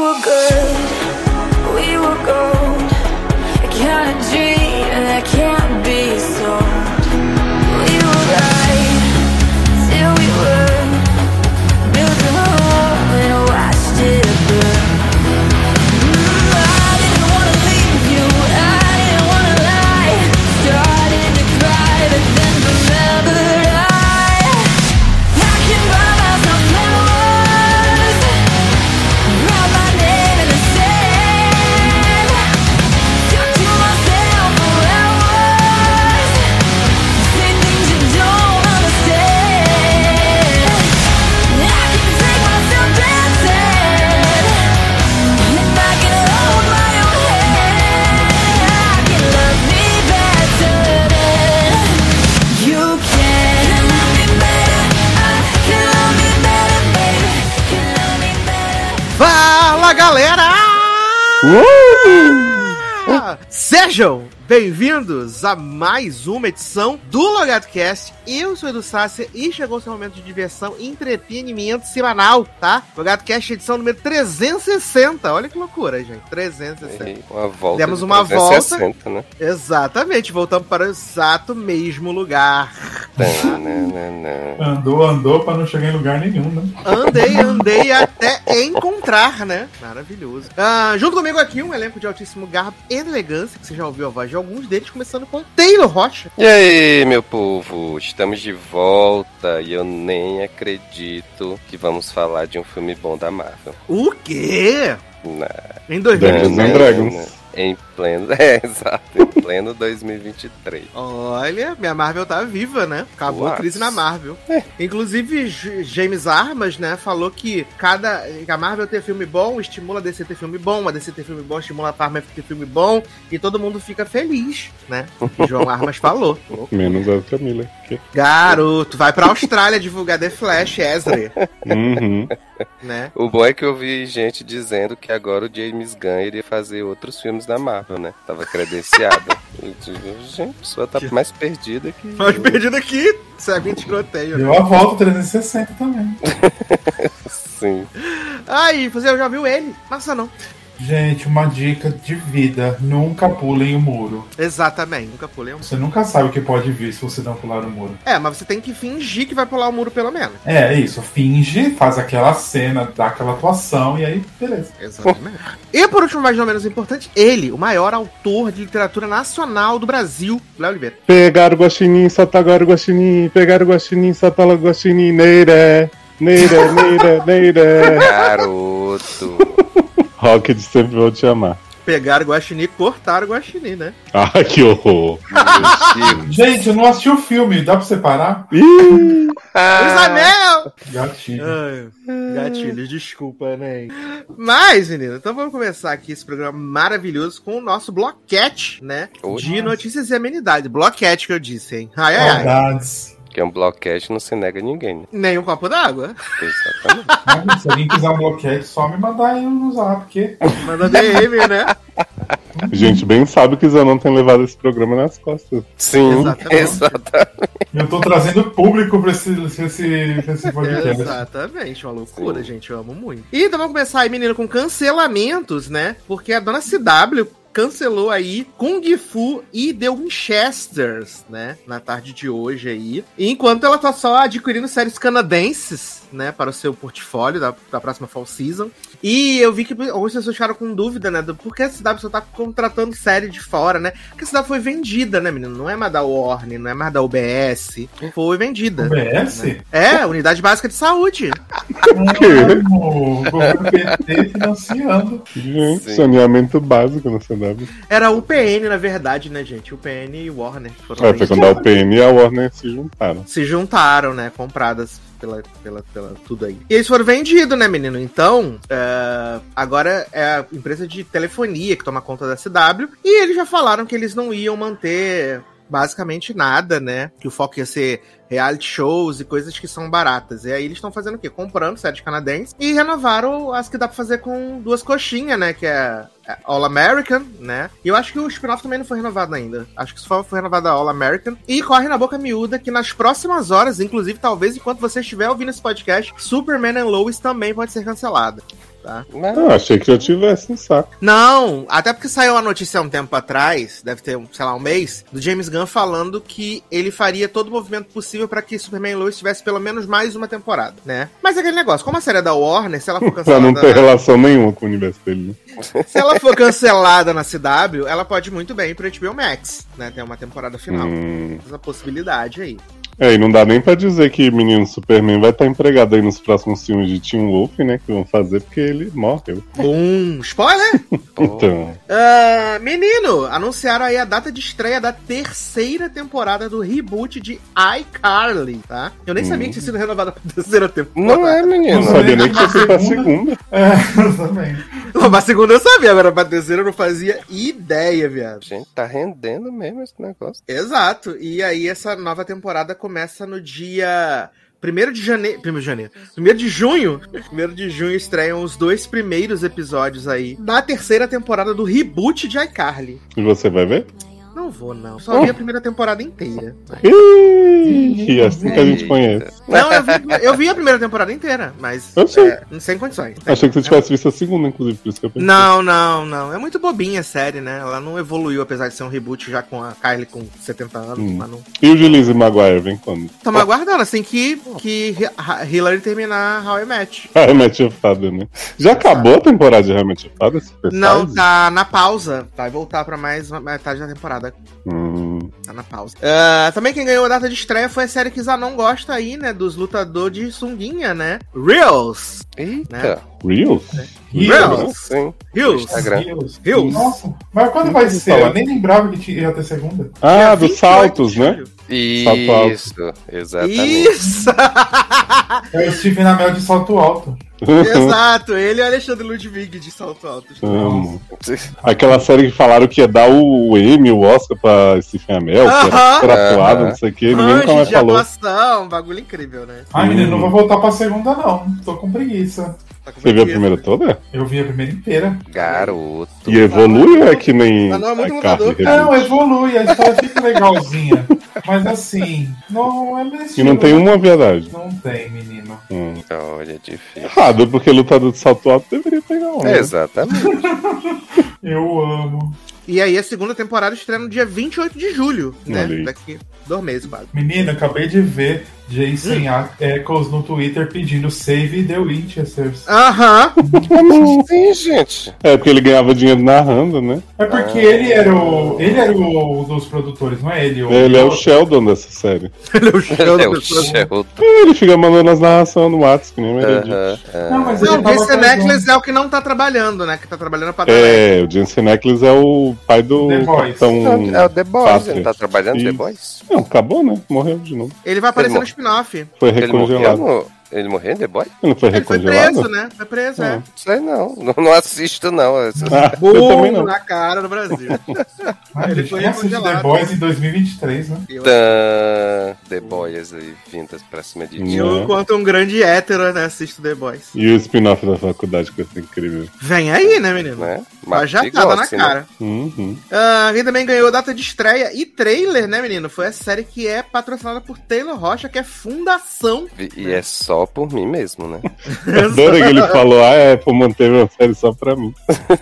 were good, we were gold. A kind of dream that can't be sold. We were right till we were built a home and watched it burn. I didn't wanna leave you, I didn't wanna lie. Started to cry, but then remembered I can buy myself flowers, write my name in the sand, talk to myself for hours, say things you don't understand. I can take myself dancing, and I can hold my own hand. I can love me better than you can. Can love me better, I can love me better, baby. Can love me better. Fala, galera! Sejam bem-vindos a mais uma edição do LogadoCast. Eu sou Edu Sácia e chegou o seu momento de diversão e entretenimento semanal, tá? LogadoCast edição número 360. Olha que loucura, gente. 360. Uma volta. Demos de uma 360, volta. Né? Exatamente, voltamos para o exato mesmo lugar. Andou pra não chegar em lugar nenhum, né? Andei até encontrar, né? Maravilhoso. Junto comigo aqui, um elenco de altíssimo garbo e elegância, que você já ouviu a voz de alguns deles, começando com Taylor Rocha. E aí, meu povo? Estamos de volta e eu nem acredito que vamos falar de um filme bom da Marvel. O quê? Em Dungeons 2020. and Dragons. Em pleno... exato. Em pleno 2023. Olha, minha Marvel tá viva, né? Acabou a Uau. crise na Marvel. Inclusive, James Armas, né, falou que a Marvel ter filme bom estimula a DC ter filme bom, a DC ter filme bom estimula a Marvel ter filme bom, e todo mundo fica feliz, né? João Armas falou. Menos a Camila. Garoto, vai pra Austrália divulgar The Flash, Ezra, Uhum. né? O bom é que eu vi gente dizendo que agora o James Gunn iria fazer outros filmes da Marvel, né? Tava credenciado. Eu digo, gente, a pessoa tá mais perdida que... Mas perdido aqui, serve de tiroteio, né? Deu a volta 360 também. Sim. Aí, você já viu ele? Nossa, não. Gente, uma dica de vida: nunca pulem o muro. Exatamente, nunca pulei um. Você nunca sabe o que pode vir se você não pular o muro. Mas você tem que fingir que vai pular o muro pelo menos. É isso, finge, faz aquela cena, dá aquela atuação e aí, beleza. Exatamente. E por último, mas não menos importante, ele, o maior autor de literatura nacional do Brasil, Léo Oliveira. Pegaram o guaxinim, soltaram o guaxinim. Pegaram o guaxinim, soltaram o guaxinim. Neira, neira, neira, neira. Garoto. Rocket sempre vou te amar. Pegaram o guaxinim e cortaram o guaxinim, né? Ai, que horror. Gente, eu não assisti o filme, dá pra separar? Ih, Isabel! Gatilho. Gatilhos, desculpa, né? Mas, menino, então vamos começar aqui esse programa maravilhoso com o nosso bloquete, né? Oi. De notícias e amenidades. Bloquete que eu disse, hein? Ai, ai, ai. Saudades. Que é um bloquete, não se nega a ninguém, né? Nem um copo d'água. Exatamente. Se alguém quiser um bloquete, só me mandar aí no zap, porque... Manda DM, né? a gente bem sabe que Zanon tem levado esse programa nas costas. Sim, Exatamente. exatamente. Eu tô trazendo público pra esse podcast. Exatamente, uma loucura, gente. Eu amo muito. E então vamos começar aí, menino, com cancelamentos, né? Porque a dona CW cancelou aí Kung Fu e The Winchesters, né? Na tarde de hoje aí. E enquanto ela tá só adquirindo séries canadenses, né? Para o seu portfólio da próxima Fall Season. E eu vi que algumas pessoas ficaram com dúvida, né? Do porquê a CW só tá contratando série de fora, né? Porque a CW foi vendida, né, menino? Não é mais da Warner, não é mais da UBS. Foi vendida. UBS? Né? É, Unidade Básica de Saúde. O governo PT financiando. Gente, Sim. saneamento básico na CW. Era UPN, na verdade, né, gente? UPN e Warner foram Foi quando a UPN e a Warner se juntaram. se juntaram, né? Compradas pela tudo aí. E eles foram vendidos, né, menino? Então, agora é a empresa de telefonia que toma conta da CW. E eles já falaram que eles não iam manter basicamente nada, né? Que o foco ia ser reality shows e coisas que são baratas. E aí eles estão fazendo o quê? Comprando séries canadenses e renovaram as que dá pra fazer com duas coxinhas, né? Que é All American, né? E eu acho que o spin-off também não foi renovado ainda. Acho que só foi renovado a All American. E corre na boca miúda que nas próximas horas, inclusive talvez enquanto você estiver ouvindo esse podcast, Superman and Lois também pode ser cancelada. tá? Mas, Ah, achei que já tivesse no saco. Não, até porque saiu uma notícia há um tempo atrás, deve ter, sei lá, um mês, do James Gunn falando que ele faria todo o movimento possível pra que Superman e Lois tivesse pelo menos mais uma temporada, né? Mas é aquele negócio, como a série é da Warner, se ela for Pra cancelada... não ter relação nenhuma com o universo dele, né? Se ela for cancelada na CW, ela pode muito bem ir pro HBO Max, né? Tem uma temporada final. Essa possibilidade aí. É, e não dá nem pra dizer que menino Superman vai estar empregado aí nos próximos filmes de Teen Wolf, né? Que vão fazer porque ele morreu. Spoiler! Então, Menino, anunciaram aí a data de estreia da terceira temporada do reboot de iCarly, tá? Eu nem sabia que tinha sido renovada pra terceira temporada. não é, menino. não sabia nem que fosse pra segunda. É, eu também. Não, pra segunda eu sabia, agora pra terceira eu não fazia ideia, viado. Gente, tá rendendo mesmo esse negócio. Exato. E aí essa nova temporada começa no dia 1º de janeiro. 1º de junho. 1º de junho estreiam os 2 primeiros episódios aí da terceira temporada do reboot de iCarly. E você vai ver? Não vou, não. Só vi a primeira temporada inteira. Ih, assim que a gente conhece. Não, eu vi a primeira temporada inteira, mas Eu sei. sem condições. Achei que você tivesse visto a segunda, inclusive, por isso que eu pensei. Não. É muito bobinha a série, né? Ela não evoluiu, apesar de ser um reboot já com a Kylie com 70 anos. Mas não... E o de Lizzie Maguire, vem quando? Tamo aguardando, assim que Hillary terminar How I Met. How I Met Your Father, né? Já acabou a temporada de How I Met Your Father? Não, tá na pausa. Vai voltar pra mais metade da temporada. Tá na pausa. Também quem ganhou a data de estreia foi a série que Zanon gosta aí, né? Dos lutadores de sunguinha, né? Reels. Eita. Né? Reels? Reels. Sim. Reels. Instagram. Reels. Nossa, mas quando vai ser? Eu nem lembrava que ia ter segunda. Ah, Dia dos 28 saltos, de né? julho. Isso, exatamente. Isso! Eu estive na Mel de salto alto. Exato, ele e o Alexandre Ludwig de salto alto. Amo. Aquela série que falaram que ia dar o Emmy, o Oscar pra Stephen Amell, que era super atuado, não sei o que, ninguém nunca mais de falou. atuação, um bagulho incrível, né? Ai, menino, não vou voltar pra segunda, não. Tô com preguiça. Tá com Você viu a preguiça. primeira toda? Eu vi a primeira inteira. Garoto. E evolui ou é que nem Mas não é muito a Carly lutador. Não, Rebelde? evolui, a história fica legalzinha. Mas assim, não é nesse E não tem uma verdade. Não tem, menino. Olha, difícil. Errado, porque lutador de salto alto deveria pegar um. né? Exatamente. Eu amo. E aí a segunda temporada estreia no dia 28 de julho, né? Olha aí. Daqui 2 meses, quase. Menina, acabei de ver Jason Eccles no Twitter pedindo save The Winchesters. Aham. Como assim, gente? É porque ele ganhava dinheiro narrando, né? É porque ele era o dos produtores, não é ele? Ele é o Sheldon dessa série. Ele é o show É da o pessoa. Sheldon. Ele fica mandando as narrações no WhatsApp, que nem o Meredith. Não, mas Não, ele o tava Jason fazendo Eccles é o que não tá trabalhando, né? Que tá trabalhando pra É, o Jensen Ackles é o pai do The Boys. Capitão É o The Boys, Pátria. ele tá trabalhando The Isso. Boys? Não, acabou, né? Morreu de novo. Ele vai aparecer Ele no spin-off. Foi Ele recongelado. morreu, ele morreu em The Boys? Ele não foi Ele foi recongelado? preso, né? Foi preso, é. Sei não. Não assisto, não. Ah, eu também Burro não. na cara do Brasil. Ai, Ele gente, foi quem assiste The recongelado. Boys em 2023, né? The Boys aí, vindas pra cima de ti. Eu, enquanto um grande hétero, né, assisto The Boys. E o spin-off da faculdade, que vai ser incrível. Vem aí, né, menino? Né? Mas já que tava na goste, né? cara. Uhum. Quem também ganhou data de estreia e trailer, né, menino? Foi a série que é patrocinada por Taylor Rocha, que é Fundação. E é só por mim mesmo, né? Adorei que ele falou, a Apple manteve uma série só pra mim.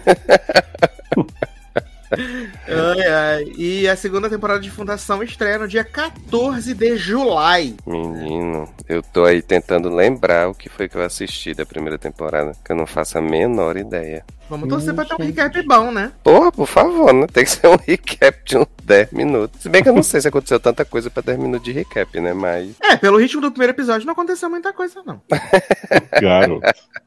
E a segunda temporada de Fundação estreia no dia 14 de julho. Menino, eu tô aí tentando lembrar o que foi que eu assisti da primeira temporada, que eu não faço a menor ideia. Vamos torcer pra ter um recap bom, né? Porra, por favor, né? Tem que ser um recap de uns 10 minutos. Se bem que eu não sei se aconteceu tanta coisa pra 10 minutos de recap, né? Mas. Pelo ritmo do primeiro episódio não aconteceu muita coisa, não. Garoto.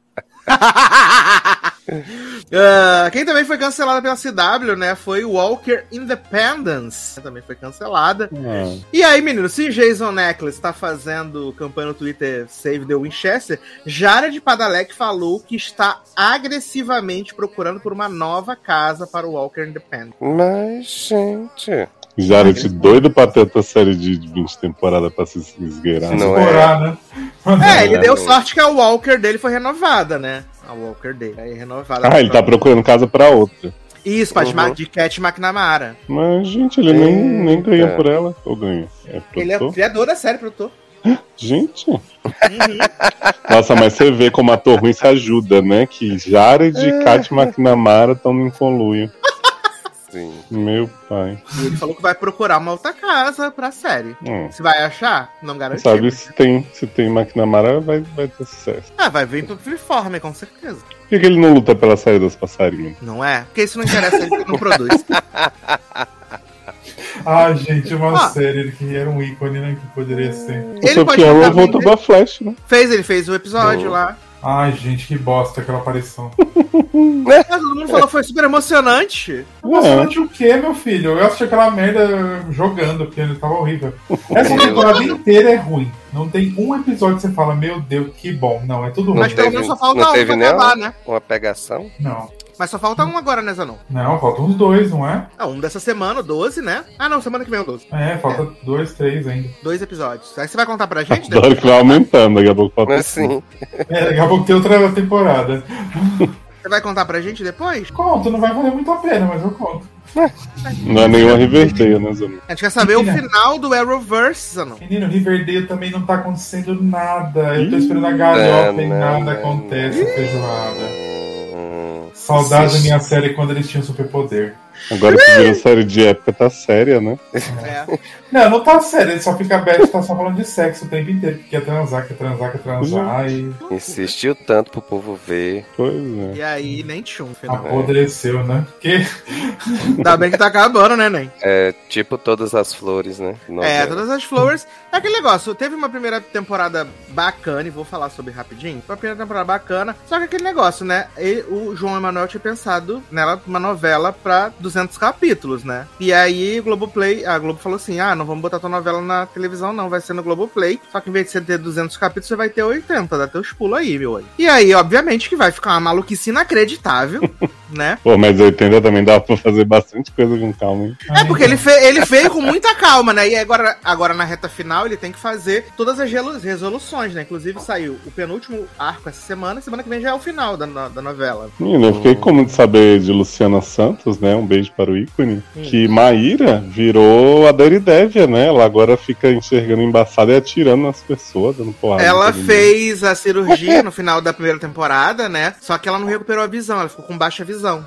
Quem também foi cancelada pela CW, né, foi Walker Independence. Também foi cancelada. E aí, menino, se Jason Eccles tá fazendo campanha no Twitter Save the Winchester, Jared Padalecki falou que está agressivamente procurando por uma nova casa para o Walker Independence. Mas, gente. Jared doido pra ter outra série de 20 temporadas pra se esgueirar. Não Explorar, né? Ele deu sorte que a Walker dele foi renovada, né? A Walker dele aí renovada. Ah, ele tá procurando casa pra outra. Isso, de Cat McNamara. Mas, gente, ele nem ganha por ela. Ou ganha? É Ele é o produtor? criador da série, produtor. Gente. Nossa, mas você vê como ator ruim se ajuda, né? Que Jared e Kat McNamara estão no conluio. Sim. Meu pai. E ele falou que vai procurar uma outra casa pra série. Se vai achar, não garantiu. Sabe, se tem McNamara, vai ter sucesso. Vai vir pro Freeform, com certeza. Por que ele não luta pela saída dos passarinhos? Não é? Porque isso não interessa ele, que não produz. Ah, gente, uma série que era um ícone, né? Que poderia ser. Ele pode que ela jogar voltou bem, pra Flash, né? ele fez o episódio lá. Ai, gente, que bosta aquela aparição. Mas todo mundo falou que foi super emocionante. Emocionante o quê, meu filho? Eu assisti aquela merda jogando, porque ele tava horrível. Essa temporada inteira é ruim. Não tem um episódio que você fala, meu Deus, que bom. Não, é tudo ruim. Mas pelo menos só falta não um teve pra acabar, nem né? uma pegação? Não. Mas só falta um agora, né, Zanon? Não, faltam uns 2, não é? Um dessa semana, o 12, né? Ah, não, semana que vem é o 12. É, falta 2, 3 ainda. 2 episódios. Aí você vai contar pra gente, Adoro que vai aumentando, daqui a pouco falta. Mas sim. Daqui a pouco tem outra temporada. Você vai contar pra gente depois? Conto, não vai valer muito a pena, mas eu conto. Não é nenhuma Riverdale, né, Zanon? A gente quer saber o final do Arrowverse, Zanon. Menino, Riverdale também não tá acontecendo nada. Eu tô esperando a galhofa e nada acontece, feijoada. Saudade da minha série quando eles tinham superpoder. Agora que virou série de época, tá séria, né? É. Não tá sério, ele só fica aberto, tá só falando de sexo o tempo inteiro. Que quer transar, e Insistiu tanto pro povo ver. Pois é. E aí, nem tchum, final. apodreceu, né? Que... Ainda bem que tá acabando, né, Nen? É tipo Todas as Flores, né? Todas as flores. É aquele negócio, teve uma primeira temporada bacana, e vou falar sobre rapidinho. Foi uma primeira temporada bacana, só que aquele negócio, né? O João Emanuel tinha pensado nela uma novela pra 200 capítulos, né? E aí a Globo falou assim, não vamos botar tua novela na televisão não, vai ser no Globoplay, só que em vez de você ter 200 capítulos, você vai ter 80, dá teus pulos aí, meu olho. E aí, obviamente, que vai ficar uma maluquice inacreditável, né? Pô, mas 80 também dava pra fazer bastante coisa com calma, hein? É, porque ele veio com muita calma, né? E agora na reta final ele tem que fazer todas as resoluções, né? Inclusive saiu o penúltimo arco essa semana que vem já é o final da novela. Menina, eu fiquei com muito de saber de Luciana Santos, né? Um beijo para o ícone. Que Maíra virou a Daredevil, né? Ela agora fica enxergando embaçada e atirando nas pessoas, dando porrada. Ela fez a cirurgia no final da primeira temporada, né? Só que ela não recuperou a visão, ela ficou com baixa visão.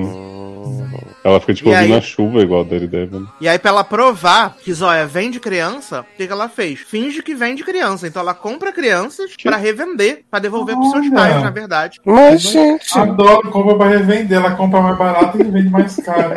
Ela fica tipo ouvindo a chuva igual a Daredevil. E aí, pra ela provar que Zóia vende criança, o que ela fez? Finge que vende criança. Então ela compra crianças pra revender, pra devolver pros seus pais, na verdade. Mas, gente... Adoro, compra pra revender. Ela compra mais barato e vende mais caro.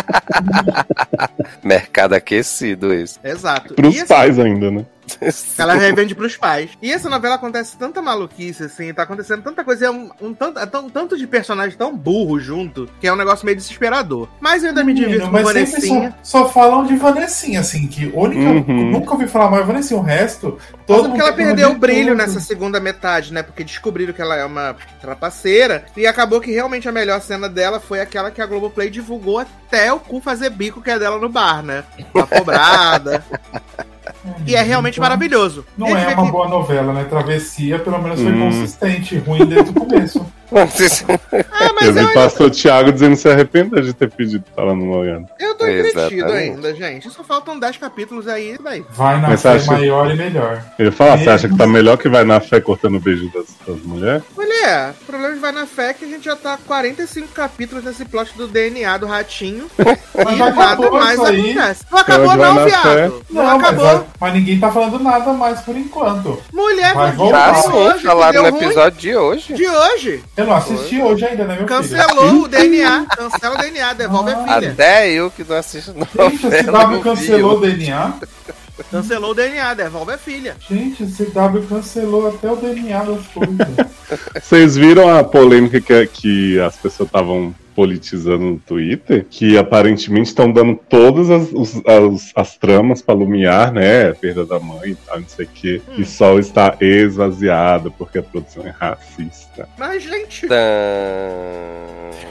Mercado aquecido esse. Exato. Pros pais ainda, né? Ela revende pros pais. E essa novela acontece tanta maluquice, assim, tá acontecendo tanta coisa, tanto de personagem tão burro junto, que é um negócio meio desesperador. Mas eu ainda me divirto com Vanessinha. Só falam de Vanessinha, assim, que única, nunca ouvi falar mais Vanessinha, o resto... Todo porque ela perdeu o brilho nessa segunda metade, né? Porque descobriram que ela é uma trapaceira, e acabou que realmente a melhor cena dela foi aquela que a Globoplay divulgou até o cu fazer bico, que é dela no bar, né? Tá cobrada. E é realmente maravilhoso. Não é uma boa novela, né? Travessia, pelo menos foi consistente, ruim desde o começo. Eu vi pastor Thiago dizendo que se arrependeu de ter pedido pra ela não olhar. Eu tô entretido ainda, gente. Só faltam 10 capítulos aí, daí. Vai na fé maior e melhor. Eu ia falar, você acha que tá melhor que vai na fé cortando o beijo das mulheres? Mulher, o problema de vai na fé é que a gente já tá 45 capítulos nesse plot do DNA do ratinho. Mas e nada mais acontece. Não acabou não, viado. Não acabou. Mas ninguém tá falando nada mais por enquanto. Mulher, vai voltar. Falaram no episódio de hoje. De hoje. Eu não assisti hoje ainda, né, meu Cancelou filho? O DNA. Cancela o DNA, devolve a filha. Até eu que não assisto novela. Gente, a CW cancelou o DNA? Cancelou o DNA, devolve a filha. Gente, a CW cancelou até o DNA das coisas. Vocês viram a polêmica que as pessoas estavam politizando no Twitter? Que aparentemente estão dando todas as tramas pra Lumiar, né? A perda da mãe e tal, não sei o quê. E Sol está esvaziada porque a produção é racista. Mas, gente...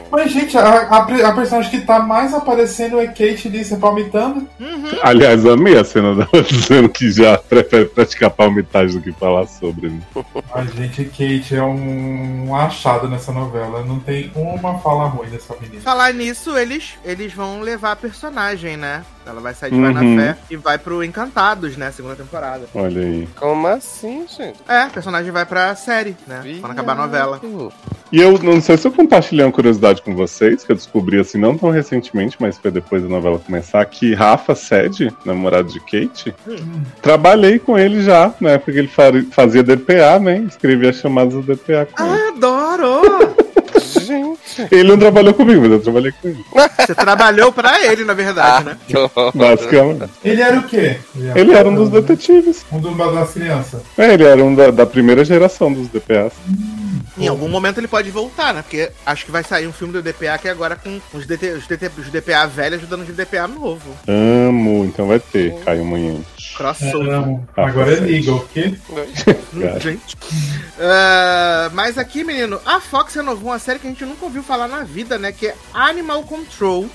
Mas, gente, a personagem que tá mais aparecendo é Kate Lee palmitando. Aliás, amei a cena dela dizendo que já prefere praticar palmitagem do que falar sobre. Né? Ai, gente, Kate é um achado nessa novela. Não tem uma fala ruim dessa menina. Falar nisso, eles vão levar a personagem, né? Ela vai sair de Vai na Fé e vai pro Encantados, né? Segunda temporada. Olha aí. Como assim, gente? A personagem vai pra série, né? Quando acabar a novela. E eu não sei se eu compartilhei uma curiosidade com vocês, que eu descobri assim, não tão recentemente, mas foi depois da novela começar, que Rafa Sede, namorado de Kate, trabalhei com ele já, na época que ele fazia DPA, né? Escrevia as chamadas do DPA com ele. Adoro! Gente. Ele não trabalhou comigo, mas eu trabalhei com ele. Você trabalhou pra ele, na verdade, né? Basicamente. Ele era o quê? Ele era um dos detetives. Um das crianças. Ele era um da primeira geração dos DPAs. Em algum momento ele pode voltar, né? Porque acho que vai sair um filme do DPA que agora com os DPA velhos ajudando os DPA novo. Amo, então vai ter, Caio amanhã. Crossover. Agora é legal, o quê? Gente. Mas aqui, menino, a Fox renovou uma série que a gente nunca ouviu falar na vida, né? Que é Animal Control.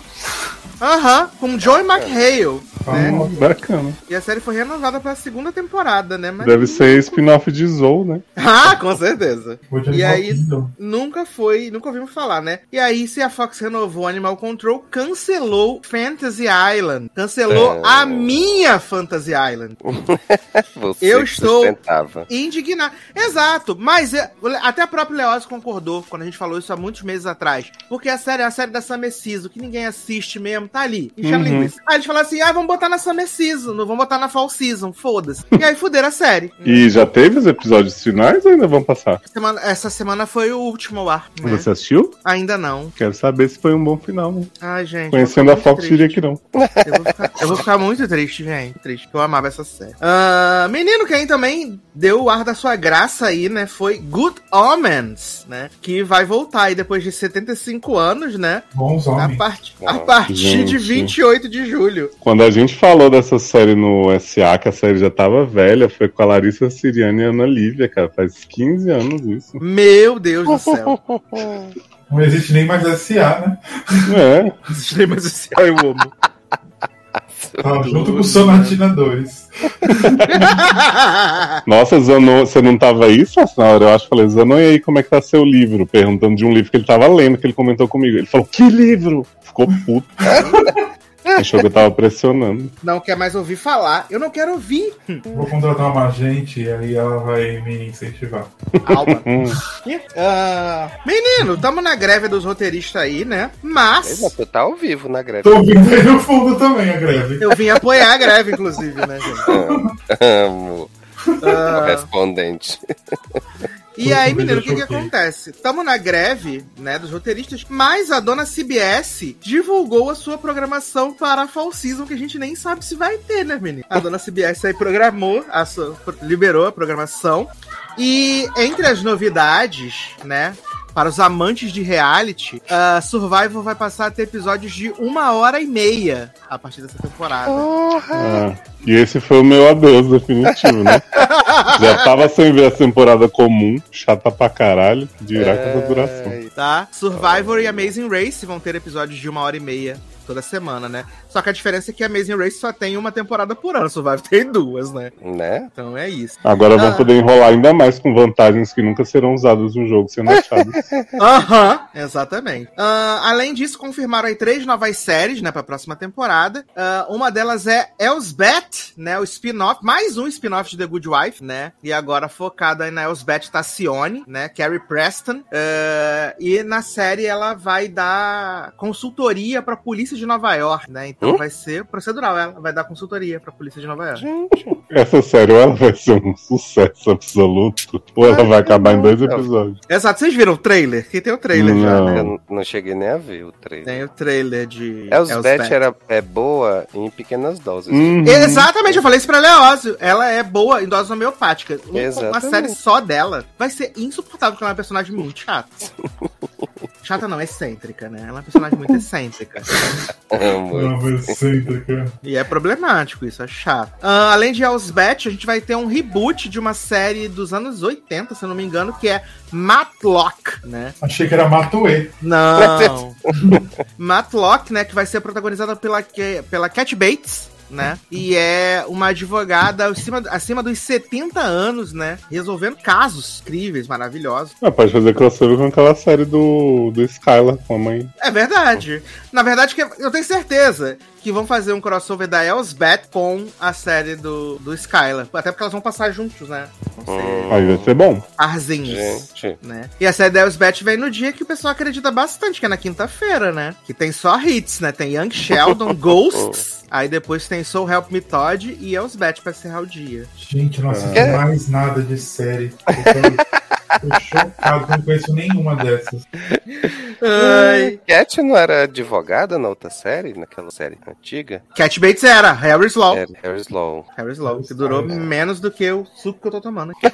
Com Joey McHale. Né? Bacana. E a série foi renovada pra segunda temporada, né? Mas deve ser spin-off de Zou, né? Com certeza. E aí, nunca ouvimos falar, né? E aí, se a Fox renovou Animal Control, cancelou Fantasy Island. Cancelou a minha Fantasy Island. Eu estou indignado. Exato, mas até a própria Leoz concordou quando a gente falou isso há muitos meses atrás. Porque a série é a série da Summer Season, que ninguém assiste mesmo, tá ali. E chama linguiça. Aí eles falaram assim, vamos botar na Summer Season, não vamos botar na Fall Season, foda-se. E aí fuderam a série. E já teve os episódios finais ou ainda vão passar? Essa semana foi o último ao ar. Né? Você assistiu? Ainda não. Quero saber se foi um bom final, né? Ai, gente. Conhecendo a Fox, diria que não. Eu vou ficar muito triste, gente. Triste, eu amava essa série. Menino, quem também deu o ar da sua graça aí, né? Foi Good Omens, né? Que vai voltar aí depois de 75 anos, né? Bons homens. A partir de 28 de julho. Quando a gente falou dessa série no SA, que a série já tava velha, foi com a Larissa Siriane e a Ana Lívia, cara. Faz 15 anos isso. Meu Deus do céu. Não existe nem mais SA, né? Não existe nem mais SA, eu amo. Tá junto com o Sonatina 2. Nossa, Zanon, você não tava aí, na hora? Eu acho que falei, Zanon, e aí, como é que tá seu livro? Perguntando de um livro que ele tava lendo, que ele comentou comigo. Ele falou, que livro? Ficou puto. Achou que eu tava pressionando. Não quer mais ouvir falar. Eu não quero ouvir. Vou contratar uma agente e aí ela vai me incentivar. Alba. Menino, tamo na greve dos roteiristas aí, né? Mas... Tu tá ao vivo na greve. Tô ouvindo aí no fundo também a greve. Eu vim apoiar a greve, inclusive, né, gente? Amo. Correspondente. E aí, menino, o que acontece? Estamos na greve, né, dos roteiristas, mas a dona CBS divulgou a sua programação para a Fall Season, que a gente nem sabe se vai ter, né, menino? A dona CBS aí liberou a programação. E entre as novidades, né, para os amantes de reality, Survivor vai passar a ter episódios de 1h30 a partir dessa temporada. E esse foi o meu adeus definitivo, né? Já tava sem ver a temporada comum, chata pra caralho, dirá com a duração. Tá? Survivor e Amazing Race vão ter episódios de 1h30 toda semana, né? Só que a diferença é que Amazing Race só tem uma temporada por ano, Survivor tem 2, né? Então é isso. Agora vão poder enrolar ainda mais com vantagens que nunca serão usadas no jogo sendo achadas. Exatamente. Além disso, confirmaram aí 3 novas séries, né, pra próxima temporada. Uma delas é Elsbeth, né, o spin-off, mais um spin-off de The Good Wife, né, e agora focada aí na Elsbeth Tassione, né, Carrie Preston, e na série ela vai dar consultoria pra polícia de Nova York, né, então vai ser procedural, ela vai dar consultoria pra polícia de Nova York. Essa série, ou ela vai ser um sucesso absoluto, ou ela vai acabar em 2 episódios. Exato, vocês viram o trailer? Que tem o trailer já, né? Eu não cheguei nem a ver o trailer. Tem o trailer de Elsbeth é boa em pequenas doses. Exatamente, eu falei isso pra Leózio. Ela é boa em doses homeopáticas. Uma série só dela vai ser insuportável, porque ela é uma personagem muito chata. Chata não, excêntrica, né? Ela é uma personagem muito excêntrica. Excêntrica. E é problemático isso, é chato. Além de Elsbeth, a gente vai ter um reboot de uma série dos anos 80, se eu não me engano, que é Matlock, né? Achei que era Matue. Não. Matlock, né? Que vai ser protagonizada pela Cat Bates, né? E é uma advogada acima dos 70 anos, né? Resolvendo casos incríveis, maravilhosos. Pode fazer crossover com aquela série do Skylar com a mãe. É verdade. Na verdade, eu tenho certeza que vão fazer um crossover da Elsbeth com a série do Skylar. Até porque elas vão passar juntos, né? Aí vai ser bom. Parzinhos, né? E a série da Elsbeth vem no dia que o pessoal acredita bastante, que é na quinta-feira, né? Que tem só hits, né? Tem Young Sheldon, Ghosts, aí depois tem Soul Help Me Todd e Elsbeth pra encerrar o dia. Gente, não assisto mais nada de série. Tô chocado, não conheço nenhuma dessas. Cat não era advogada na outra série? Naquela série antiga? Cat Bates era, Harry's Law. Harry's Law. Harry's Law, que durou menos do que o suco que eu tô tomando aqui.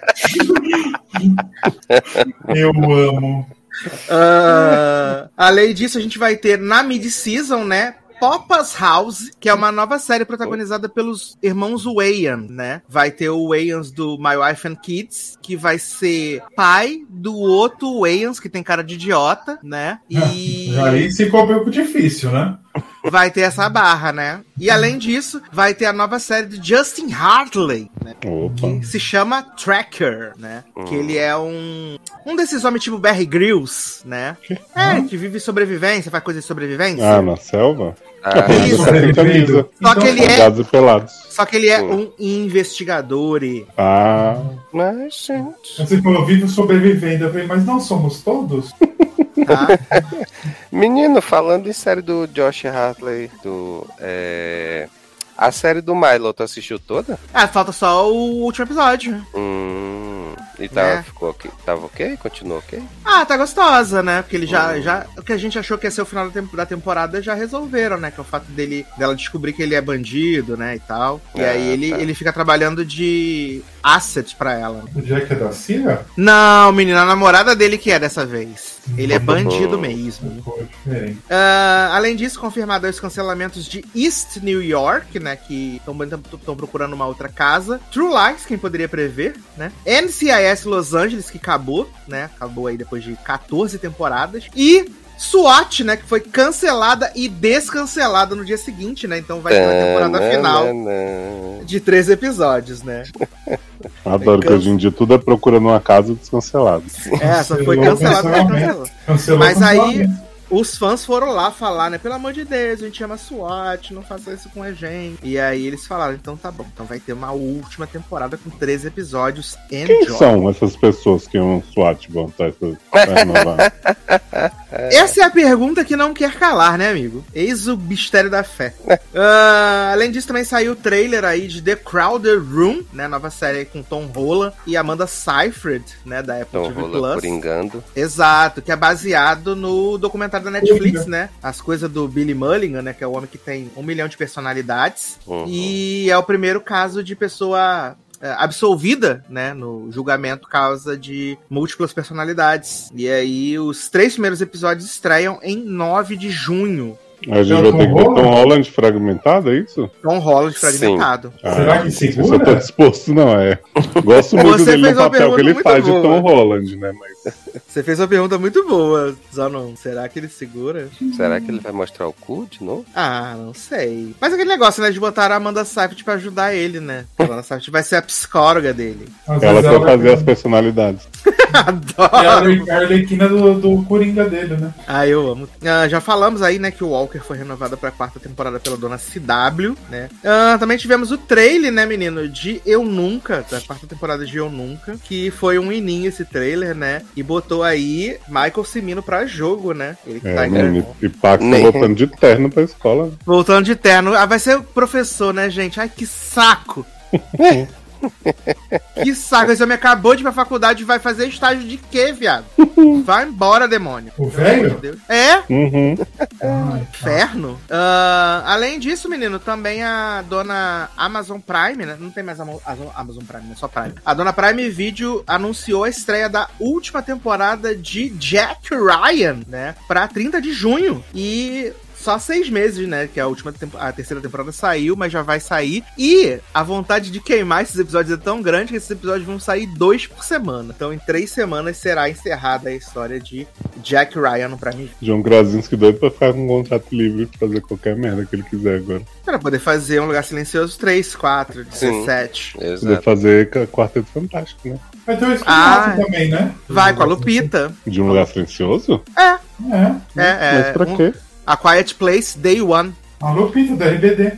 Eu amo. Além disso, a gente vai ter na mid-season, né? Papa's House, que é uma nova série protagonizada pelos irmãos Wayans, né? Vai ter o Wayans do My Wife and Kids, que vai ser pai do outro Wayans, que tem cara de idiota, né? E aí ficou um pouco difícil, né? Vai ter essa barra, né? E além disso, vai ter a nova série de Justin Hartley, né? Que se chama Tracker, né? Que ele é um desses homens tipo Bear Grylls, né? Que vive sobrevivência, faz coisa de sobrevivência. Na selva? Isso. Só que ele é um investigador e... Mas, gente... Você falou, vivo sobrevivendo. Eu falei, mas não somos todos? Menino, falando em série do Josh Hartley, a série do Milo, tu assistiu toda? Falta só o último episódio. E tava ok? Continuou ok? Tá gostosa, né? Porque ele já o que a gente achou que ia ser o final da temporada já resolveram, né? Que é o fato dela descobrir que ele é bandido, né? E tal. E aí ele fica trabalhando de asset pra ela. O Jack é da Cira? Não, menina, a namorada dele que é dessa vez. Ele é bandido mesmo. Além disso, confirmado os cancelamentos de East New York, né? Que estão procurando uma outra casa. True Lies, quem poderia prever, né? NCIS Los Angeles, que acabou, né? Acabou aí depois de 14 temporadas. E SWAT, né? Que foi cancelada e descancelada no dia seguinte, né? Então vai ter uma temporada final de 3 episódios, né? Adoro que hoje em dia tudo é procurando uma casa descancelada. Só foi cancelado. Mas aí os fãs foram lá falar, né? Pelo amor de Deus, a gente ama SWAT, não faça isso com a gente. E aí eles falaram, então tá bom. Então vai ter uma última temporada com 13 episódios. Quem são essas pessoas que amam SWAT? Vão Essa é a pergunta que não quer calar, né, amigo? Eis o mistério da fé. Além disso, também saiu o trailer aí de The Crowded Room, né? Nova série com Tom Holland e Amanda Seyfried, né? Da Apple Tom TV Holland Plus. Coringando. Exato, que é baseado no documentário da Netflix, né? As coisas do Billy Mulligan, né? Que é o homem que tem 1 milhão de personalidades. E é o primeiro caso de pessoa absolvida, né, no julgamento causa de múltiplas personalidades. E aí os 3 primeiros episódios estreiam em 9 de junho. A gente vai ter que ver Tom Holland fragmentado, é isso? Tom Holland fragmentado. Será que segura? Eu tô disposto, não, Gosto muito dele no papel que ele faz de Tom Holland, né? Mas... Você fez uma pergunta muito boa, Zanon. Será que ele segura? Será que ele vai mostrar o cu de novo? Não sei. Mas aquele negócio, né, de botar a Amanda Seyfried pra ajudar ele, né? A Amanda Seyfried vai ser a psicóloga dele. Ela quer fazer as personalidades. Adoro! É a Arlequina do Coringa dele, né? Eu amo. Já falamos aí, né, que o Walker foi renovada pra 4ª temporada pela dona CW, né? Também tivemos o trailer, né, menino, de Eu Nunca, da 4ª temporada de Eu Nunca, que foi um ininho esse trailer, né? E botou aí Michael Cimino pra jogo, né? Ele que e Pax voltando de terno pra escola. Voltando de terno. Vai ser o professor, né, gente? Ai, que saco! Que saco, esse homem acabou de ir pra faculdade e vai fazer estágio de quê, viado? Vai embora, demônio. O velho? Deus. É, Uhum. inferno. Além disso, menino, também a dona Amazon Prime, né? Não tem mais Amazon Prime, né? Só Prime. A dona Prime Video anunciou a estreia da última temporada de Jack Ryan, né? Pra 30 de junho. E só 6 meses, né? Que a terceira temporada saiu, mas já vai sair. E a vontade de queimar esses episódios é tão grande que esses episódios vão sair 2 por semana. Então, em 3 semanas será encerrada a história de Jack Ryan no Prime Video. João Krasinski doido pra ficar com um contrato livre pra fazer qualquer merda que ele quiser agora. Pra poder fazer Um Lugar Silencioso 3, 4, 17. Poder Exato. fazer Quarteto Fantástico, né? Vai ter um spin-off Ah, também, né? Vai com a Lupita. De Um Lugar Silencioso? É. Mas pra quê? A Quiet Place Day One. A Lupita da RBD.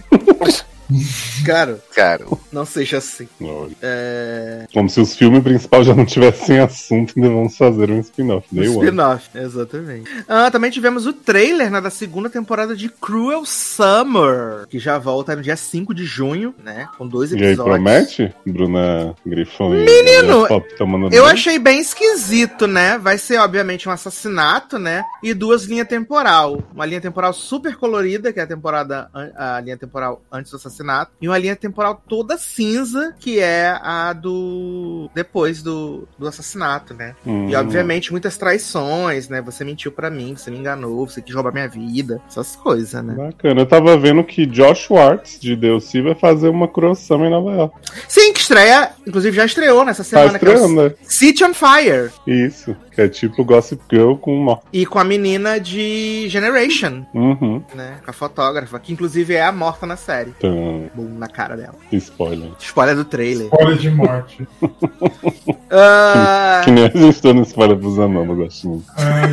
Cara, Cara, não seja assim. Olha. Como se os filmes principais já não tivessem assunto, ainda vamos fazer um spin-off. Day One. Spin-off, exatamente. Também tivemos o trailer, né, da segunda temporada de Cruel Summer, que já volta no dia 5 de junho, né, com 2 E aí, episódios. promete? Bruna Grifão e Menino, Pop tá mandando Eu bem? achei bem esquisito, né? Vai ser, obviamente, um assassinato, né? E 2 linhas temporal. Uma linha temporal super colorida, que é a linha temporal antes do assassinato. E uma linha temporal toda cinza, que é a do... depois do assassinato, né? E, obviamente, muitas traições, né? Você mentiu pra mim, você me enganou, você quis roubar minha vida. Essas coisas, né? Bacana. Eu tava vendo que Josh Schwartz, de DLC, vai fazer uma Cruel Summer em Nova York. Sim, que estreia... Inclusive, já estreou nessa Tá semana. estreando, que é né? o City on Fire. Isso. Que é tipo Gossip Girl com morte. E com a menina de Generation, Uhum. né? Com a fotógrafa, que inclusive é a morta na série. Então, Bum, na cara dela. spoiler. Spoiler do trailer. Spoiler de morte. Que nem a gente dando spoiler pros anões, eu gosto muito. Ai,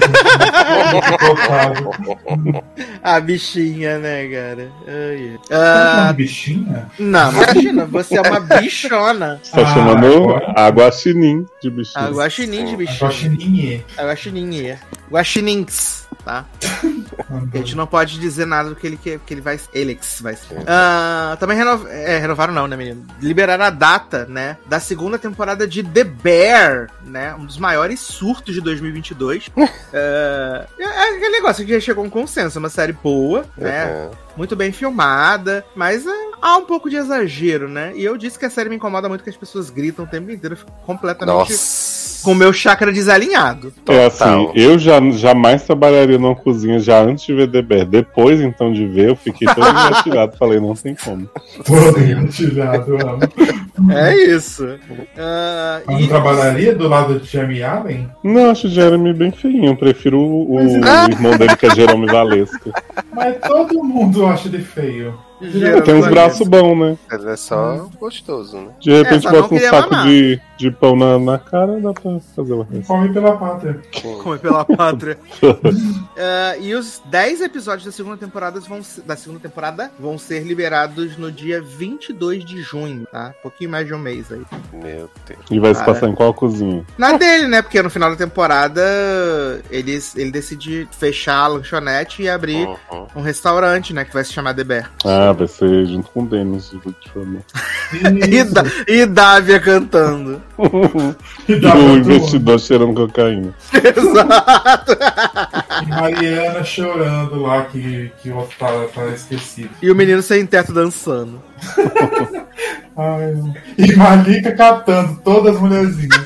gente. A bichinha, né, cara? Ai. Tá de bichinha? Não, imagina, você é uma bichona. Você tá Ah, chamando agora. Guaxinim de bichinho. A guaxinim de bichinho. Guaxininha. A guaxininha. Guaxinins, tá? A gente não pode dizer nada do que ele vai... Elix vai ser. Também renovaram não, né, menino? Liberaram a data, né, da segunda temporada de The Bear, né? Um dos maiores surtos de 2022. É aquele negócio que já chegou a um consenso. É uma série boa, né? Muito bem filmada, mas há um pouco de exagero, né? E eu disse que a série me incomoda muito que as pessoas gritam o tempo inteiro. Eu fico completamente com o meu chakra desalinhado. É assim, eu jamais trabalharia numa cozinha já antes de ver The Bear. Depois, então, de ver, eu fiquei todo engatilhado. Falei, não tem como. Todo engatilhado, eu amo. É isso. Mas não trabalharia do lado de Jamie Allen? Não, acho o Jeremy bem feinho. Eu prefiro o irmão dele, que é Jerome Valesca. Mas todo mundo acha ele feio. Tem uns braços bons, né? ele é só gostoso, né? De repente só não bota um queria saco mamar. de pão na cara, dá pra fazer uma coisa. Come pela pátria. Come pela pátria. E os 10 episódios da segunda temporada vão ser liberados no dia 22 de junho, tá? Um pouquinho mais de um mês aí. Meu Deus. E vai se passar em qual cozinha? Na dele, né? Porque no final da temporada ele decide fechar a lanchonete e abrir um restaurante, né? Que vai se chamar The Bear. Ah, vai ser junto com o Dennis de Good Trouble. E Dávia cantando. E E dá pra o tudo. investidor cheirando cocaína. Exato. E Mariana chorando lá que o outro tá esquecido. E o menino sem teto dançando. Ai, e Malika catando todas as mulherzinhas.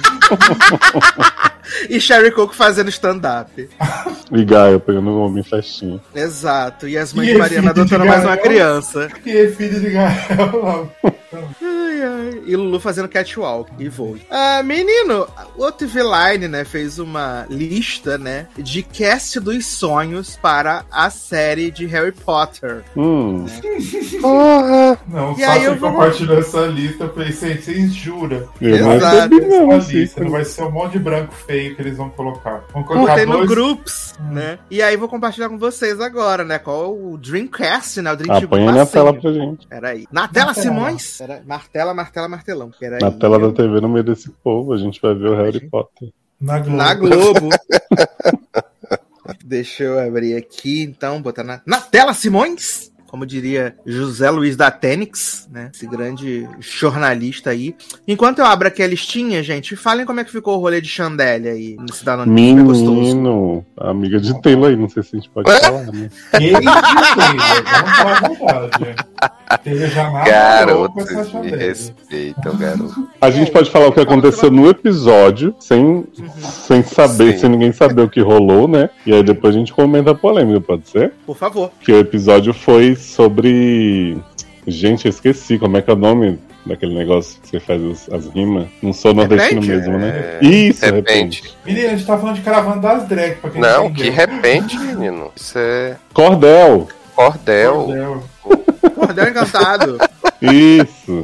E Sherry Coke fazendo stand-up. E Gaia pegando o homem em festinha. Exato. E as mães E de Mariana filho de adotando mais uma Gael? criança. E é filho de Gael. Ai, ai. E Lulu fazendo catwalk e voo. Menino, o TV Line, né, fez uma lista, né, de cast dos sonhos para a série de Harry Potter. Não, E só aí você eu vou- compartilhou essa lista. Eu pensei, vocês juram? Eu não Exato. recebi não, Essa lista assim. não vai ser um monte de branco feio que eles vão colocar. Vão colocar Botei no dois. Groups, né? E aí vou compartilhar com vocês agora, né? Qual é o Dreamcast, né? O Dream Apanha na tela pra gente. Peraí. Na tela, Na tela. Simões? Pera, martelão. Peraí. Na tela da TV, no meio desse povo, a gente vai ver o Harry Potter. Na Globo. Na Globo. Deixa eu abrir aqui, então, botar na tela, Simões. como diria José Luiz da Tênix, né? Esse grande jornalista aí. Enquanto eu abro aqui a listinha, gente, falem como é que ficou o rolê de Chandelle aí nesse Danone. Menino, amiga de Taylor aí, não sei se a gente pode falar, né? Vamos falar a verdade. Taylor já Garoto, me respeitam, garoto. A gente pode falar o que aconteceu no episódio, sem saber, sem ninguém saber o que rolou, né? E aí depois a gente comenta a polêmica, pode ser? Por favor. Que o episódio foi sobre... Gente, eu esqueci como é que é o nome daquele negócio que você faz as rimas. Não sou nordestino mesmo, né? Isso, repente. Menino, a gente tá falando de caravana das drag, pra quem não entendeu. Que repente, menino. Isso é... Cordel Encantado. Isso.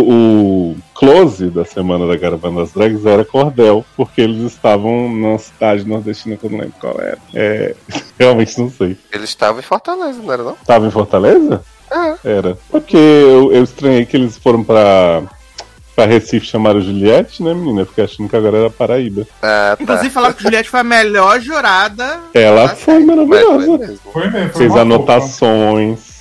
O close da semana da Caravana das Drags era Cordel, porque eles estavam numa cidade nordestina que eu não lembro qual era. Realmente não sei. Eles estavam em Fortaleza, não era não? Tava em Fortaleza? Era. Porque eu estranhei que eles foram pra Recife, chamaram Juliette, né, menina? Eu fiquei achando que agora era Paraíba. Tá. Inclusive falaram que Juliette foi a melhor jurada. Ela foi maravilhosa. Foi mesmo. Fez anotações.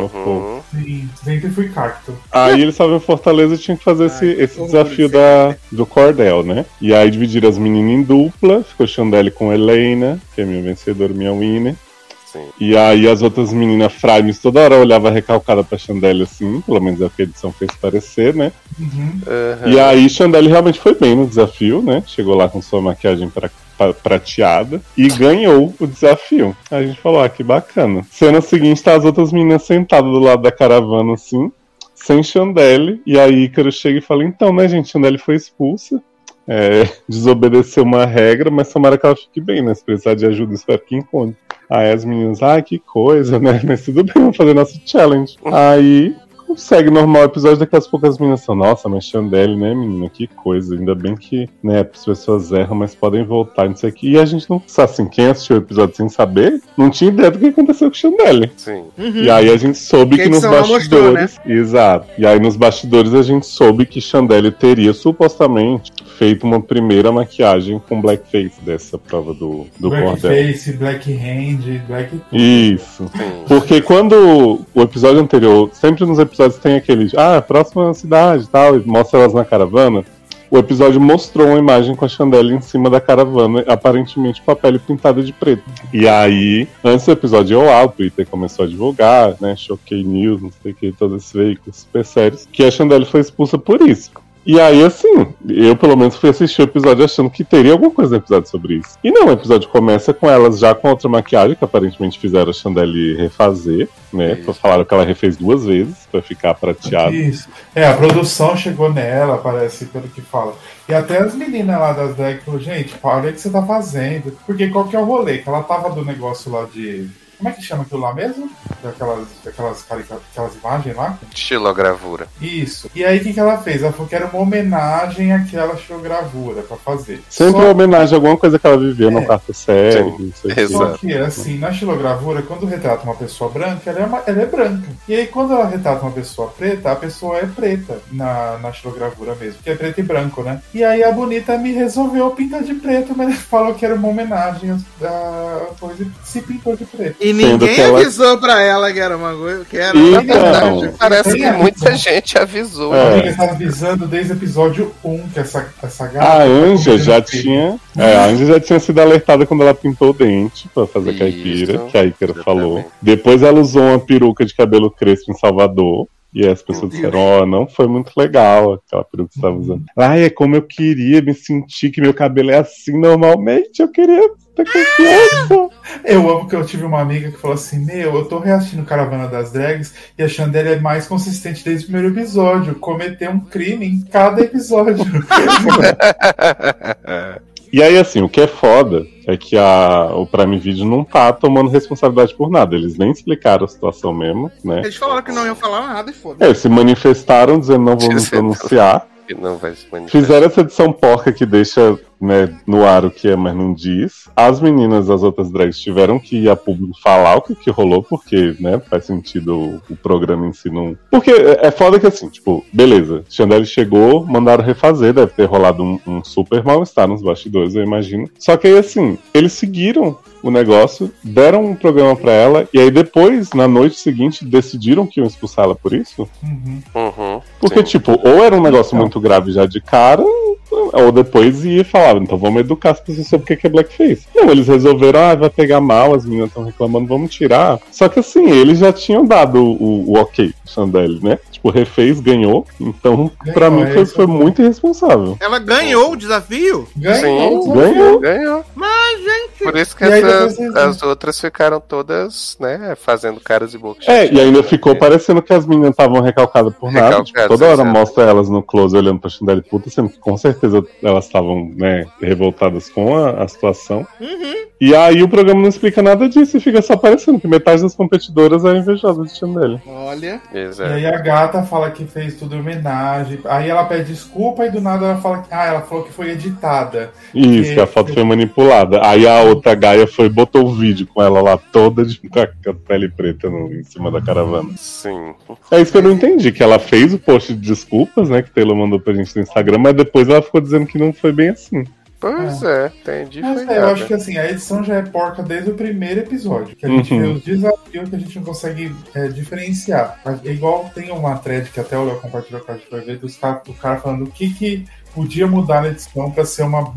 Sim, sempre fui cacto. Aí eles estavam em Fortaleza e tinham que fazer esse desafio do Cordel, né? E aí dividiram as meninas em dupla. Ficou Chandelle com Helena, que é minha vencedora, minha winner. Sim. E aí as outras meninas Frames toda hora olhava recalcada pra Chandelle assim, pelo menos é o que a edição fez parecer, né? E aí Chandelle realmente foi bem no desafio, né? Chegou lá com sua maquiagem prateada e ganhou o desafio. Aí a gente falou, que bacana. Cena seguinte, tá as outras meninas sentadas do lado da caravana assim, sem Chandelle, e aí Ícaro chega e fala, então, né, gente, Chandelle foi expulsa. Desobedeceu uma regra, mas tomara que ela fique bem, né? Se precisar de ajuda, espero que encontre. Aí as meninas, que coisa, né? Mas tudo bem, vamos fazer nosso challenge. Aí segue normal o episódio, daqui a pouco as meninas são, nossa, mas Chandelle, né, menina? Que coisa. Ainda bem que, né, as pessoas erram, mas podem voltar nisso aqui. E a gente não sabe, assim, quem assistiu o episódio sem saber, não tinha ideia do que aconteceu com Chandelle. Sim. E aí a gente soube que nos bastidores. Mostrou, né? Exato. E aí nos bastidores a gente soube que Chandelle teria supostamente feito uma primeira maquiagem com blackface dessa prova do Cordel. Blackface, black hand, black... Isso. Porque quando o episódio anterior, sempre nos episódios tem aquele, próxima cidade e tal, e mostra elas na caravana. O episódio mostrou uma imagem com a Chandelle em cima da caravana, aparentemente com a pele pintada de preto. E aí, antes do episódio o Twitter começou a divulgar, né, Choquei News, não sei o que, todos esses veículos super sérios, que a Chandelle foi expulsa por isso. E aí, assim, eu pelo menos fui assistir o episódio achando que teria alguma coisa no episódio sobre isso. E não, o episódio começa com elas já com outra maquiagem, que aparentemente fizeram a Chandelle refazer, né? Falaram que ela refez 2 vezes pra ficar prateada. Isso. A produção chegou nela, parece, pelo que fala. E até as meninas lá das drag falaram, gente, olha o que você tá fazendo. Porque qual que é o rolê? Que ela tava do negócio lá de... Como é que chama aquilo lá mesmo? Aquelas imagens lá? Estilogravura. Isso. E aí o que ela fez? Ela falou que era uma homenagem àquela estilogravura pra fazer. Sempre uma homenagem a alguma coisa que ela viveu na quarta série. Só que, assim, na estilogravura, quando retrata uma pessoa branca, ela é branca. E aí quando ela retrata uma pessoa preta, a pessoa é preta na estilogravura mesmo. Que é preto e branco, né? E aí a bonita me resolveu pintar de preto, mas falou que era uma homenagem a coisa e se pintou de preto. E ninguém avisou pra ela que era uma coisa, que era uma verdade. Parece que muita gente avisou. A amiga tá avisando desde o episódio 1 que essa gata... A Anja já tinha... a Anja já tinha sido alertada quando ela pintou o dente pra fazer caipira, que a Ícaro falou. Depois ela usou uma peruca de cabelo crespo em Salvador. E aí as pessoas disseram, não foi muito legal aquela peruca que você estava usando. É como eu queria me sentir que meu cabelo é assim normalmente, eu queria ter confiança. Eu amo que eu tive uma amiga que falou assim, eu tô reassistindo Caravana das Drags e a Chandelle é mais consistente desde o primeiro episódio, cometeu um crime em cada episódio. E aí, assim, o que é foda é que o Prime Video não tá tomando responsabilidade por nada. Eles nem explicaram a situação mesmo, né? Eles falaram que não iam falar nada e foda-se. Eles se manifestaram dizendo não vamos pronunciar. que não vai se manifestar. Fizeram essa edição porca que deixa, né, no ar o que é, mas não diz. As meninas das outras drags tiveram que ir a público falar o que rolou, porque, né, faz sentido o programa em si não... Porque é foda que assim, tipo, beleza, Chandelle chegou, mandaram refazer, deve ter rolado um super mal-estar nos bastidores, eu imagino. Só que aí, assim, eles seguiram o negócio, deram um programa pra ela, e aí depois, na noite seguinte, decidiram que iam expulsar ela por isso? Uhum, Porque, sim. tipo, ou era um negócio muito grave já de cara, ou depois ia falar, então vamos educar as pessoas sobre o que é blackface. Não, eles resolveram, vai pegar mal, as meninas estão reclamando, vamos tirar. Só que assim, eles já tinham dado o ok, Chandelle, né? Tipo, refez, ganhou, então pra mim foi muito irresponsável. Ela ganhou o desafio? Ganhou. Mas, gente... Por isso que E aí as outras ficaram todas, né, fazendo caras e bocas. E ainda ficou parecendo que as meninas estavam recalcadas por nada. Recalcadas, Tipo, toda hora exato. mostra elas no close olhando pra Chandelle puta, sendo que com certeza elas estavam, né, revoltadas com a situação. E aí o programa não explica nada disso e fica só parecendo que metade das competidoras é invejosa de Chandelle. Olha... E Exato. aí a gata fala que fez tudo em homenagem. Aí ela pede desculpa e do nada ela fala que ela falou que foi editada. Isso, que a foto foi manipulada. Aí a outra Gaia botou o vídeo com ela lá toda com a pele preta em cima da caravana. Sim. É isso que eu não entendi, que ela fez o post de desculpas, né, que Taylor mandou pra gente no Instagram, mas depois ela ficou dizendo que não foi bem assim. Pois entendi. Mas Foi eu nada. acho que assim, a edição já é porca desde o primeiro episódio. Que a gente vê os desafios que a gente não consegue diferenciar. É igual tem uma thread que até o Léo compartilhou com a gente vai ver do cara falando o que podia mudar na edição pra ser um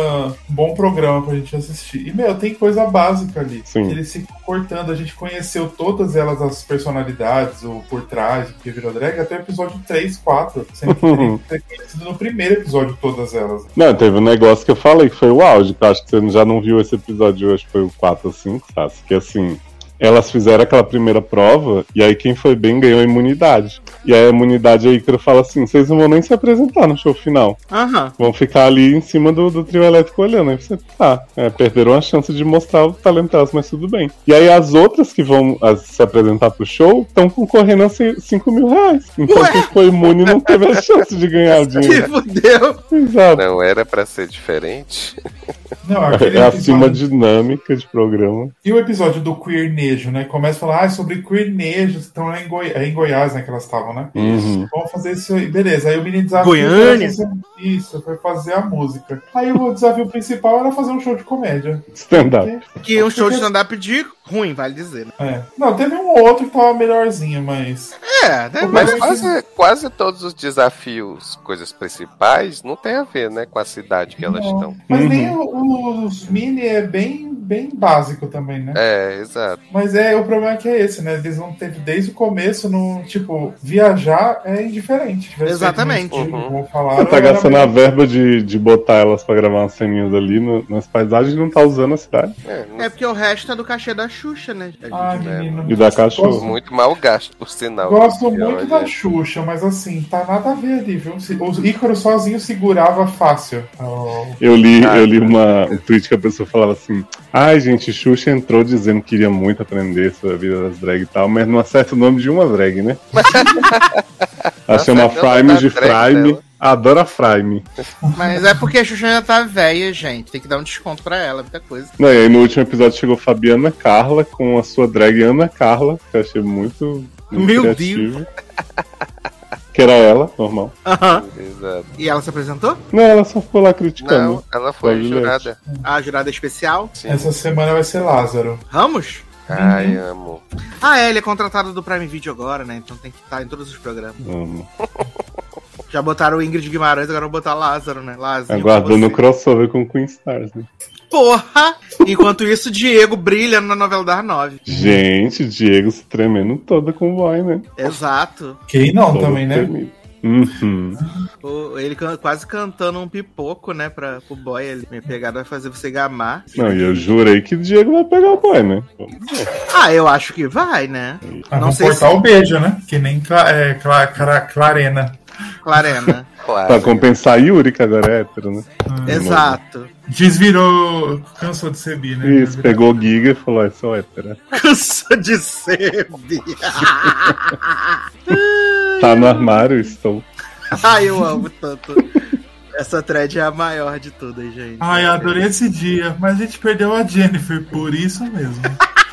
bom programa pra gente assistir. E, tem coisa básica ali. Sim. Eles ficam cortando, a gente conheceu todas elas, as personalidades, o por trás, o que virou drag, até o episódio 3, 4. Sendo que teria que ter conhecido no primeiro episódio todas elas. Não, teve um negócio que eu falei que foi o auge, que eu acho que você já não viu esse episódio, acho que foi o 4 ou 5, sabe? Que assim, elas fizeram aquela primeira prova, e aí quem foi bem ganhou a imunidade. E aí a imunidade aí que eu falo assim, vocês não vão nem se apresentar no show final. Vão ficar ali em cima do trio elétrico olhando. Aí você perderam a chance de mostrar o talento delas, mas tudo bem. E aí as outras que vão se apresentar pro show estão concorrendo a 5 mil reais. Então quem foi imune não teve a chance de ganhar o dinheiro. Que fudeu! Exato. Não era pra ser diferente. Não, aquele É assim uma episódio... dinâmica de programa. E o episódio do queernejo, né? Começa a falar sobre queernejo, estão lá em Goiás, né? Que elas estavam, né? Vamos fazer isso aí. Beleza, aí o mini desafio Goiânia? foi fazer a música. Aí o desafio principal era fazer um show de comédia. Stand-up. Que um show de stand-up de ruim, vale dizer, né? Não, teve um outro que tava melhorzinho, mas... Né? Mas quase todos os desafios, coisas principais, não tem a ver, né, com a cidade que elas estão. Mas nem os mini é bem básico também, né? Exato. Mas o problema é esse, né? Eles não teve desde o começo, tipo, viajar é indiferente. Exatamente. Como falaram, Tá gastando a verba de botar elas pra gravar umas ceninhas ali nas paisagens e não tá usando a cidade. É porque o resto é do cachê da Xuxa, né? Menino. E da cachorro. Muito mal gasto, por sinal. Gosto muito da Xuxa, mas assim, tá nada a ver ali, viu? O Ícaro sozinho segurava fácil. Eu li um tweet que a pessoa falava assim: ai, gente, Xuxa entrou dizendo que queria muito aprender sobre a vida das drag e tal, mas não acerta o nome de uma drag, né? Ela chama Frime de Frime. Adoro a Frime. Mas é porque a Xuxa já tá velha, gente. Tem que dar um desconto pra ela, muita coisa. Não, e aí no último episódio chegou Fabiana Carla com a sua drag Ana Carla, que eu achei muito Meu criativo. Deus. Que era ela, normal. Exato. E ela se apresentou? Não, ela só ficou lá criticando. Não, ela foi jurada. A jurada especial? Sim. Essa semana vai ser Lázaro. Ramos? Ai, amo. Ele é contratado do Prime Video agora, né? Então tem que estar em todos os programas. Amo. Já botaram o Ingrid Guimarães, agora vão botar Lázaro, né? Lázaro. Aguardando o crossover com Queen Stars, né? Porra! Enquanto isso, Diego brilha na novela das 9. Gente, Diego se tremendo toda com o boy, né? Exato. Quem não Todo também, né? tremido. Uhum. Ele quase cantando um pipoco, né? Pro boy ali. Minha pegada vai fazer você gamar. Não, e eu jurei que o Diego vai pegar o boy, né? Vamos ver. Eu acho que vai, né? Vamos cortar o beijo, né? Que nem Clarena. Clarena. Claro. Pra compensar a Yuri, que agora é hétero, né? Exato. Desvirou. Cansou de ser bi, né? Isso, pegou o Giga e falou: sou hétero. Cansou de ser. Tá no armário, estou. Ai, eu amo tanto. Essa thread é a maior de todas, gente. Ai, eu adorei esse dia, mas a gente perdeu a Jennifer, por isso mesmo.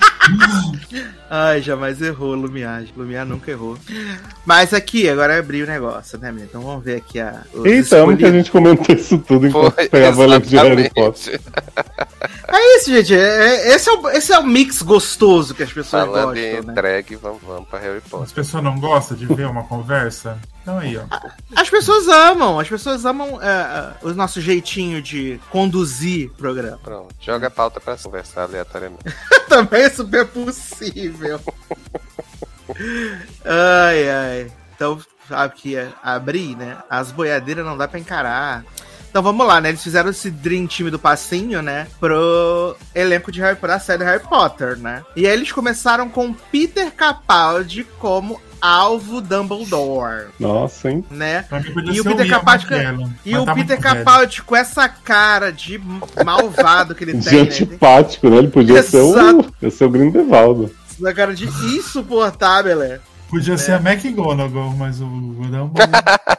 Ai, jamais errou, Lumiar. Lumiar nunca errou. Mas aqui, agora abri o negócio, né, menino? Então vamos ver aqui os Eita, amo que a gente comentou isso tudo enquanto Foi, pegava a lente de Harry Potter. exatamente. É isso, gente. Esse é o mix gostoso que as pessoas Falando em gostam, né? entregue, vamos pra Harry As Potter. pessoas não gostam de ver uma conversa? Então aí, ó. As pessoas amam o nosso jeitinho de conduzir o programa. Pronto, joga a pauta pra conversar aleatoriamente. Também é super possível. Ai. Então, sabe que abrir, né? As boiadeiras não dá pra encarar. Então vamos lá, né? Eles fizeram esse Dream Team do passinho, né? Pro elenco de Harry Potter, da série Harry Potter, né? E aí eles começaram com Peter Capaldi como alvo Dumbledore, Nossa, hein? né? Pra mim podia E o ser Peter Ian Capaldi McKellen, E mas o tá Peter muito velho. Capaldi com essa cara de malvado que ele De tem, né? antipático, né? Ele podia ser Exato. o Grindelwald. Essa cara de insuportável, né? Podia ser a McGonagall, mas o Dumbledore...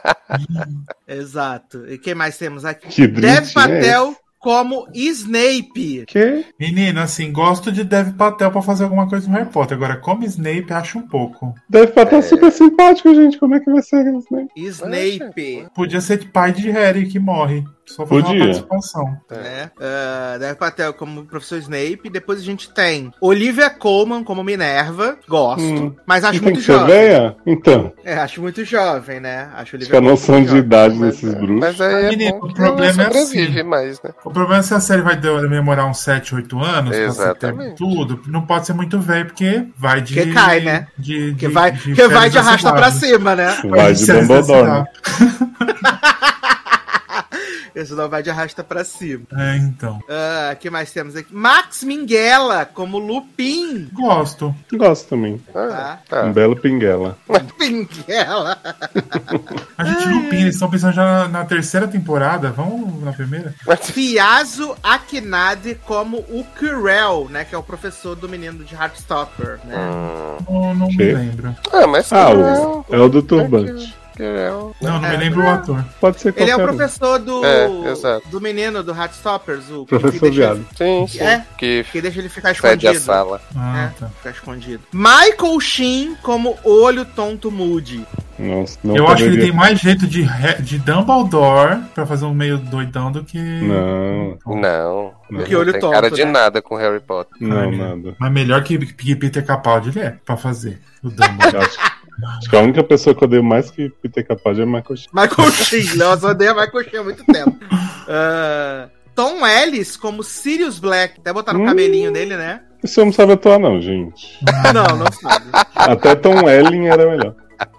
Exato. E quem mais temos aqui? Que Dream Dev Team é Patel como Snape. Que? Menino, assim, gosto de Dev Patel pra fazer alguma coisa no Harry Potter. Agora, como Snape, acho um pouco. Deve estar super simpático, gente. Como é que vai ser isso, né? Snape. Podia ser de pai de Harry que morre. Só fazer Podia. uma participação. Né? Dev Patel como professor Snape. Depois a gente tem Olivia Colman como Minerva. Gosto. Mas E acho tem muito que ser jovem. véia? Então, Acho muito jovem, né? Acho acho Olivia que a Colman noção muito de jovem. idade desses bruxos. Mas aí é Menino, bom o que problema ela é sobrevive assim. mais, né? O problema é se a série vai demorar uns 7, 8 anos pra você ter Exatamente. tudo. Não pode ser muito velho, porque vai de... Porque cai, né? De, Que vai de de férias arrasta pra aceleradas. cima, né? Vai de férias Dumbledore. aceleradas. Esse não vai de arrasta pra cima. É, então. Que mais temos aqui? Max Minghella como Lupin. Gosto. Gosto também. Ah, Um tá. belo pinguela. Minghella. A gente Lupin, eles estão pensando já na terceira temporada. Vamos na primeira? Fiazo Akinade como o Quirrell, né? Que é o professor do menino de Heartstopper, né? Não me Que? lembro. Mas É o do turbante. Não me lembro o ator. Pode ser Ele qualquer é o um. professor do exato. do menino do Heartstoppers, o Professor que deixa, viado. Sim, sim. É. Que que deixa ele ficar fede a escondido. sala. Ah, É, tá. ficar escondido. Michael Sheen como Olho Tonto Moody. Nossa, não Eu acho que ele poderia- tem mais jeito de Dumbledore pra fazer um meio doidão do que... Não, Não. Não. Ele Que olho não tem tonto, cara de né? nada com Harry Potter. não, nada. Mas melhor que Peter Capaldi ele é pra fazer o Dumbledore. Acho que a única pessoa que eu odeio mais que Peter Capaldi é Michael Sheen. Michael Sheen. Nossa, eu odeio Michael Sheen há muito tempo. Tom Ellis como Sirius Black. Até botaram o cabelinho nele, né? Esse homem não sabe atuar, não, gente. Não sabe. Até Tom Welling era melhor.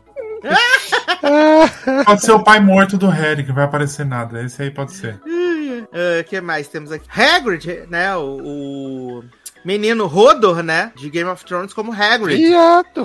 Pode ser o pai morto do Harry, que não vai aparecer nada. Esse aí pode ser. O que mais temos aqui? Hagrid, né? O menino Hodor, né? De Game of Thrones como Hagrid. Viado!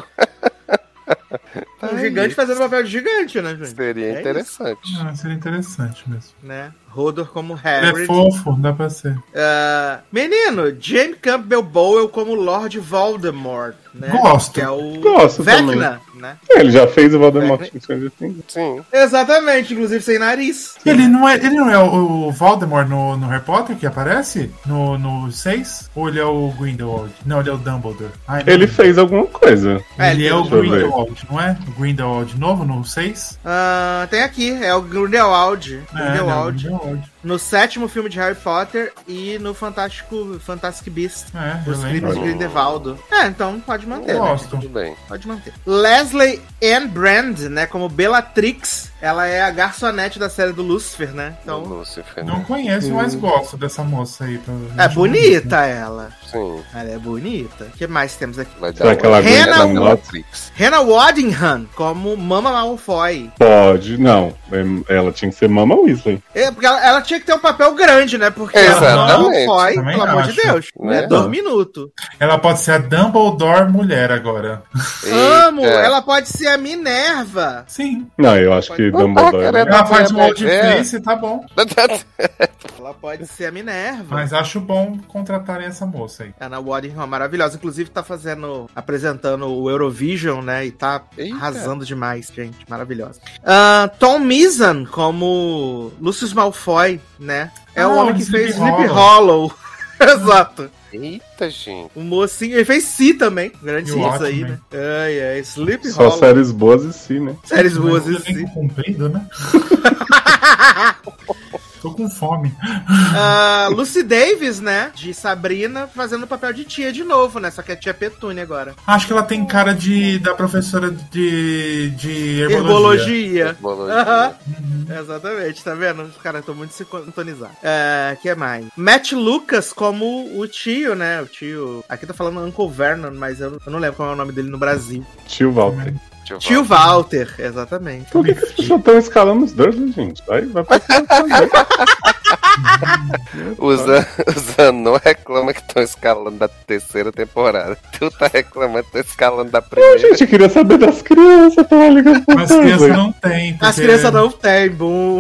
Um gigante fazendo papel de gigante, né, gente? Seria É interessante. Seria interessante mesmo. né? Hodor como Ele é Hagrid. fofo, dá pra ser. Menino, James Campbell Boyle como Lord Voldemort, né? Gosto. Que é o Gosto Vecna, né? Ele já fez o Voldemort em Stranger Things. Sim. Exatamente, inclusive sem nariz. Ele não é o Voldemort no Harry Potter que aparece? No 6? Ou ele é o Grindelwald? Não, ele é o Dumbledore. Ai, não. Ele fez alguma coisa. Ele é o deixa eu ver. Grindelwald, não é? O Grindelwald novo no 6? Tem aqui, é o Grindelwald. Grindelwald. No 7º filme de Harry Potter e no Fantastic Beasts. Eu Os lembro. Crimes de Grindelwaldo. Então pode manter, Eu né? gosto. Tudo bem. Pode manter. Leslie Ann Brand, né? Como Bellatrix. Ela é a garçonete da série do Lucifer, né? Então, Então, Lucifer, Não né? conheço, mas gosto dessa moça aí. é bonita ela. Sim. Ela é bonita. O que mais temos aqui? Vai Será dar que ela uma aguenta na a moto? Matrix. Hannah Waddingham, como Mama Malfoy. Pode, não. Ela tinha que ser Mama Weasley. Porque ela tinha tinha que ter um papel grande, né? Porque Exatamente. não foi, Também pelo amor de acho. Deus. Né? É 2 minutos. Ela pode ser a Dumbledore mulher agora. Amo! Eita. Ela pode ser a Minerva. Sim. Não, eu acho que Dumbledore. cara, Ela faz um mulher, old é. face, tá bom. Ela pode ser a Minerva. Mas acho bom contratarem essa moça aí. Anna Waddingham é maravilhosa. Inclusive tá apresentando o Eurovision, né? E tá Eita. arrasando demais, gente. Maravilhosa. Tom Mizan como Lucius Malfoy, né? É o Ah, homem que Sleepy fez Sleepy Hollow. Hollow. Exato. Eita, gente. O mocinho, ele fez Si também. Grande E Si o isso aí, Watchmen. né? Ai, Sleepy Só Hollow. séries boas e sim, né? Séries boas Mas e Si. elenco comprido, né? Tô com fome. Lucy Davis, né? De Sabrina, fazendo o papel de tia de novo, né? Só que é tia Petúnia agora. Acho que ela tem cara da professora de herbologia. Herbologia. Aham. Exatamente, tá vendo? Os caras estão muito sintonizados. Que mais? Matt Lucas como o tio, né? O tio. Aqui tá falando Uncle Vernon, mas eu não lembro qual é o nome dele no Brasil. Tio Walter. Tio Walter, exatamente. Por que as pessoas estão escalando os Dursley, gente? Vai pra Os Zanon reclamam que estão escalando da 3ª temporada. Tu tá reclamando que estão escalando da Não, primeira. gente, eu queria saber das crianças, tá ligando pro Mas criança Dursley. não tem. porque- As crianças não tem, boom.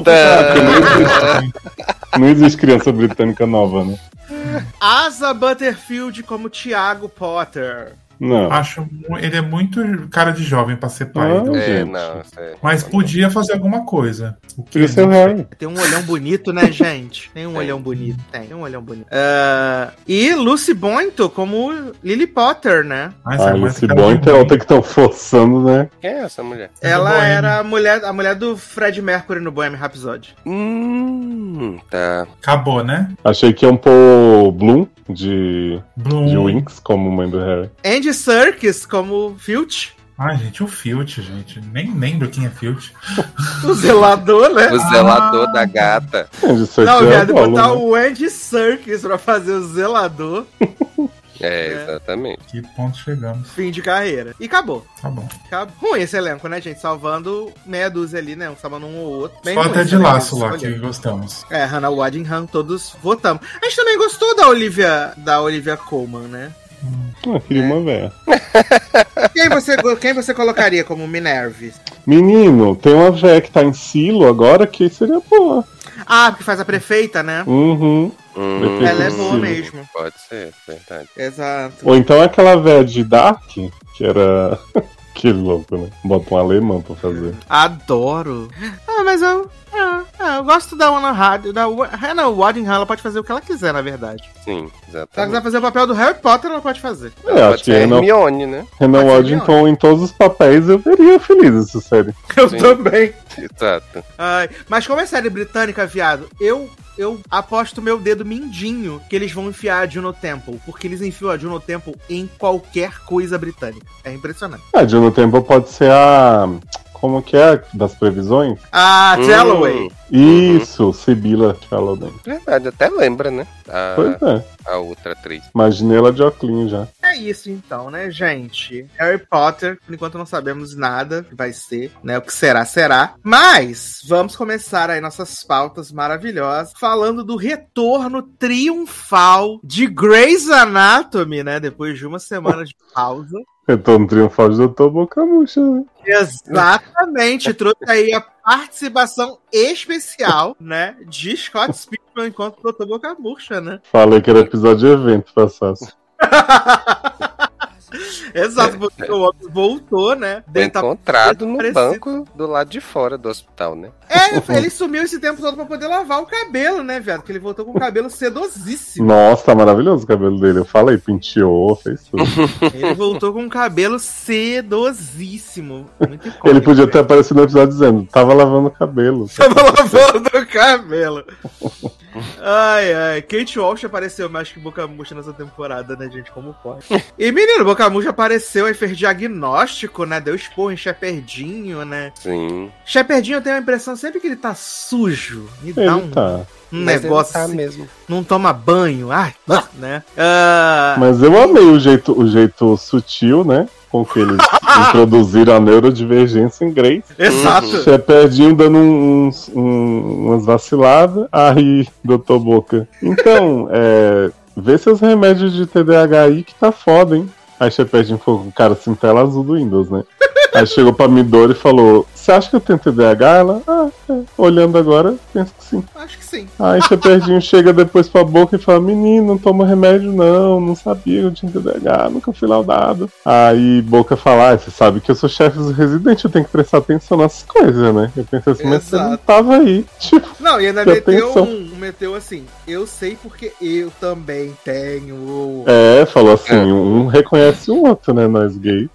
Não existe criança britânica nova, né? Asa Butterfield como Tiago Potter. Não. Ele é muito cara de jovem pra ser pai. Ah, então. gente. Não, Mas podia fazer alguma coisa. O que Podia ser o Harry. Tem um olhão bonito, né, gente? Tem um olhão bonito. Tem um olhão bonito. E Lucy Boynton como Lily Potter, né? Mas Ah, mas esse cara bom de então é outra que estão forçando, né? Quem é essa mulher? Ela Bohemian. era a mulher do Fred Mercury no Bohemian Rhapsody. Tá. Acabou, né? Achei que iam pôr Bloom de Bloom. Winx como mãe do Harry. Andy Serkis como Filch. Ai, gente, o Filch, gente. Nem lembro quem é Filch. O zelador, né? O zelador da gata. Não, viado, Apolo, botar né? o Andy Serkis pra fazer o zelador. Exatamente. Que ponto chegamos. Fim de carreira. E acabou. Tá bom. Ruim esse elenco, né, gente? Salvando meia dúzia ali, né? Salvando um ou outro. Bem Só ruim até esse de elenco, laço lá olha. que gostamos. Hannah Waddingham, todos votamos. A gente também gostou da Olivia Colman, né? Ah, queria uma véia. Quem você colocaria como Minerva? Menino, tem uma véia que tá em Silo agora que seria boa. Ah, porque faz a prefeita, né? Uhum. Prefeita Ela é de boa Silo. mesmo. Pode ser, verdade. Exato. Ou então aquela véia de Dark, que era... Que louco, né? Bota um alemão pra fazer. Adoro. Mas eu gosto da Hannah Waddingham, ela pode fazer o que ela quiser, na verdade. Sim, Se ela exatamente. quiser fazer o papel do Harry Potter, ela pode fazer. É, Pode acho que ser Renan Hermione, né? Waddington em todos os papéis eu veria feliz essa série. Eu Sim. também. Exato. Ai, mas como é série britânica, viado, eu aposto meu dedo mindinho que eles vão enfiar a Juno Temple, porque eles enfiam a Juno Temple em qualquer coisa britânica. É impressionante. A Juno Temple pode ser a... Como que é? Das previsões? Tellaway. Isso, Sibila Chalamet. Verdade, até lembra, né? Pois é. A outra atriz. Imaginei ela de óculos já. É isso então, né, gente? Harry Potter, por enquanto não sabemos nada que vai ser, né? O que será, será. Mas vamos começar aí nossas pautas maravilhosas, falando do retorno triunfal de Grey's Anatomy, né? Depois de uma semana de pausa. Retorno triunfal de Dr. Boca Murcha, né? Exatamente, trouxe aí a participação especial, né, de Scott Speedman enquanto Dr. Boca Murcha, né? Falei que era episódio de evento, passasse. Exato, porque o homem voltou, né? Foi encontrado no parecido. banco do lado de fora do hospital, né? Ele sumiu esse tempo todo pra poder lavar o cabelo, né, viado? Porque ele voltou com o cabelo sedosíssimo. Nossa, tá maravilhoso o cabelo dele. Eu falei, penteou, fez tudo. Ele voltou com o cabelo sedosíssimo. Muito icônico. Ele podia ter aparecido no episódio dizendo, tava lavando o cabelo. Tava lavando o cabelo. Ai. Kate Walsh apareceu mais que Boca Murcha nessa temporada, né, gente? Como pode? E, menino, Boca Murcha apareceu aí, fez diagnóstico, né? Deu esporro em Shepardinho, né? Sim. Shepardinho, eu tenho a impressão sempre que ele tá sujo. Me dá Ele tá. um Mas negócio ele tá assim, mesmo. não toma banho. Ai, né? Mas eu amei o jeito sutil, né? com que eles introduziram a neurodivergência em Grey's. Exato. Shepardinho dando umas vaciladas. Aí, doutor Boca. Então, vê seus remédios de TDAH aí que tá foda, hein? Aí Shepardinho falou com o cara assim, tela azul do Windows, né? Aí chegou pra Midori e falou: você acha que eu tenho TDAH? Ela, olhando agora, penso que sim. Acho que sim. Aí Shepardinho chega depois pra Boca e fala: menino, não toma remédio não sabia que eu tinha TDAH, nunca fui laudado. Aí Boca fala: você sabe que eu sou chefe do residente, eu tenho que prestar atenção nessas coisas, né? Eu pensei assim, mas você não tava aí. Tipo, não, e ainda meteu meteu assim, eu sei porque eu também tenho. Falou assim, um reconhece o outro, né, nós gays.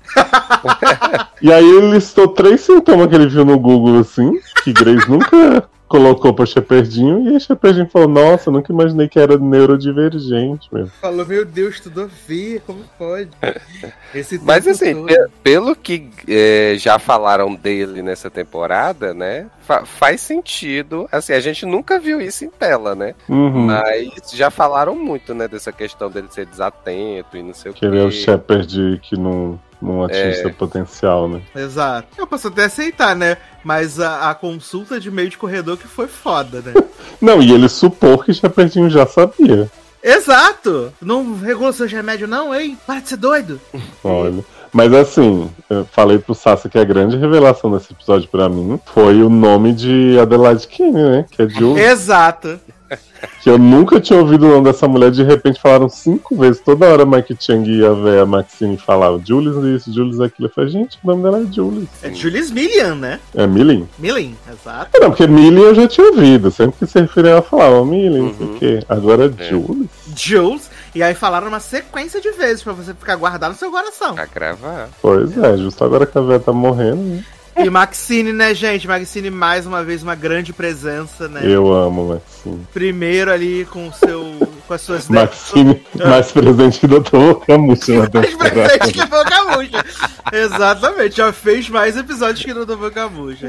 E aí ele listou 3 sintomas que ele viu no Google, assim, que Grace nunca colocou pra Shepardinho, e a Shepardinho falou: nossa, eu nunca imaginei que era neurodivergente mesmo. Falou: meu Deus, tudo a ver, como pode? Mas assim, pelo que já falaram dele nessa temporada, né, faz sentido. Assim, a gente nunca viu isso em tela, né? Uhum. Mas já falaram muito, né, dessa questão dele ser desatento e não sei o que ele é o Shepard que não atinge seu potencial, né? Exato. Eu posso até aceitar, né? Mas a consulta de meio de corredor que foi foda, né? Não, e ele supor que Shepardinho já sabia. Exato! Não regula seus remédios não, hein? Para de ser doido! Olha... Mas assim, eu falei pro Sasha que a grande revelação desse episódio pra mim foi o nome de Adelaide Kane, né? Que é Julie. Exato! Que eu nunca tinha ouvido o nome dessa mulher, de repente falaram 5 vezes. Toda hora Mike Chang e a véia Maxine falavam Julius isso, Julius aquilo. Eu falei, gente, o nome dela é Julius. É Julius Millian, né? É Millie? Millie, exato. Não, porque Millie eu já tinha ouvido. Sempre que se referia ela falava Millie, não sei o quê. Agora é Julius. Jules. E aí falaram uma sequência de vezes pra você ficar guardado no seu coração. Pra gravar. Pois é, justo agora que a véia tá morrendo, né? E Maxine, né, gente? Maxine, mais uma vez, uma grande presença, né? Eu amo Maxine. Primeiro ali com as suas... Maxine, mais presente que Dr. Bocamucha na temporada. Mais presente que Bocamucha. Exatamente, já fez mais episódios que Dr. Bocamucha.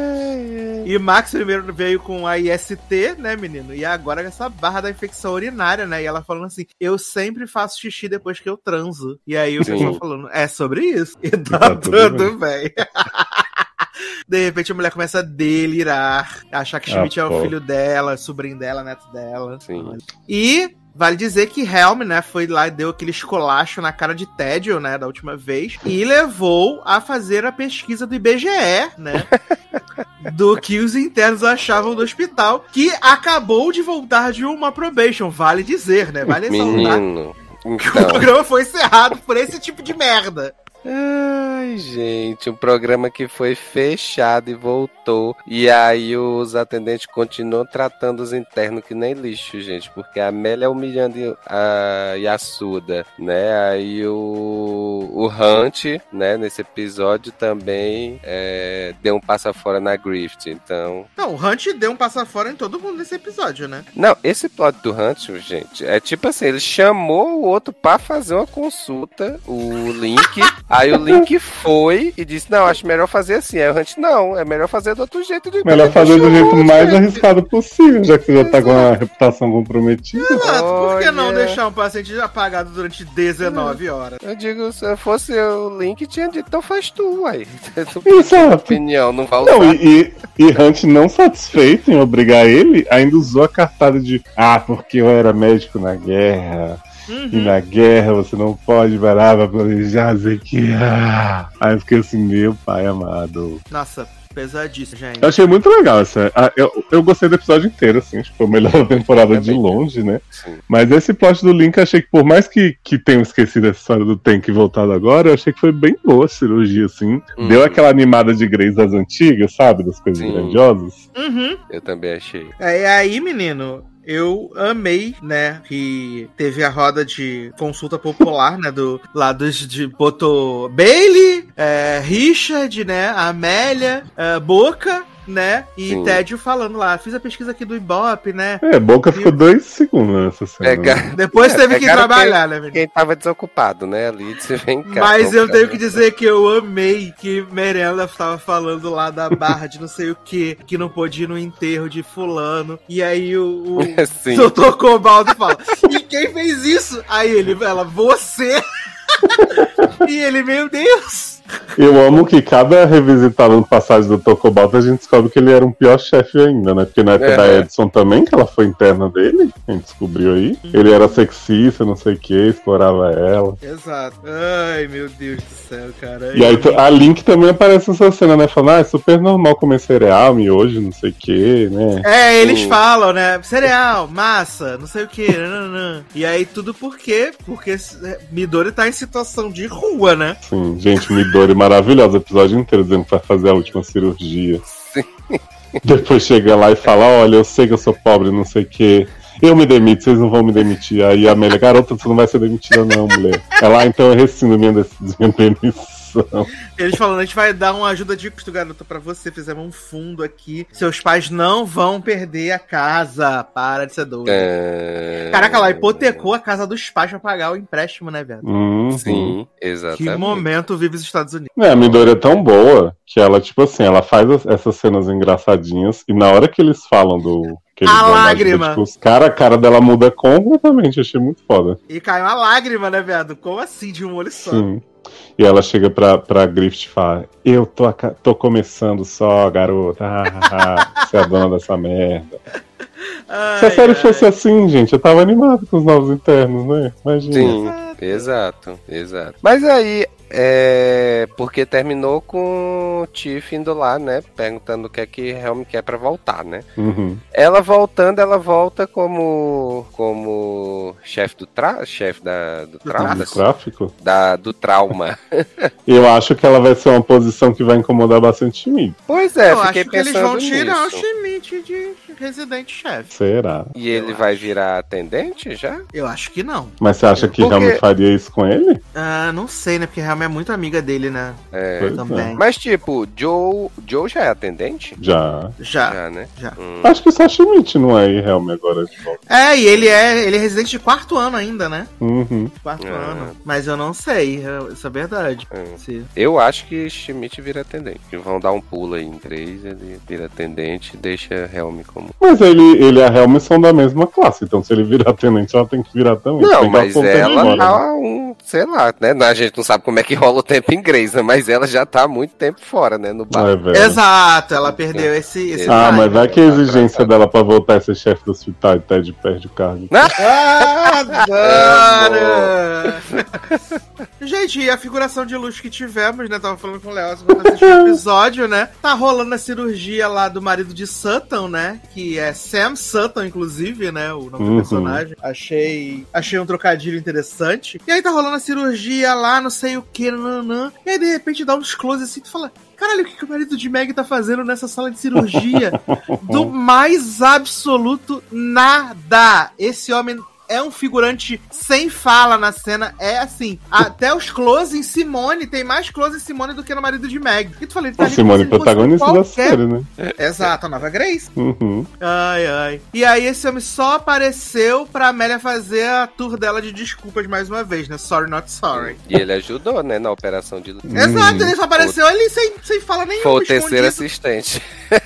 E Max primeiro veio com a IST, né, menino? E agora com essa barra da infecção urinária, né? E ela falando assim, eu sempre faço xixi depois que eu transo. E aí o pessoal falando, é sobre isso. E tá tudo bem. De repente a mulher começa a delirar, achar que Schmidt é o filho dela, sobrinho dela, neto dela. Sim. E vale dizer que Helm, né, foi lá e deu aquele esculacho na cara de Tédio, né, da última vez, e levou a fazer a pesquisa do IBGE, né, do que os internos achavam do hospital, que acabou de voltar de uma probation, vale dizer, né, vale ressaltar que o programa foi encerrado por esse tipo de merda. Ai, gente, um programa que foi fechado e voltou. E aí os atendentes continuam tratando os internos que nem lixo, gente. Porque a Amélia humilhando a Yasuda, né? Aí o Hunt, né, nesse episódio também deu um passa fora na Grift, então... Não, o Hunt deu um passa fora em todo mundo nesse episódio, né? Não, esse plot do Hunt, gente, é tipo assim, ele chamou o outro pra fazer uma consulta, o Link... Aí o Link foi e disse, não, acho melhor fazer assim. Aí o Hunt, não, é melhor fazer do outro jeito. Melhor fazer do jeito mais arriscado possível, já que você já tá com a reputação comprometida. Exato, por que não deixar um paciente apagado durante 19 horas? Eu digo, se fosse o Link, tinha dito, então faz tu, uai. Exato. Opinião, não vai usar. Não, e Hunt, não satisfeito em obrigar ele, ainda usou a cartada de, porque eu era médico na guerra. E na guerra você não pode parar pra planejar, sei que. Aí eu fiquei assim, meu pai amado. Nossa, pesadíssimo, gente. Eu achei muito legal essa. Eu gostei do episódio inteiro, assim. Acho que foi a melhor temporada de longe, né? Sim. Mas esse plot do Link, achei que por mais que tenham esquecido essa história do Tank voltado agora, eu achei que foi bem boa a cirurgia, assim. Deu aquela animada de Grace das antigas, sabe? Das coisas grandiosas. Eu também achei. E aí, menino... Eu amei, né, que teve a roda de consulta popular, né, do lado de botou Bailey, Richard, né, Amélia, Boca, né, e Tédio falando lá, fiz a pesquisa aqui do Ibope, né. Boca ficou 2 segundos nessa cena. Depois teve que trabalhar, né, menino? Quem tava desocupado, né, ali, de se vem cá. Mas eu tenho que dizer que eu amei que Merenda estava falando lá da barra de não sei o que não podia ir no enterro de fulano, e aí o Dr. Cobaldo fala, e quem fez isso? Aí ela, você... E ele, meu Deus! Eu amo que cada revisitada no passagem do Tocobalto a gente descobre que ele era um pior chefe ainda, né? Porque na época da Edson também, que ela foi interna dele, a gente descobriu aí. Ele era sexista, não sei o que, explorava ela. Exato. Ai, meu Deus do céu, cara. E aí a Link também aparece nessa cena, né? Falando, é super normal comer cereal, miojo, não sei o que, né? É, eles falam, né? Cereal, massa, não sei o que. E aí tudo por quê? Porque Midori tá em situação de rua, né? Sim, gente, Midori maravilhosa, o episódio inteiro dizendo que vai fazer a última cirurgia. Sim. Depois chega lá e fala, olha, eu sei que eu sou pobre, não sei o que. Eu me demito, vocês não vão me demitir. Aí a Amélia, garota, você não vai ser demitida não, mulher. Ela, então eu rescindo minha demissão. Eles falando, a gente vai dar uma ajuda de custo, garota, pra você. Fizemos um fundo aqui. Seus pais não vão perder a casa. Para de ser doido. Caraca, ela hipotecou a casa dos pais pra pagar o empréstimo, né, velho? Sim, exatamente. Que momento vive os Estados Unidos. A Midori é tão boa que ela, tipo assim, ela faz essas cenas engraçadinhas e na hora que eles falam do... A lágrima. Tipo, a cara dela muda completamente, achei muito foda. E cai uma lágrima, né, viado? Como assim, de um olho só? Sim. E ela chega pra Griffith e fala, eu tô começando só, garota. Você é a dona dessa merda. Se a série fosse assim, gente, eu tava animado com os novos internos, né? Imagina. Sim, exato. Mas aí, porque terminou com o Tiff indo lá, né? Perguntando o que é que Helm quer pra voltar, né? Ela voltando, ela volta como chefe do tráfico? Do trauma. Eu acho que ela vai ser uma posição que vai incomodar bastante Schmidt. Pois é, eu fiquei acho que eles vão pensando tirar nisso. o Schmidt de residente-chefe. Será? E ele vai virar atendente já? Eu acho que não. Mas você acha que Helm faria isso com ele? Ah, não sei, né? Porque Helm é muito amiga dele, né? Pois Também. Mas tipo, Joe já é atendente? Já, né? Já. Acho que só Schmidt não é Helm agora de volta. E ele é residente de 4º ano ainda, né? 4º ano. Mas eu não sei, isso é verdade. Eu acho que Schmidt vira atendente. Vão dar um pulo aí em 3, ele vira atendente e deixa Helm como... Mas ele e a Helm são da mesma classe, então se ele virar atendente, ela tem que virar também. Não, mas ela tá sei lá, né? A gente não sabe como é que rola o tempo em Grey's, mas ela já tá há muito tempo fora, né? No bar. Exato, ela perdeu esse mas vai que a exigência dela pra voltar a ser chefe do hospital e Ted perde o cargo. Adoro! Gente, e a figuração de luxo que tivemos, né? Tava falando com o Léo quando assistiu o episódio, né? Tá rolando a cirurgia lá do marido de Sutton, né? Que é Sam Sutton, inclusive, né? O nome do personagem. Achei um trocadilho interessante. E aí tá rolando a cirurgia lá, não sei o que, nananã. E aí, de repente, dá uns close assim, tu fala... Caralho, o que o marido de Meg tá fazendo nessa sala de cirurgia? Do mais absoluto nada. Esse homem é um figurante sem fala na cena. É assim, até os close em Simone, tem mais close em Simone do que no marido de Meg. E tu falei, tá a Simone protagonista da série, né? Exato, a nova Grace. Ai. E aí esse homem só apareceu pra Amélia fazer a tour dela de desculpas mais uma vez, né? Sorry, not sorry. E ele ajudou, né, na operação de... Exato, ele só apareceu ali sem fala nenhuma. Foi o terceiro assistente.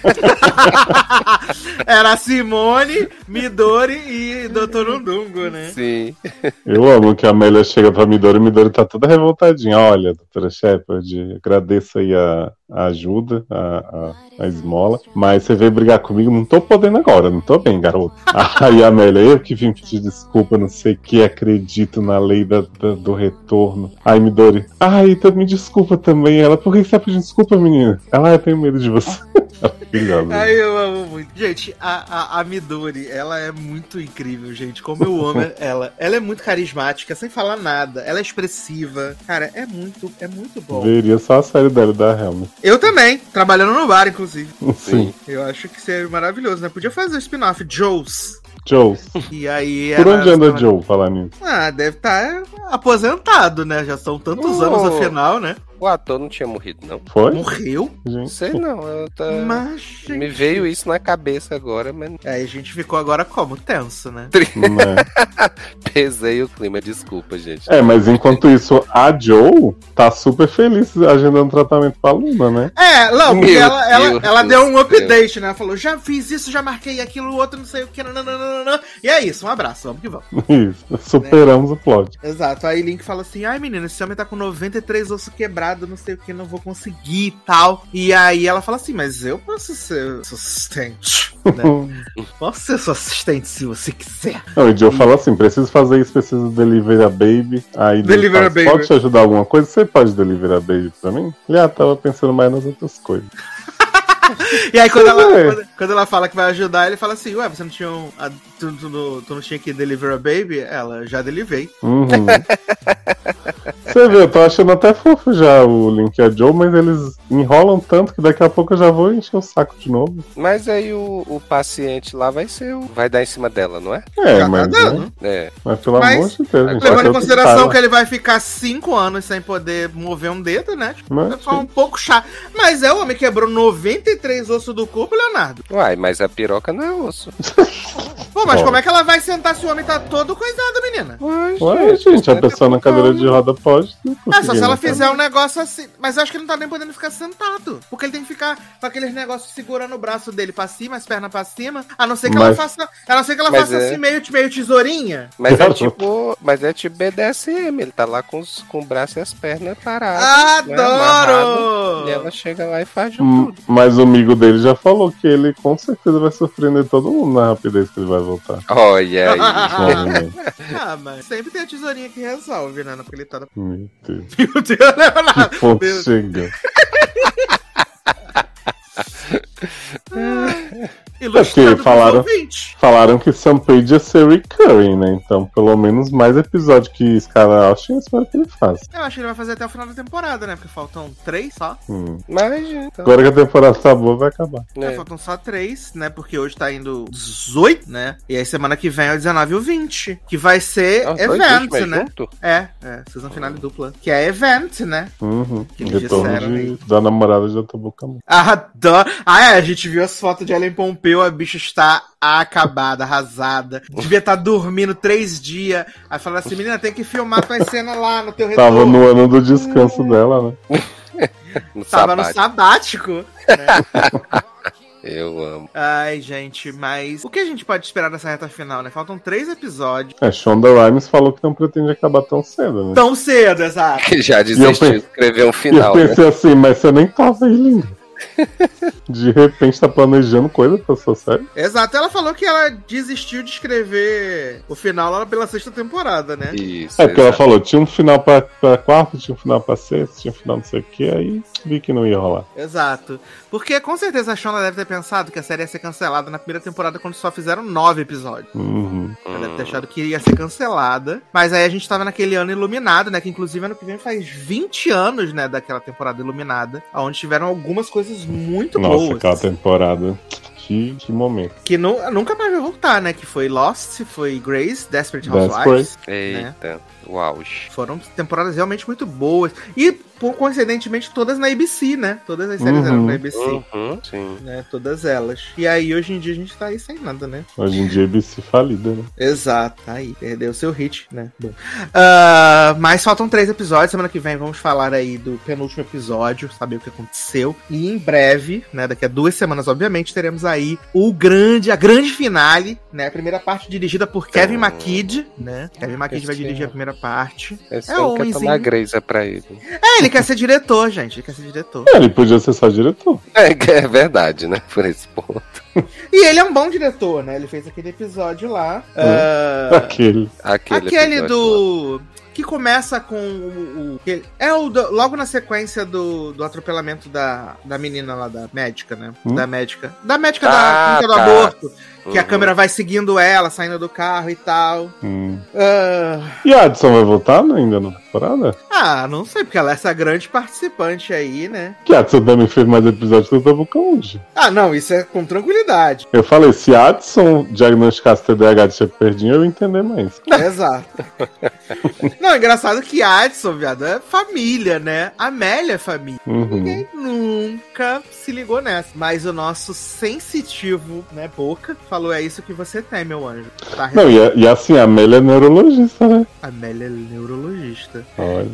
Era a Simone, Midori e Dr. Undungo, né? Sim. Eu amo que a Amélia chega pra Midori e Midori tá toda revoltadinha. Olha, doutora Shepard, agradeço aí a ajuda, a esmola, mas você veio brigar comigo, não tô podendo agora, não tô bem, garoto. Aí a Amélia, eu que vim pedir desculpa, não sei o que, acredito na lei do retorno. Aí Midori, então me desculpa também. Ela, por que você tá pedindo desculpa, menina? Ela, eu tenho medo de você. Ai, eu amo muito. Gente, a Midori, ela é muito incrível, gente. Como eu amo ela. Ela é muito carismática, sem falar nada. Ela é expressiva. Cara, é muito bom. Veria só a série dela da Helm. Eu também, trabalhando no bar, inclusive. Sim. Eu acho que seria maravilhoso, né? Podia fazer o spin-off Joe's. E aí por onde anda Joe, falar nisso? Deve estar aposentado, né? Já são tantos anos, afinal, né? O ator não tinha morrido, não? Foi? Morreu? Gente. Sei não, Mas, gente... me veio isso na cabeça agora, mas Aí a gente ficou agora como? Tenso, né? Né? pesei o clima, desculpa, gente. É, mas enquanto isso, a Joe tá super feliz agendando tratamento pra Luna, né? Não, porque Meu ela Deus deu um do update, né? Ela falou, já fiz isso, já marquei aquilo, outro, não sei o que, nananana. E é isso, um abraço, vamos que vamos. Isso, superamos o plot. Exato, aí Link fala assim, ai menina, esse homem tá com 93 ossos quebrados, não sei o que, não vou conseguir e tal. E aí ela fala assim, mas eu posso ser seu assistente, né? Posso ser seu assistente se você quiser. Não, o Joe fala assim, preciso fazer isso, preciso deliver a baby. Aí Deliver ele a baby. pode te ajudar alguma coisa? Você pode deliver a baby pra mim? Ele tava pensando mais nas outras coisas. E aí quando ela fala que vai ajudar, ele fala assim, ué, você não tinha tu não tinha que deliver a baby? Ela, já delivei. Uhum. Você vê, eu tô achando até fofo já o Link e a Joe, mas eles enrolam tanto que daqui a pouco eu já vou encher o saco de novo. Mas aí o paciente lá vai dar em cima dela, não é? É, Já mas, tá dando. mas pelo Mas, amor de Deus, gente. Levando em eu consideração que tava- ele vai ficar 5 anos sem poder mover um dedo, né? Tipo, Mas, é só um pouco chato. Mas o homem quebrou 93 ossos do corpo, Leonardo. Uai, mas a piroca não é osso. Pô, mas Ó. como é que ela vai sentar se o homem tá todo coisado, menina? Ué, gente, a pessoa na cadeira de roda pode. É, só se ela fizer um negócio assim. Mas eu acho que ele não tá nem podendo ficar sentado. Porque ele tem que ficar com aqueles negócios segurando o braço dele pra cima, as pernas pra cima. A não ser que ela Mas- faça. A não ser que ela Mas faça é- assim, meio tesourinha. Mas é tipo BDSM, ele tá lá com o braço e as pernas paradas. né, amarrado, Adoro! e ela chega lá e faz de Hum, tudo. Mas o amigo dele já falou que ele com certeza vai surpreender todo mundo na rapidez que ele vai voltar. Olha aí. Novamente. Ah, mas sempre tem a tesourinha que resolve, né? Porque ele tá. Meu Deus. Meu Deus, Leonardo. Que ponto Deus. chega. Ilustrado pros falaram- ouvintes. Falaram que Sampage ia ser recurring, né? Então, pelo menos mais episódio que Skylar Austin, eu espero que ele faça. Eu acho que ele vai fazer até o final da temporada, né? Porque faltam 3 só. Mas, então, Agora que a temporada tá boa, vai acabar. né? Faltam só 3, né? Porque hoje tá indo 18, né? E aí semana que vem é o 19 e o 20. Que vai ser Os dois event, últimos né? junto? Season finale dupla. Que é event, né? Uhum. Que eles Retorno disseram aí. da namorada de Otobucamu. Adoro. A gente viu as fotos de Ellen Pompeu, a bicha está acabada, arrasada. Devia estar dormindo 3 dias. Aí falaram assim, menina, tem que filmar tua cena lá no teu retorno. Tava no ano do descanso dela, né? Tava no sabático. Eu amo. Ai, gente, mas o que a gente pode esperar dessa reta final, né? Faltam 3 episódios. Shonda Rhimes falou que não pretende acabar tão cedo, né? Tão cedo, exato. Que já desistiu de escrever um E eu final, né? pensei assim, mas você nem tava aí, linda. De repente tá planejando coisa pra sua série? Exato, ela falou que ela desistiu de escrever o final lá pela 6ª temporada, né? Isso. É porque ela exato. falou, tinha um final pra quarta, tinha um final pra sexta, tinha um final não sei o que, aí vi que não ia rolar. Exato. Porque com certeza a Shonda deve ter pensado que a série ia ser cancelada na primeira temporada quando só fizeram 9 episódios. Uhum. Ela deve ter achado que ia ser cancelada. Mas aí a gente tava naquele ano iluminado, né? Que inclusive ano que vem faz 20 anos, né? Daquela temporada iluminada. Onde tiveram algumas coisas muito Nossa, boas. aquela temporada. Que momento. Que nunca mais vai voltar, né? Que foi Lost, foi Grace, Desperate Housewives. Eita, o auge. Foram temporadas realmente muito boas. E, coincidentemente, todas na ABC, né? Todas as séries eram na ABC. Uhum, sim. Né? Todas elas. E aí, hoje em dia, a gente tá aí sem nada, né? Hoje em dia, ABC falida, né? Exato, tá aí. Perdeu seu hit, né? Bom. Mas faltam 3 episódios. Semana que vem vamos falar aí do penúltimo episódio, saber o que aconteceu. E em breve, né? Daqui a 2 semanas, obviamente, teremos aí a grande finale, né? A primeira parte dirigida por Kevin McKidd, né? Kevin McKidd vai dirigir a primeira parte. Esse É ano quer homemzinho. tomar Grey's pra ele. Ele quer ser diretor, gente. Ele quer ser diretor. Ele podia ser só diretor. É verdade, né? Por esse ponto. E ele é um bom diretor, né? Ele fez aquele episódio lá. Aquele. Aquele Aquele episódio do. Que começa com logo na sequência do atropelamento da menina lá, da médica, né? Da médica. Da médica da clínica do tá. aborto. Que a câmera vai seguindo ela, saindo do carro e tal. E a Addison vai voltar ainda na temporada? Não sei, porque ela é essa grande participante aí, né? Que a Addison também fez mais episódios que eu tava com hoje. Não, isso é com tranquilidade. Eu falei, se a Addison diagnosticasse TDAH de Shepardinho, eu ia entender mais. Exato. Não, engraçado que a Addison, viado, é família, né? A Amélia é família. Ninguém nunca se ligou nessa. Mas o nosso sensitivo, né, Boca, falou, é isso que você tem, meu anjo. Tá. Não, e assim, a Amélia é neurologista, né? A Amélia é neurologista. Olha.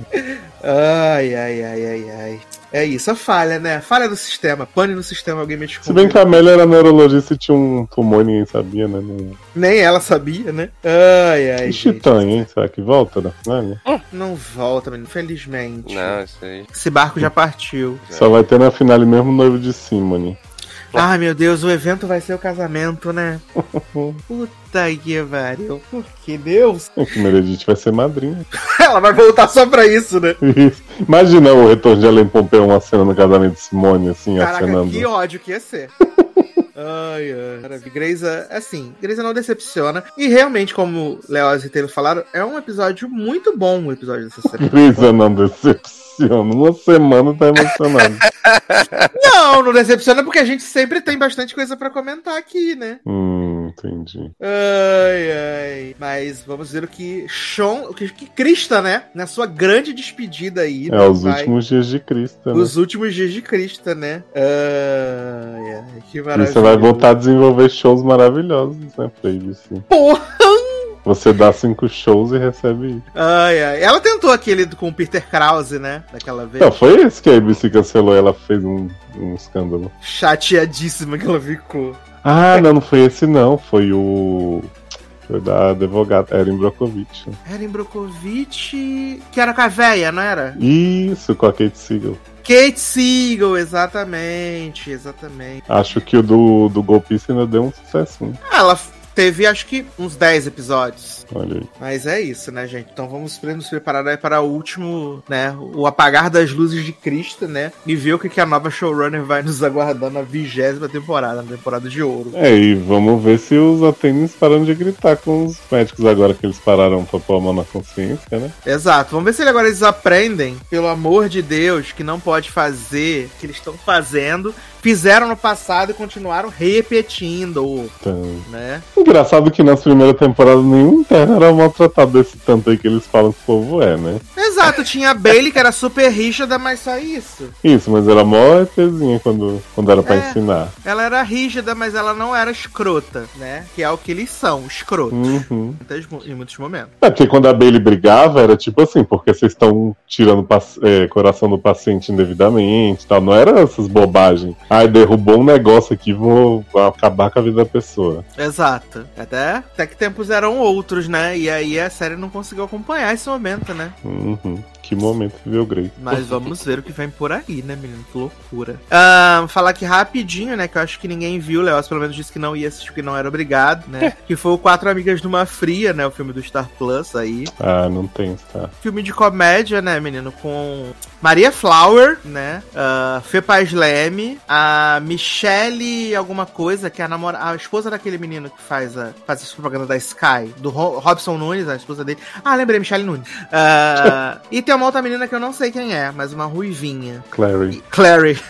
Ai. É isso, a falha, né? Falha do sistema. Pane no sistema, alguém me descobriu. Se bem que a Amélia era neurologista e tinha um tumor e ninguém sabia, né? Nem ela sabia, né? Ai, que gente. Titã, hein? Será que volta da finale? Não volta, menino, infelizmente. Não, isso aí. Esse barco já partiu. Só vai ter na finale mesmo o noivo de Simone. Ai, meu Deus, o evento vai ser o casamento, né? Puta que pariu. Por que Deus? É que Meredith vai ser madrinha. Ela vai voltar só pra isso, né? Isso. Imagina o retorno de Ellen Pompeu, uma cena no casamento de Simone, assim, Caraca, acenando. que ódio que ia ser. Ai. Grey's, assim, Grey's não decepciona. E realmente, como Leoz e Taylor falaram, é um episódio muito bom, o episódio dessa semana. Grey's não decepciona. Uma semana tá emocionado. Não decepciona porque a gente sempre tem bastante coisa pra comentar aqui, né? Entendi. Ai. Mas vamos ver o que que Krista, né? Na sua grande despedida aí. Os últimos dias de Krista, né? Os últimos dias de Krista, né? Ai, que maravilha. Krista vai voltar a desenvolver shows maravilhosos, né, pra ABC. Porra! Você dá 5 shows e recebe isso. Ai. Ela tentou aquele com o Peter Krause, né? Daquela vez. Não, foi esse que a ABC cancelou e ela fez um escândalo. Chateadíssima que ela ficou. Não foi esse não. Foi o... Foi da advogada Erin Brockovich. Erin Brockovich... Que era com a véia, não era? Isso, com a Kate Siegel. Kate Siegel, exatamente. Acho que o do golpista ainda deu um sucesso. Ela teve, acho que, uns 10 episódios. Olha aí. Mas é isso, né, gente? Então vamos nos preparar aí para o último, né? O apagar das luzes de Cristo, né? E ver o que a nova showrunner vai nos aguardar na 20ª temporada, na temporada de ouro. E vamos ver se os atendentes param de gritar com os médicos agora que eles pararam pra pôr a mão na consciência, né? Exato. Vamos ver se agora eles aprendem, pelo amor de Deus, que não pode fazer o que eles estão fazendo. Fizeram no passado e continuaram repetindo, né? Engraçado que nas primeiras temporadas nenhum interno era maltratado desse tanto aí que eles falam que o povo é, né? Exato, tinha a Bailey que era super rígida, mas só isso. Isso, mas era mó ETzinha quando era pra ensinar. Ela era rígida, mas ela não era escrota, né? Que é o que eles são, escrotos. Em muitos momentos. Porque quando a Bailey brigava, era tipo assim, porque vocês estão tirando coração do paciente indevidamente e tal. Não era essas bobagens. Derrubou um negócio aqui, vou acabar com a vida da pessoa. Exato. Até que tempos eram outros, né? E aí a série não conseguiu acompanhar esse momento, né? Que momento que viu o Grey. Mas vamos ver o que vem por aí, né, menino? Que loucura. Falar aqui rapidinho, né? Que eu acho que ninguém viu. O Leoz pelo menos disse que não ia assistir, porque não era obrigado, né? Que foi o 4 Amigas numa Fria, né? O filme do Star Plus aí. Não tem, tá. Filme de comédia, né, menino? Com Maria Flower, né? Fê Paz Leme, a Michelle alguma coisa, que é a esposa daquele menino que faz a propaganda da Sky, do Robson Nunes, a esposa dele. Lembrei, Michelle Nunes. E tem uma outra menina que eu não sei quem é, mas uma ruivinha. Clary.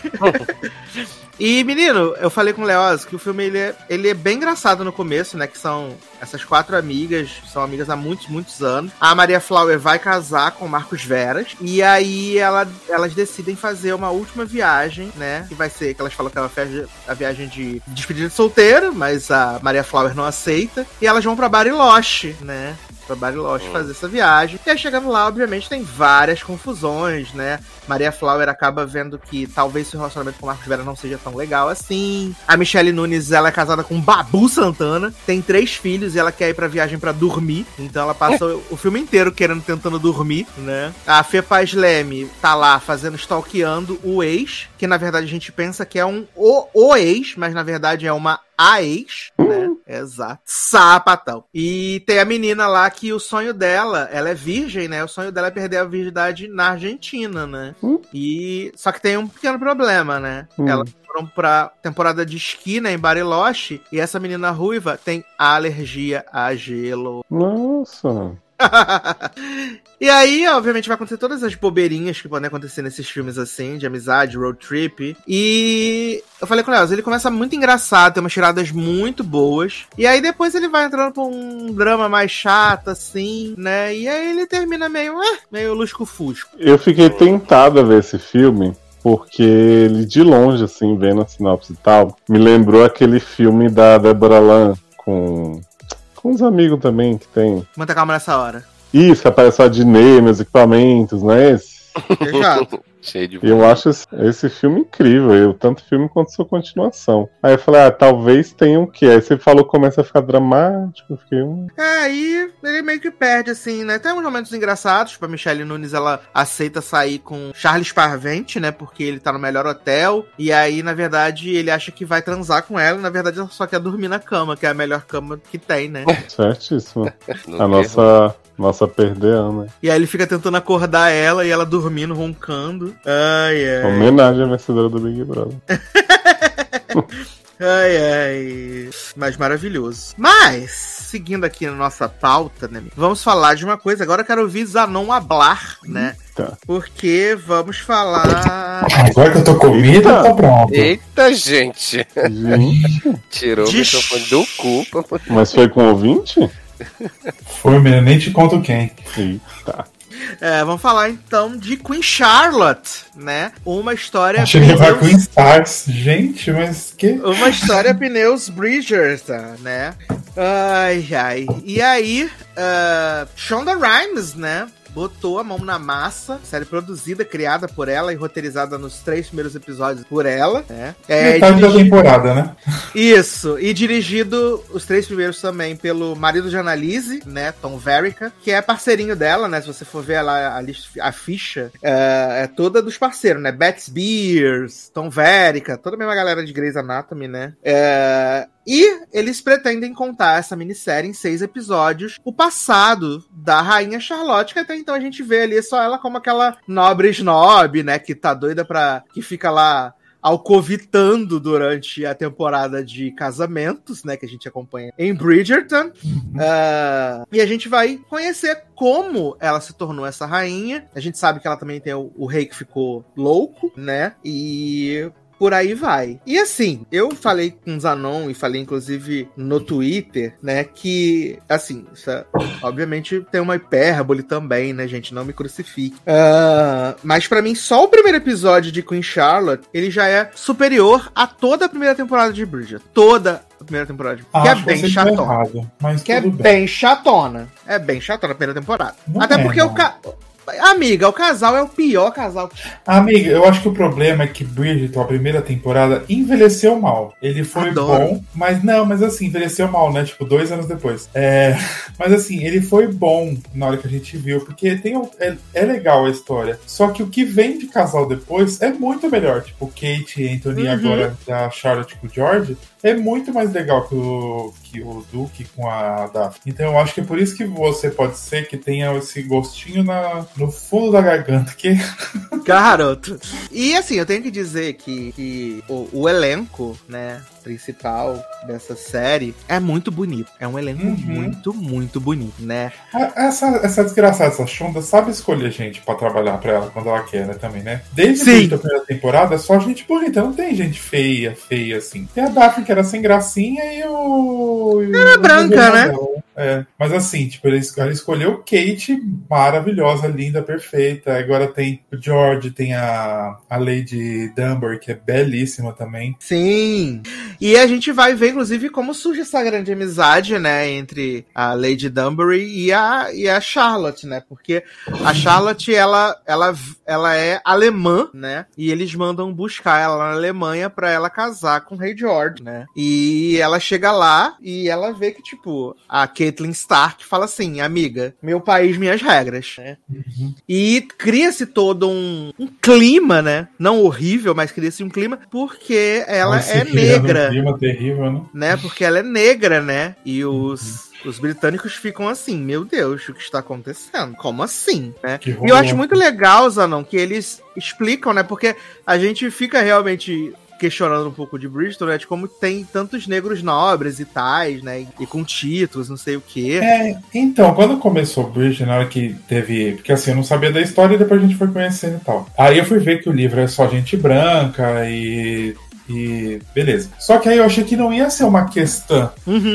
E, menino, eu falei com o Leoz que o filme ele é bem engraçado no começo, né? Que são essas 4 amigas, são amigas há muitos anos. A Maria Flower vai casar com o Marcos Veras. E aí elas decidem fazer uma última viagem, né? Que vai ser, que elas falam que ela fez a viagem de despedida de solteiro, mas a Maria Flower não aceita. E elas vão pra Bariloche, né? Pra Bariloche fazer essa viagem. E aí chegando lá, obviamente, tem várias confusões, né? Maria Flower acaba vendo que talvez seu relacionamento com o Marcos Vera não seja tão legal assim. A Michelle Nunes, ela é casada com Babu Santana, tem 3 filhos e ela quer ir pra viagem pra dormir. Então ela passa o filme inteiro tentando dormir, né? A Fê Paz Leme tá lá stalkeando o ex, que na verdade a gente pensa que é o ex, mas na verdade é uma a ex, né? Exato. Sapatão. E tem a menina lá que o sonho dela, ela é virgem, né? O sonho dela é perder a virgindade na Argentina, né? E só que tem um pequeno problema, né? Elas foram pra temporada de esqui, né, em Bariloche, e essa menina ruiva tem alergia a gelo. Nossa. E aí, obviamente, vai acontecer todas as bobeirinhas que podem acontecer nesses filmes assim, de amizade, road trip. E eu falei com o Léo, ele começa muito engraçado, tem umas tiradas muito boas. E aí depois ele vai entrando pra um drama mais chato, assim, né? E aí ele termina meio lusco-fusco. Eu fiquei tentado a ver esse filme, porque ele, de longe, assim, vendo a sinopse e tal, me lembrou aquele filme da Deborah Lan com os amigos também que tem. Muita calma nessa hora. Isso, que aparece a Dinê, meus equipamentos, não é esse? Exato. Cheio de Eu acho esse filme incrível, tanto filme quanto sua continuação. Aí eu falei, talvez tenha um que. Aí você falou que começa a ficar dramático, eu fiquei Aí ele meio que perde, assim, né? Tem uns momentos engraçados, tipo, a Michelle Nunes, ela aceita sair com Charles Parventi, né? Porque ele tá no melhor hotel, e aí, na verdade, ele acha que vai transar com ela, e na verdade ela só quer dormir na cama, que é a melhor cama que tem, né? certíssimo. No A nossa perdeana, né? E aí ele fica tentando acordar ela, e ela dormindo, roncando. Ai, ai. Homenagem à vencedora do Big Brother. Ai, ai. Mas maravilhoso. Mas, seguindo aqui na nossa pauta, né? Vamos falar de uma coisa. Agora eu quero ouvir Zanon hablar, né? Tá. Porque vamos falar... Agora que eu tô comido, eu tô pronto. Eita, gente. Gente, Tirou o microfone do cu. mas foi com ouvinte? Foi, menino, nem te conto quem. Eita. Vamos falar então de Queen Charlotte, né? Uma história... Achei que ia falar Queen Stars. Gente, mas que... Uma história pneus Bridgerton, né? Ai, ai. E aí, Shonda Rhimes, né? Botou a mão na massa, série produzida, criada por ela e roteirizada nos 3 primeiros episódios por ela, né? Metade da temporada, né? Isso, e dirigido os 3 primeiros também pelo marido de Annalise, né, Tom Verica, que é parceirinho dela, né, se você for ver lá a ficha, é toda dos parceiros, né, Bette Beers, Tom Verica, toda a mesma galera de Grey's Anatomy, né, e eles pretendem contar essa minissérie em 6 episódios, o passado da Rainha Charlotte, que até então a gente vê ali só ela como aquela nobre snob, né, que tá doida que fica lá alcovitando durante a temporada de casamentos, né, que a gente acompanha em Bridgerton. E a gente vai conhecer como ela se tornou essa rainha. A gente sabe que ela também tem o rei que ficou louco, né, e... por aí vai. E assim, eu falei com o Zanon e falei inclusive no Twitter, né, que, assim, isso obviamente tem uma hipérbole também, né, gente, não me crucifique. Mas pra mim, só o primeiro episódio de Queen Charlotte, ele já é superior a toda a primeira temporada de Bridgerton. Toda a primeira temporada. Que é bem chatona. Errado, mas Que é tudo bem. bem chatona. É bem chatona a primeira temporada. Não Até é, porque não. Amiga, o casal é o pior casal. Amiga, eu acho que o problema é que Bridgerton, a primeira temporada, envelheceu mal. Ele foi Adoro. bom, mas assim, envelheceu mal, né? Tipo, 2 anos depois. Mas assim, ele foi bom na hora que a gente viu, porque é legal a história. Só que o que vem de casal depois é muito melhor. Tipo, Kate e Anthony agora, da Charlotte com o George, é muito mais legal que o Duke com a Daphne. Então eu acho que é por isso que você pode ser que tenha esse gostinho no fundo da garganta. Garoto. E assim, eu tenho que dizer que o elenco, né, principal dessa série é muito bonito. É um elenco muito, muito bonito, né? Essa desgraçada, essa Shonda, sabe escolher gente pra trabalhar pra ela quando ela quer, né, também, né? Desde Sim. a primeira temporada, é só gente bonita. Não tem gente feia, assim. Tem a Daphne, que era sem gracinha, e o... Era branca, né? Mas assim, tipo, ela escolheu Kate, maravilhosa, linda, perfeita. Agora tem o George, tem a Lady Dunbar, que é belíssima também. Sim. E a gente vai ver, inclusive, como surge essa grande amizade, né, entre a Lady Dunbury e a Charlotte, né? Porque a Charlotte, ela é alemã, né? E eles mandam buscar ela na Alemanha pra ela casar com o Rei George, né? E ela chega lá e ela vê que, tipo, a Caitlyn Stark fala assim, amiga, meu país, minhas regras, né? E cria-se todo um clima, né? Não horrível, mas cria-se um clima porque ela é negra. negra, clima terrível, né? Porque ela é negra, né? E os britânicos ficam assim, meu Deus, o que está acontecendo? Como assim, né? Que E eu acho rolou. muito legal, Zanon, que eles explicam, né? Porque a gente fica realmente questionando um pouco de Bridgerton, né? De como tem tantos negros nobres e tais, né? E com títulos, não sei o quê. Então, quando começou o Bridgerton, na hora que teve... Porque assim, eu não sabia da história e depois a gente foi conhecendo e tal. Aí eu fui ver que o livro é só gente branca e beleza. Só que aí eu achei que não ia ser uma questão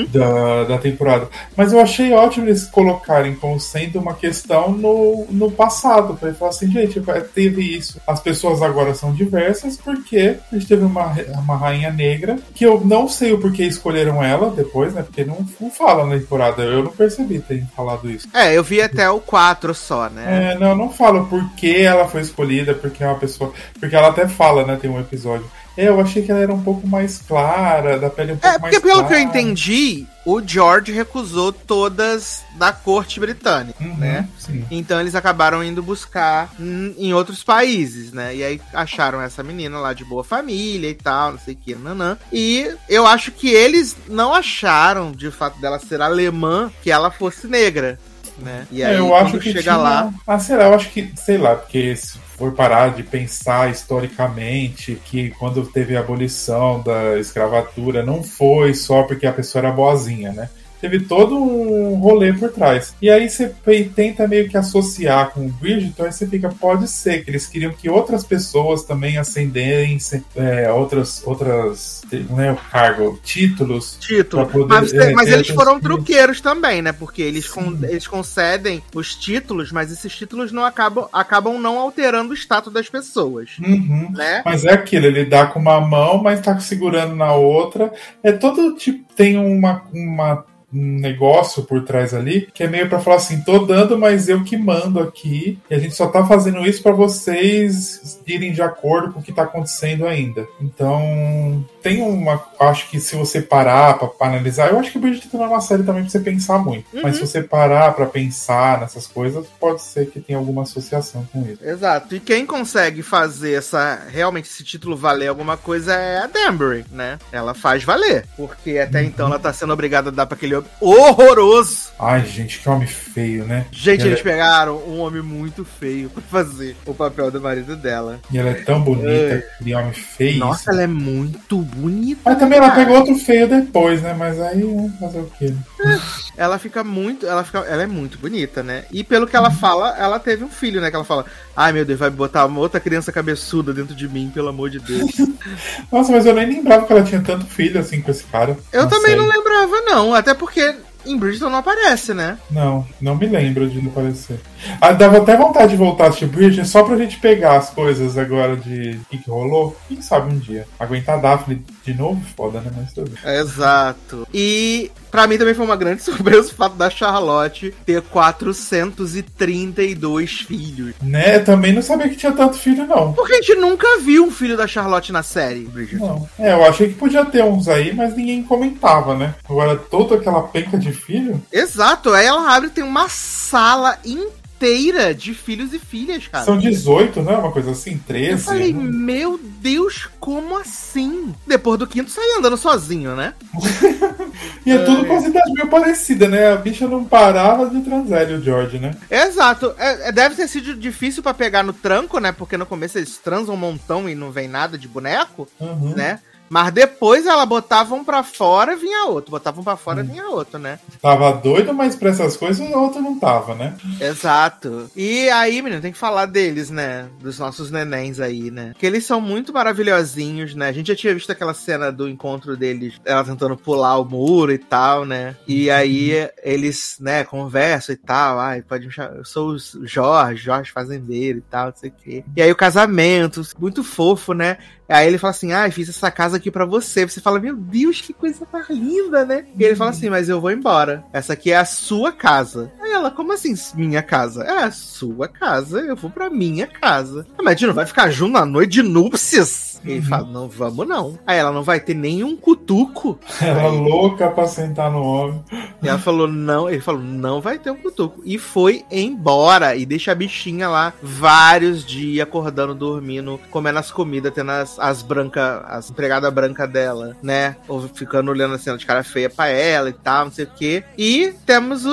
da temporada. Mas eu achei ótimo eles colocarem como sendo uma questão no passado. Pra ele falar assim, gente, teve isso. As pessoas agora são diversas porque a gente teve uma rainha negra, que eu não sei o porquê escolheram ela depois, né? Porque não fala na temporada. Eu não percebi terem falado isso. Eu vi até o 4 só, né? Não fala por que ela foi escolhida, porque é uma pessoa... Porque ela até fala, né? Tem um episódio. Eu achei que ela era um pouco mais clara, da pele um pouco mais clara. Porque pelo que eu entendi, o George recusou todas da corte britânica, né? Sim. Então eles acabaram indo buscar em outros países, né? E aí acharam essa menina lá de boa família e tal, não sei o que, nanã. E eu acho que eles não acharam, de fato dela ser alemã, que ela fosse negra, né? E aí eu acho que chega lá... sei lá, eu acho que, sei lá, porque se for parar de pensar historicamente que quando teve a abolição da escravatura não foi só porque a pessoa era boazinha, né? Teve todo um rolê por trás. E aí você tenta meio que associar com o Bridgerton, aí você fica, pode ser que eles queriam que outras pessoas também ascenderem outras não é o cargo, títulos. Mas eles foram truqueiros também, né? Porque eles concedem os títulos, mas esses títulos não acabam não alterando o status das pessoas. Né? Mas é aquilo, ele dá com uma mão, mas tá segurando na outra. É todo tipo, tem um negócio por trás ali, que é meio pra falar assim, tô dando, mas eu que mando aqui, e a gente só tá fazendo isso pra vocês irem de acordo com o que tá acontecendo ainda. Então, tem acho que se você parar pra analisar, eu acho que o Bridgerton não é uma série também pra você pensar muito, mas se você parar pra pensar nessas coisas, pode ser que tenha alguma associação com isso. Exato, e quem consegue fazer realmente esse título valer alguma coisa é a Danbury, né? Ela faz valer, porque até então ela tá sendo obrigada a dar pra aquele homem horroroso. Ai, gente, que homem feio, né? Gente, eles pegaram um homem muito feio pra fazer o papel do marido dela. E ela é tão bonita, aquele homem feio. Nossa, ela é muito bonita. Mas também ela pegou outro feio depois, né? Mas aí, fazer o quê? Ela é muito bonita, né? E pelo que ela fala, ela teve um filho, né? Que ela fala, ai meu Deus, vai botar uma outra criança cabeçuda dentro de mim, pelo amor de Deus. Nossa, mas eu nem lembrava que ela tinha tanto filho assim com esse cara. Eu também não lembrava, não. Até porque em Bridgerton não aparece, né? Não me lembro de não aparecer. Dava até vontade de voltar a assistir Bridgerton só pra gente pegar as coisas agora de o que rolou. Quem sabe um dia. Aguentar a Daphne de novo, foda, né? Mas tudo bem. Exato. E pra mim também foi uma grande surpresa o fato da Charlotte ter 432 filhos. Né? Também não sabia que tinha tanto filho, não. Porque a gente nunca viu um filho da Charlotte na série, Bridgerton. Não. Eu achei que podia ter uns aí, mas ninguém comentava, né? Agora, toda aquela penca de filho... Exato. Aí ela abre e tem uma sala inteira de filhos e filhas, cara. São 18, né? Uma coisa assim, 13. Eu falei, meu Deus, como assim? Depois do quinto sai andando sozinho, né? E é tudo com as idades meio parecida, né? A bicha não parava de transar, o George, né? Exato. Deve ter sido difícil pra pegar no tranco, né? Porque no começo eles transam um montão e não vem nada de boneco, né? Mas depois ela botava um pra fora, vinha outro. Botava um pra fora, vinha outro, né? Tava doido, mas pra essas coisas o outro não tava, né? Exato. E aí, menino, tem que falar deles, né? Dos nossos nenéns aí, né? Porque eles são muito maravilhosinhos, né? A gente já tinha visto aquela cena do encontro deles, ela tentando pular o muro e tal, né? E aí eles, né, conversam e tal. Ai, pode me chamar. Eu sou o Jorge fazendeiro e tal, não sei o quê. E aí o casamento, muito fofo, né? Aí ele fala assim, fiz essa casa aqui pra você. Você fala, meu Deus, que coisa mais linda, né? E ele fala assim, mas eu vou embora. Essa aqui é a sua casa. Aí ela, como assim minha casa? É a sua casa, eu vou pra minha casa. Mas a gente não vai ficar junto na noite de núpcias? Ele fala, não, vamos não. Aí ela, não vai ter nenhum cutuco? Ela louca pra sentar no homem. E ela falou, não. Ele falou, não vai ter um cutuco. E foi embora. E deixa a bichinha lá vários dias, acordando, dormindo, comendo as comidas, tendo as brancas, as empregadas brancas dela, né? Ou ficando olhando assim, de cara feia pra ela e tal, não sei o quê. E temos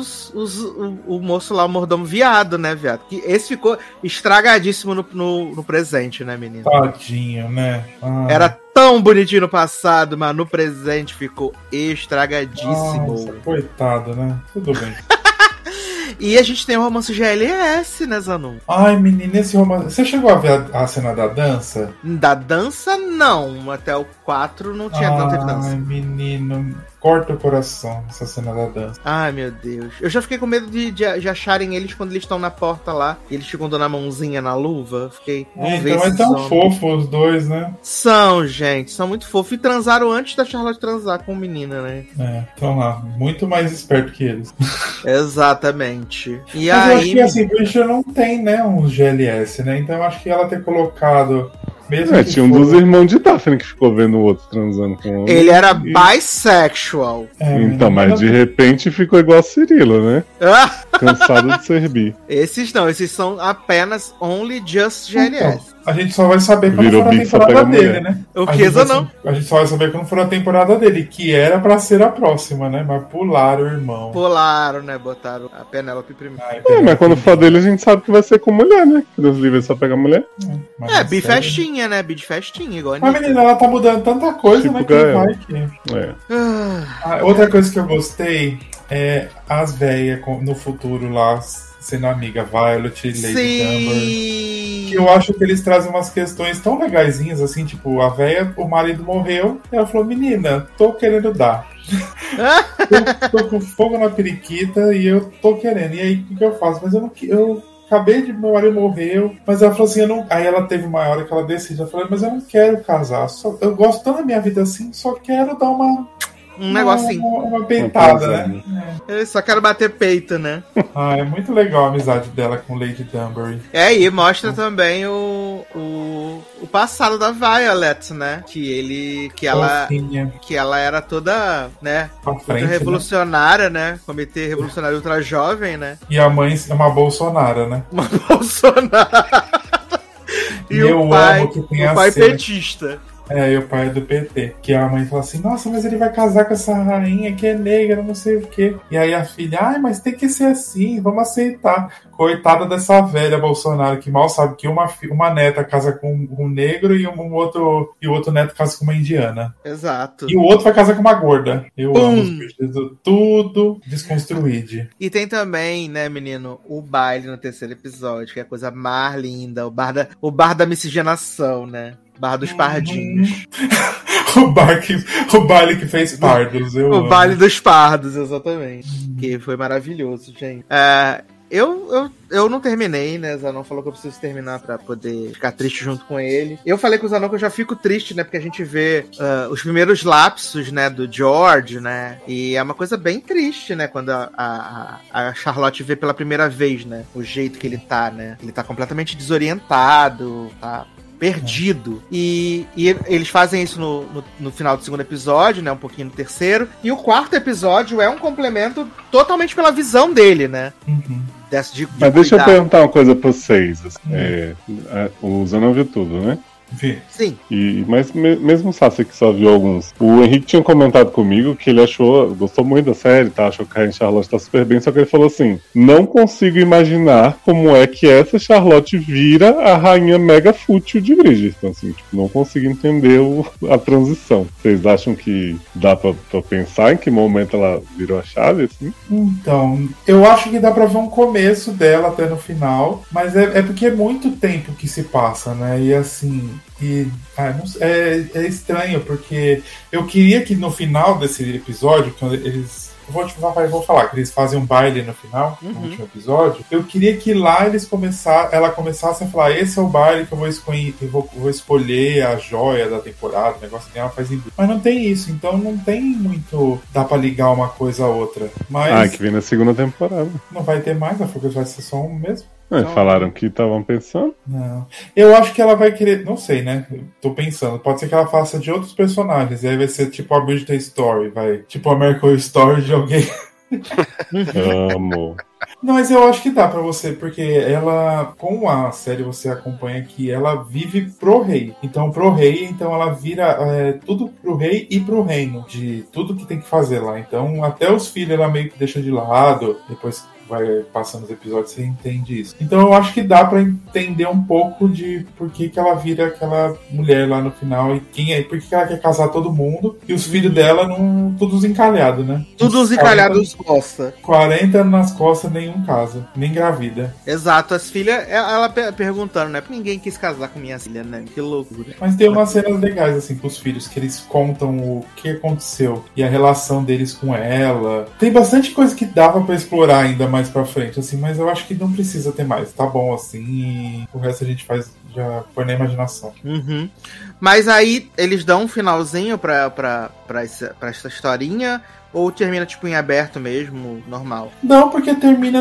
o moço lá, o mordomo viado, né, viado? Que esse ficou estragadíssimo no presente, né, menino? Tadinho, né? Era tão bonitinho no passado, mas no presente ficou estragadíssimo. Nossa, coitado, né? Tudo bem. E a gente tem o romance GLS, né, Zanon? Ai, menina, esse romance... Você chegou a ver a cena da dança? Da dança, não. Até o 4 não tinha tanta dança. Ai, menino... Corta o coração, essa cena da dança. Ai, meu Deus. Eu já fiquei com medo de acharem eles quando eles estão na porta lá. E eles ficam dando a mãozinha na luva. Fiquei... Então é tão fofo os dois, né? São, gente. São muito fofos. E transaram antes da Charlotte transar com o menino, né? Estão lá. Muito mais esperto que eles. Exatamente. E mas aí... eu acho que assim, Bridger não tem, né, uns GLS, né? Então eu acho que ela ter colocado... Mesmo tinha um dos irmãos de Daphne que ficou vendo o outro transando com o homem. Ele era bisexual. Então, mas de repente ficou igual a Cirilo, né? Cansado de ser bi. Esses não, esses são apenas only just GLS. Então, a gente só vai saber quando Virou for a bi só temporada pega dele, mulher. né? O que, não? A gente só vai saber quando for a temporada dele, que era pra ser a próxima, né? Mas pularam o irmão. Pularam, né? Botaram a Penélope primeiro. Mas quando for dele, a gente sabe que vai ser com mulher, né? Que Deus livre só pegar mulher. Bi festinha, né? Bi de festinha, igual a Mas, menina, ela tá mudando tanta coisa, Tipo né? Que Gael. vai que... É. Outra coisa que eu gostei é as velhas no futuro lá sendo amiga, Violet e Lady Dunbar. Que eu acho que eles trazem umas questões tão legaisinhas, assim, tipo, a velha, o marido morreu, e ela falou, menina, tô querendo dar. tô com fogo na periquita e eu tô querendo. E aí, o que eu faço? Mas eu não... Acabei de... Meu marido morreu. Mas ela falou assim, eu não... Aí ela teve uma hora que ela decide. Ela falou, mas eu não quero casar. Eu gosto tanto da minha vida assim, só quero dar um negocinho. Uma peitada, né? Eu só quero bater peito, né? É muito legal a amizade dela com Lady Dunbury. E mostra também o passado da Violet, né? Que ela era toda, né? Frente, revolucionária, né? Comitê revolucionário ultra jovem, né? E a mãe é uma Bolsonara, né? Uma Bolsonaro. E o pai, que tem o pai petista. E o pai é do PT. Que a mãe fala assim, nossa, mas ele vai casar com essa rainha que é negra, não sei o quê. E aí a filha, mas tem que ser assim, vamos aceitar. Coitada dessa velha Bolsonaro, que mal sabe que uma neta casa com um negro e o outro neto casa com uma indiana. Exato. E o outro vai casar com uma gorda. Eu amo os bichos, tudo desconstruído. E tem também, né, menino, o baile no terceiro episódio, que é a coisa mais linda. O bar da miscigenação, né? Bar dos pardinhos. O baile que fez pardos. O baile dos pardos, exatamente. Que foi maravilhoso, gente. Eu não terminei, né? Zanon falou que eu preciso terminar pra poder ficar triste junto com ele. Eu falei com o Zanon que eu já fico triste, né? Porque a gente vê os primeiros lapsos, né? Do George, né? E é uma coisa bem triste, né? Quando a Charlotte vê pela primeira vez, né? O jeito que ele tá, né? Ele tá completamente desorientado, tá perdido. E eles fazem isso no final do segundo episódio, né? Um pouquinho no terceiro. E o quarto episódio é um complemento totalmente pela visão dele, né? Mas deixa eu perguntar uma coisa pra vocês. O Zanon viu tudo, né? Sim. Mas mesmo o Sassi que só viu alguns. O Henrique tinha comentado comigo que ele gostou muito da série, tá? Achou que a Charlotte tá super bem, só que ele falou assim: não consigo imaginar como é que essa Charlotte vira a rainha mega fútil de Bridgerton, assim, tipo, não consigo entender a transição. Vocês acham que dá pra pensar em que momento ela virou a chave, assim? Então, eu acho que dá pra ver um começo dela até no final, mas é porque é muito tempo que se passa, né? E assim... é estranho, porque eu queria que no final desse episódio, quando eles... Eu vou falar que eles fazem um baile no final, no último episódio. Eu queria que lá ela começasse a falar: esse é o baile que eu vou escolher a joia da temporada, o negócio que ela faz em... Mas não tem isso, então não tem muito... Dá pra ligar uma coisa a outra. Mas que vem na segunda temporada. Não vai ter mais, a Focus vai ser só um mesmo. Falaram que estavam pensando. Não. Eu acho que ela vai querer. Não sei, né? Tô pensando. Pode ser que ela faça de outros personagens. E aí vai ser tipo a Bridget Story, vai. Tipo a American Story de alguém. Amo. Não, mas eu acho que dá pra você, porque ela, com a série você acompanha que ela vive pro rei. Então, pro rei, então ela vira tudo pro rei e pro reino, de tudo que tem que fazer lá. Então, até os filhos ela meio que deixa de lado, depois vai passando os episódios, você entende isso. Então eu acho que dá pra entender um pouco de por que ela vira aquela mulher lá no final e por que ela quer casar todo mundo e os filhos dela não, todos encalhados, né? Todos encalhados nas costas. 40 nas costas, nenhum casa, nem engravida. Exato, as filhas, ela perguntando, né? Ninguém quis casar com minha filha, né? Que loucura. Mas tem umas cenas legais, assim, pros filhos, que eles contam o que aconteceu e a relação deles com ela. Tem bastante coisa que dava pra explorar ainda mais pra frente, assim, mas eu acho que não precisa ter mais. Tá bom, assim, e o resto a gente faz, já põe na imaginação. Uhum. Mas aí eles dão um finalzinho pra essa historinha, ou termina tipo em aberto mesmo, normal? Não, porque termina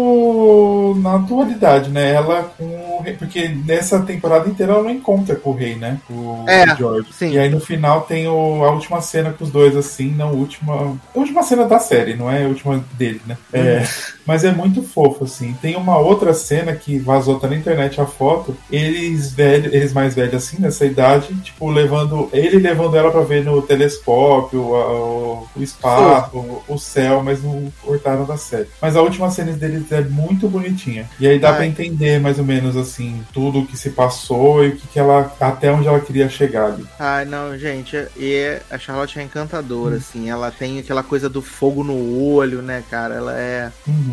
na atualidade, né? Ela com o rei, porque nessa temporada inteira ela não encontra com o rei, né? O George. Sim. E aí no final tem a última cena com os dois, assim, a última cena da série, não é a última dele, né? Mas é muito fofo, assim. Tem uma outra cena que vazou, tá na internet a foto, eles mais velhos, assim, nessa idade, tipo, levando ela pra ver no telescópio, o espaço, o céu, mas não cortaram da série. Mas a última cena deles é muito bonitinha. E aí dá pra entender, mais ou menos, assim, tudo o que se passou e o que ela, até onde ela queria chegar ali. Ai, não, gente, e a Charlotte é encantadora, assim, ela tem aquela coisa do fogo no olho, né, cara, ela é...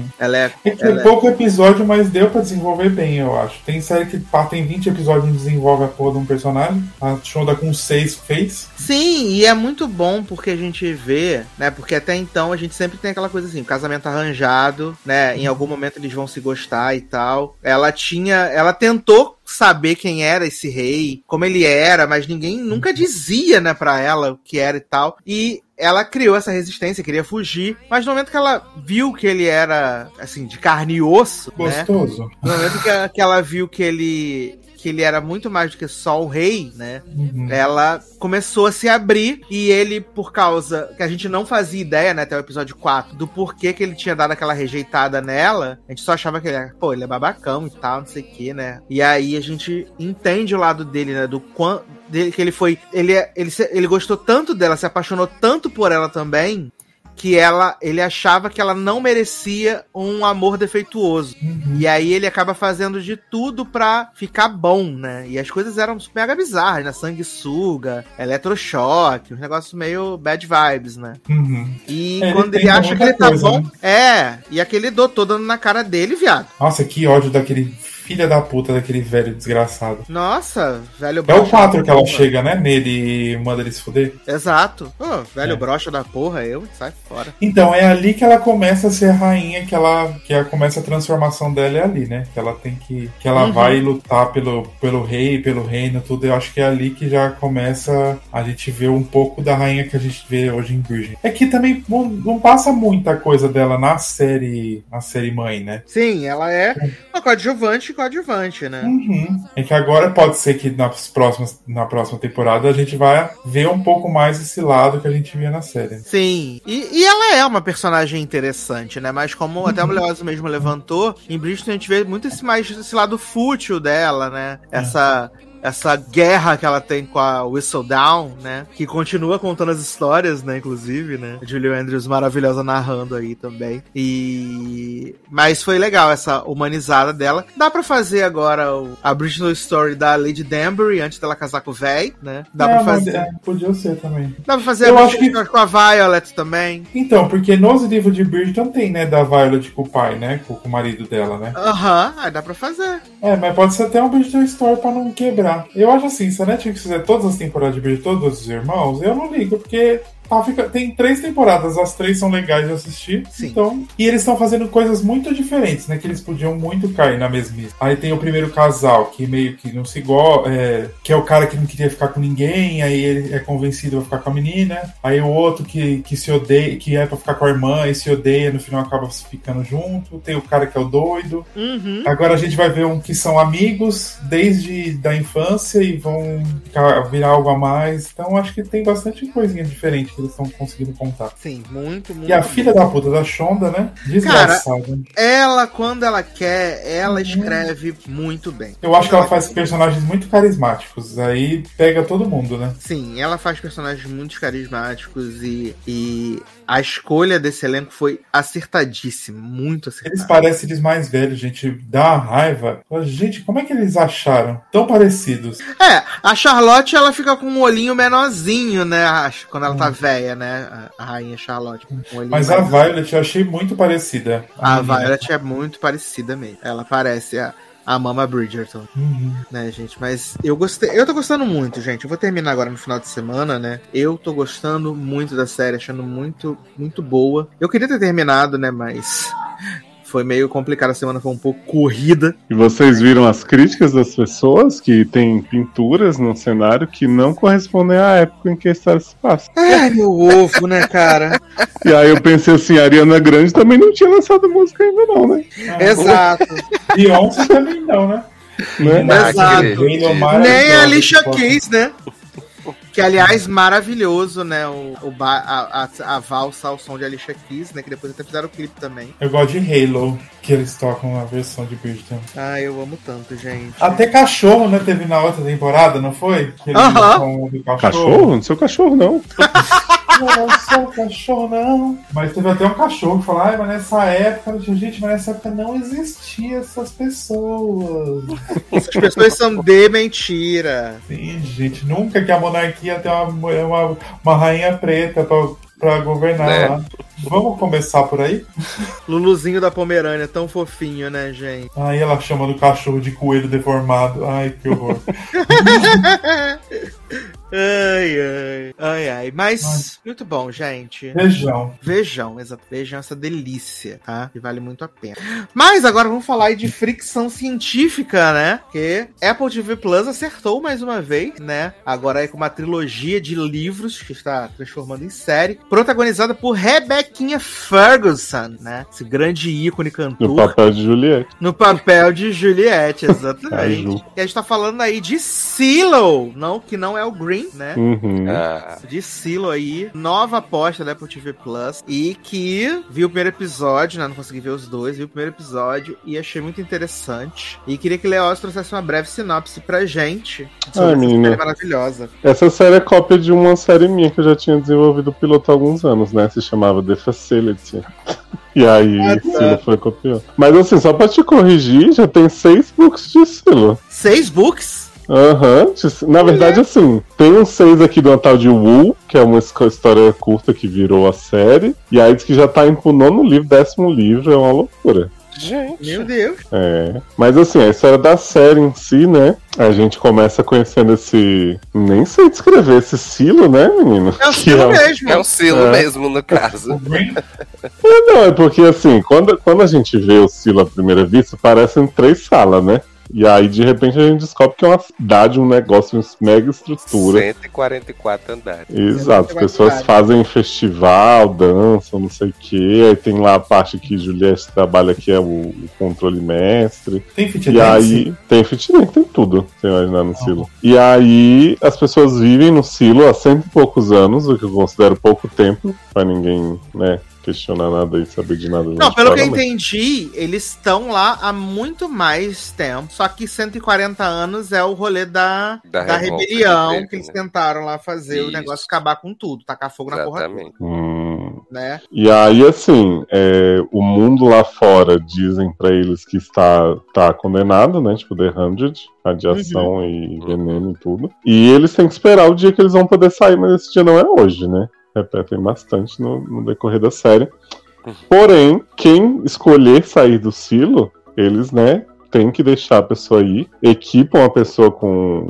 É pouco episódio, mas deu pra desenvolver bem, eu acho. Tem série que tem 20 episódios e não desenvolve a porra de um personagem. A Shonda com 6 fez. Sim, e é muito bom porque a gente vê, né, porque até então a gente sempre tem aquela coisa assim, o casamento arranjado, né, em algum momento eles vão se gostar e tal. Ela tentou saber quem era esse rei, como ele era, mas ninguém nunca dizia, né, pra ela o que era e tal. E ela criou essa resistência, queria fugir, mas no momento que ela viu que ele era, assim, de carne e osso, gostoso, né, no momento que ela viu que ele era muito mais do que só o rei, né? Ela começou a se abrir e ele, por causa que a gente não fazia ideia, né, até o episódio 4, do porquê que ele tinha dado aquela rejeitada nela, a gente só achava que ele é babacão e tal, não sei o que, né? E aí a gente entende o lado dele, né, do quanto que ele foi, ele gostou tanto dela, se apaixonou tanto por ela também, que ele achava que ela não merecia um amor defeituoso. E aí ele acaba fazendo de tudo pra ficar bom, né? E as coisas eram mega bizarras, né? Sanguessuga, eletrochoque, uns negócios meio bad vibes, né? E quando ele acha que ele tá bom... Né? E aquele doutor dando na cara dele, viado. Nossa, que ódio daquele filha da puta, daquele velho desgraçado. Nossa, velho broxa. É o 4 que ela chega, né? Nele e manda ele se fuder. Exato. Velho broxa da porra, sai fora. Então, é ali que ela começa a ser rainha, que ela começa a transformação dela, é ali, né? Que ela tem que ela vai lutar pelo rei, pelo reino, tudo. Eu acho que é ali que já começa a gente ver um pouco da rainha que a gente vê hoje em Virgem. É que também não passa muita coisa dela na série mãe, né? Sim, ela é uma coadjuvante, né? É que agora pode ser que na próxima temporada a gente vai ver um pouco mais esse lado que a gente via na série. Sim, e ela é uma personagem interessante, né? Mas como até o Leoz mesmo levantou, em Bridgerton a gente vê muito esse lado fútil dela, né? Essa guerra que ela tem com a Whistledown, né? Que continua contando as histórias, né? Inclusive, né? A Julie Andrews maravilhosa narrando aí também. Mas foi legal essa humanizada dela. Dá pra fazer agora a Bridgerton Story da Lady Danbury antes dela casar com o véi, né? Dá pra fazer. Podia ser também. Dá pra fazer com a Violet também. Então, porque nos livros de Bridgerton tem, né? Da Violet com o pai, né? Com o marido dela, né? Aí dá pra fazer. Mas pode ser até um Bridgerton Story pra não quebrar. Eu acho assim, se a Netflix fizer todas as temporadas de Bridgerton, todos os irmãos, eu não ligo, porque Tem 3 temporadas, as 3 são legais de assistir. Sim. Então, e eles estão fazendo coisas muito diferentes, né? Que eles podiam muito cair na mesmice. Aí tem o primeiro casal, que meio que não se gosta, que é o cara que não queria ficar com ninguém, aí ele é convencido a ficar com a menina. Aí o outro que se odeia, que é pra ficar com a irmã e se odeia, no final acaba ficando junto. Tem o cara que é o doido. Agora a gente vai ver um que são amigos desde da infância e vão virar algo a mais. Então acho que tem bastante coisinha diferente que eles estão conseguindo contar. Sim, muito. E a filha da puta da Shonda, né? Desgraçada. Ela, quando ela quer, ela escreve muito bem. Eu acho que ela faz personagens muito carismáticos. Aí pega todo mundo, né? Sim, ela faz personagens muito carismáticos e a escolha desse elenco foi acertadíssima, muito acertada. Eles parecem eles mais velhos, gente. Dá uma raiva. Gente, como é que eles acharam? Tão parecidos. A Charlotte, ela fica com um olhinho menorzinho, né? Quando ela tá velha, né? A rainha Charlotte. Com um olhinho Mas a Violet eu achei muito parecida. A Violet é muito parecida mesmo. Ela parece a Mama Bridgerton. Né, gente? Mas eu gostei. Eu tô gostando muito, gente. Eu vou terminar agora no final de semana, né? Eu tô gostando muito da série, achando muito, muito boa. Eu queria ter terminado, né? Mas foi meio complicado, a semana foi um pouco corrida. E vocês viram as críticas das pessoas que tem pinturas no cenário que não correspondem à época em que a história se passa. Ai, meu ovo, né, cara? E aí eu pensei assim, a Ariana Grande também não tinha lançado música ainda não, né? Exato. Beyoncé também não, né? Exato. Nem a Alicia Keys, né? Que, aliás, maravilhoso, né? A valsa ao som de Alicia Keys, né? Que depois até fizeram o clipe também. Eu gosto de Halo, que eles tocam a versão de Bridgerton. Ah, eu amo tanto, gente. Até cachorro, né? Teve na outra temporada, não foi? Que eles falam do Cachorro? Não sou cachorro, não. Não sou cachorro, não. Mas teve até um cachorro que falou, mas nessa época, gente, mas nessa época não existiam essas pessoas. Essas pessoas são de mentira. Sim, gente, nunca que a monarquia tem uma rainha preta pra governar lá. Vamos começar por aí? Luluzinho da Pomerânia, tão fofinho, né, gente? Aí ela chama do cachorro de coelho deformado. Ai, que horror. Ai. Mas, muito bom, gente. Vejam, exato. Vejam essa delícia, tá? Que vale muito a pena. Mas agora vamos falar aí de fricção científica, né? Que Apple TV Plus acertou mais uma vez, né? Agora é com uma trilogia de livros que está transformando em série, protagonizada por Rebecquinha Ferguson, né? Esse grande ícone cantor. No papel de Juliette. No papel de Juliette, exatamente. E a gente tá falando aí de Silo, que não é o Green, né? De Silo aí, nova aposta da Apple TV Plus, e que viu o primeiro episódio, né? Não consegui ver os dois, vi o primeiro episódio e achei muito interessante. E queria que Leoz trouxesse uma breve sinopse pra gente sobre essa série maravilhosa. Essa série é cópia de uma série minha que eu já tinha desenvolvido o piloto há alguns anos, né? Se chamava The Facility. E aí, Silo foi copiou. Mas assim, só pra te corrigir, já tem 6 books de Silo. 6 books? Na verdade, assim, tem uns 6 aqui do tal de Wu, que é uma história curta que virou a série. E aí diz que já tá indo pro 9º livro, 10º livro, é uma loucura. Gente. Meu Deus. Mas assim, a história da série em si, né? A gente começa conhecendo esse... Nem sei descrever esse Silo, né, menino? É o Silo mesmo. É o Silo mesmo, no caso. Não, é porque assim, quando a gente vê o Silo à primeira vista, parecem 3 salas, né? E aí, de repente, a gente descobre que é uma cidade, um negócio, uma mega estrutura. 144 andares. Exato, as pessoas fazem festival, dançam, não sei o quê. Aí tem lá a parte que Juliette trabalha, que é o controle mestre. Tem fit dance? E aí, tem fit dance, tem tudo, você imaginar no Silo. E aí, as pessoas vivem no Silo há 100 e poucos anos, o que eu considero pouco tempo, pra ninguém, né, questionar nada e saber de nada. Não, pelo que eu entendi, eles estão lá há muito mais tempo. Só que 140 anos é o rolê da rebelião que eles tentaram lá fazer o negócio acabar com tudo, tacar fogo na porra toda. Né? E aí, assim, o mundo lá fora dizem pra eles que está condenado, né? Tipo, The 100, radiação e veneno e tudo. E eles têm que esperar o dia que eles vão poder sair, mas esse dia não é hoje, né? Repetem bastante no decorrer da série. Porém, quem escolher sair do Silo, eles, né, tem que deixar a pessoa ir, equipam a pessoa com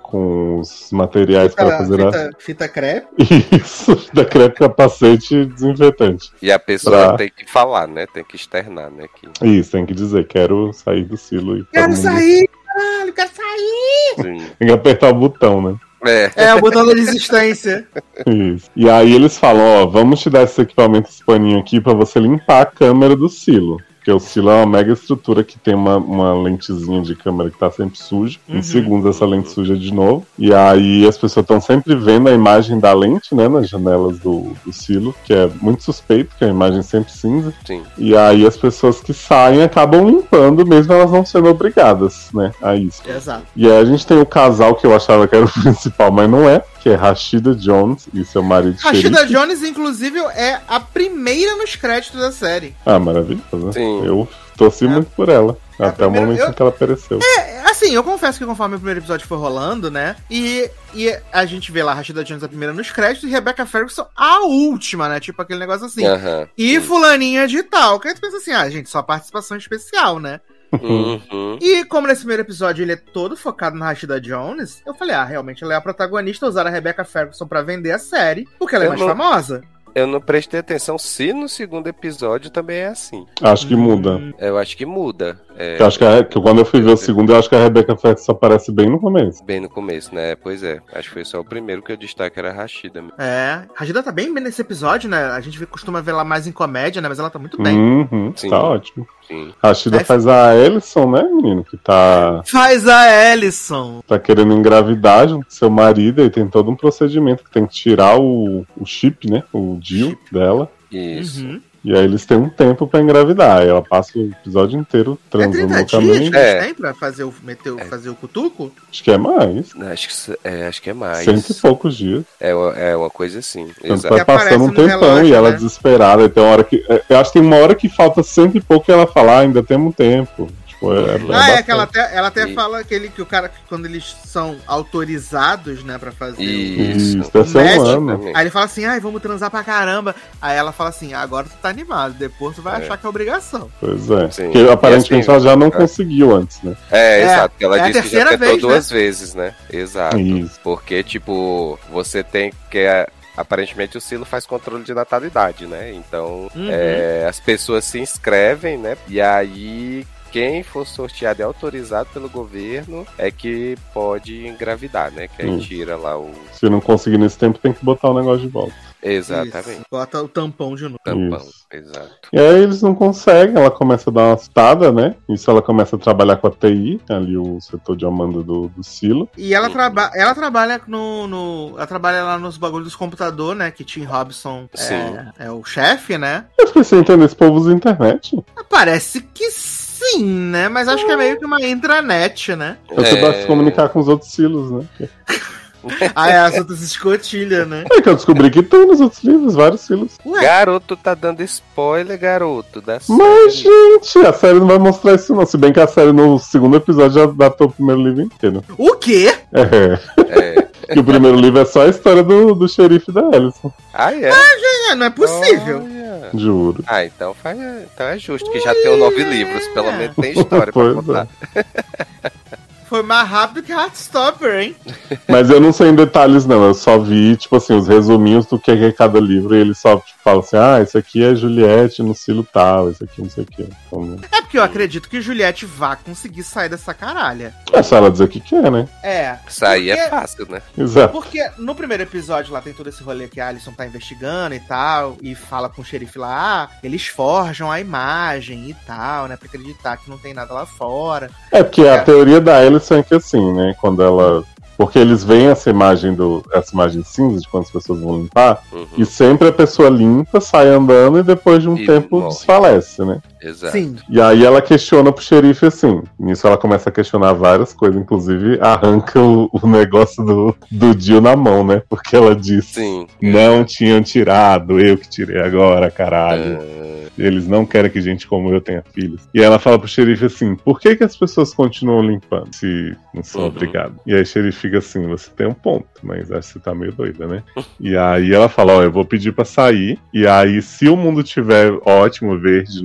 com os materiais para fazer Fita crepe. Isso, da crepe, capacete e desinfetante. E a pessoa tem que falar, né? Tem que externar, né? Isso, tem que dizer, quero sair do silo. E Quero sair, caralho, quero sair! Sim. Tem que apertar o botão, né? É, o botão da desistência. Isso. E aí eles falam, ó, vamos te dar esse equipamento, esse paninho aqui pra você limpar a câmera do silo. Porque o silo é uma mega estrutura que tem uma lentezinha de câmera que tá sempre suja. Em segundos essa lente suja de novo. E aí as pessoas estão sempre vendo a imagem da lente, né, nas janelas do silo, que é muito suspeito, que é a imagem sempre cinza. Sim. E aí as pessoas que saem acabam limpando, mesmo elas não sendo obrigadas, né, a isso. Exato. E aí a gente tem o casal que eu achava que era o principal, mas não é, que é Rashida Jones e seu marido Rashida xerife. Jones, inclusive, é a primeira nos créditos da série. Ah, maravilhosa. Sim. Eu torci muito por ela. Até o primeira- momento em que ela apareceu. Assim, eu confesso que conforme o primeiro episódio foi rolando, né? E a gente vê lá a Rashida Jones a primeira nos créditos e Rebecca Ferguson a última, né? Tipo aquele negócio assim. Aham. E fulaninha de tal. Que aí tu pensa assim, gente, só participação especial, né? Uhum. E como nesse primeiro episódio ele é todo focado na Rashida Jones, eu falei, realmente ela é a protagonista, usaram a Rebecca Ferguson pra vender a série, porque ela é Eu mais não- famosa. Eu não prestei atenção se no segundo episódio também é assim. Acho que muda. Eu acho que muda. Eu acho que quando eu fui ver o segundo, eu acho que a Rebecca Ferguson aparece bem no começo. Bem no começo, né? Pois é. Acho que foi só o primeiro que eu destaque, era a Rashida mesmo. Rashida tá bem nesse episódio, né? A gente costuma ver ela mais em comédia, né? Mas ela tá muito bem. Uhum, Sim. tá ótimo. Sim. Rashida É. faz a Ellison, né, menino? Que tá Faz a Ellison. querendo engravidar junto com seu marido, e tem todo um procedimento que tem que tirar o chip, né? O DIU dela. Isso. Uhum. E aí eles têm um tempo pra engravidar. Aí ela passa o episódio inteiro É transando 30 loucamente. dias que eles têm pra fazer fazer o cutuco? Acho que é mais. Acho que é mais. 100 e poucos dias. É uma coisa assim. Tanto Exato. vai passando um aparece no tempão relógio, e ela né? desesperada. E tem uma hora que. Eu acho que tem uma hora que falta 100 e pouco e ela fala, ainda temos um tempo. Tipo, É que bastante. ela até E- fala que o cara, quando eles são autorizados, né, pra fazer Isso. Deve ser um médico, ano. Aí ele fala assim, vamos transar pra caramba. Aí ela fala assim, agora tu tá animado, depois tu vai achar que é obrigação. Pois é. Sim. Porque aparentemente E assim, ela já não conseguiu antes, né? Exato. Ela é a disse que já terceira tentou vez, duas vezes, né? Exato. Isso. Porque, tipo, você tem que. Aparentemente o silo faz controle de natalidade, né? Então, as pessoas se inscrevem, né? E aí. Quem for sorteado e autorizado pelo governo é que pode engravidar, né? Que aí tira lá o. Se não conseguir nesse tempo, tem que botar o negócio de volta. Exatamente. Isso. Bota o tampão de novo. Tampão. Isso. Exato. E aí eles não conseguem, ela começa a dar uma assustada, né? Isso ela começa a trabalhar com a TI, ali o setor de Amanda do Silo. E ela trabalha ela trabalha lá nos bagulhos dos computadores, né? Que Tim Robson Sim. é o chefe, né? Eu fiquei sem entender, esse povo usa internet. Parece que sim, né? Mas acho que é meio que uma intranet, né? Você vai se comunicar com os outros silos, né? As outras escotilhas, né? É que eu descobri que tem nos outros livros, vários silos. Ué, Garoto tá dando spoiler, garoto. Da Mas, série. gente, a série não vai mostrar isso não. Se bem que a série no segundo episódio já datou o primeiro livro inteiro. o quê? É. E o primeiro livro é só a história do xerife da Ellison. Ah, é? Não é possível. Olha. Juro. Ah, então é justo, que já tem 9 livros, pelo menos tem história pra Pois contar. Foi mais rápido que Heartstopper, hein? Mas eu não sei em detalhes, não. Eu só vi, tipo assim, os resuminhos do que é cada livro. E ele só tipo, fala assim, esse aqui é Juliette no silo tal, esse aqui não sei o quê. Então, É porque eu acredito que Juliette vá conseguir sair dessa caralha. é só ela dizer o que quer, né? Isso aí é porque- fácil, né? Exato. Porque no primeiro episódio lá tem todo esse rolê que a Alison tá investigando e tal, e fala com o xerife lá, eles forjam a imagem e tal, né, pra acreditar que não tem nada lá fora. É porque a teoria da Ellison é que assim, né? Quando ela. Porque eles veem essa imagem cinza de quando as pessoas vão limpar, Uhum. e sempre a pessoa limpa, sai andando e depois de um E tempo morre. desfalece, né? Exato. Sim. E aí ela questiona pro xerife assim. Nisso ela começa a questionar várias coisas, inclusive arranca o negócio do Dio na mão, né? Porque ela disse: Sim. não tinham tirado, eu que tirei agora, caralho. Ah, Eles não querem que gente como eu tenha filhos. E ela fala pro xerife assim: por que as pessoas continuam limpando se não são obrigadas? E aí o xerife fica assim: você tem um ponto, mas acho que você tá meio doida, né? E aí ela fala: eu vou pedir pra sair. E aí, se o mundo tiver ótimo, verde, não sei o que,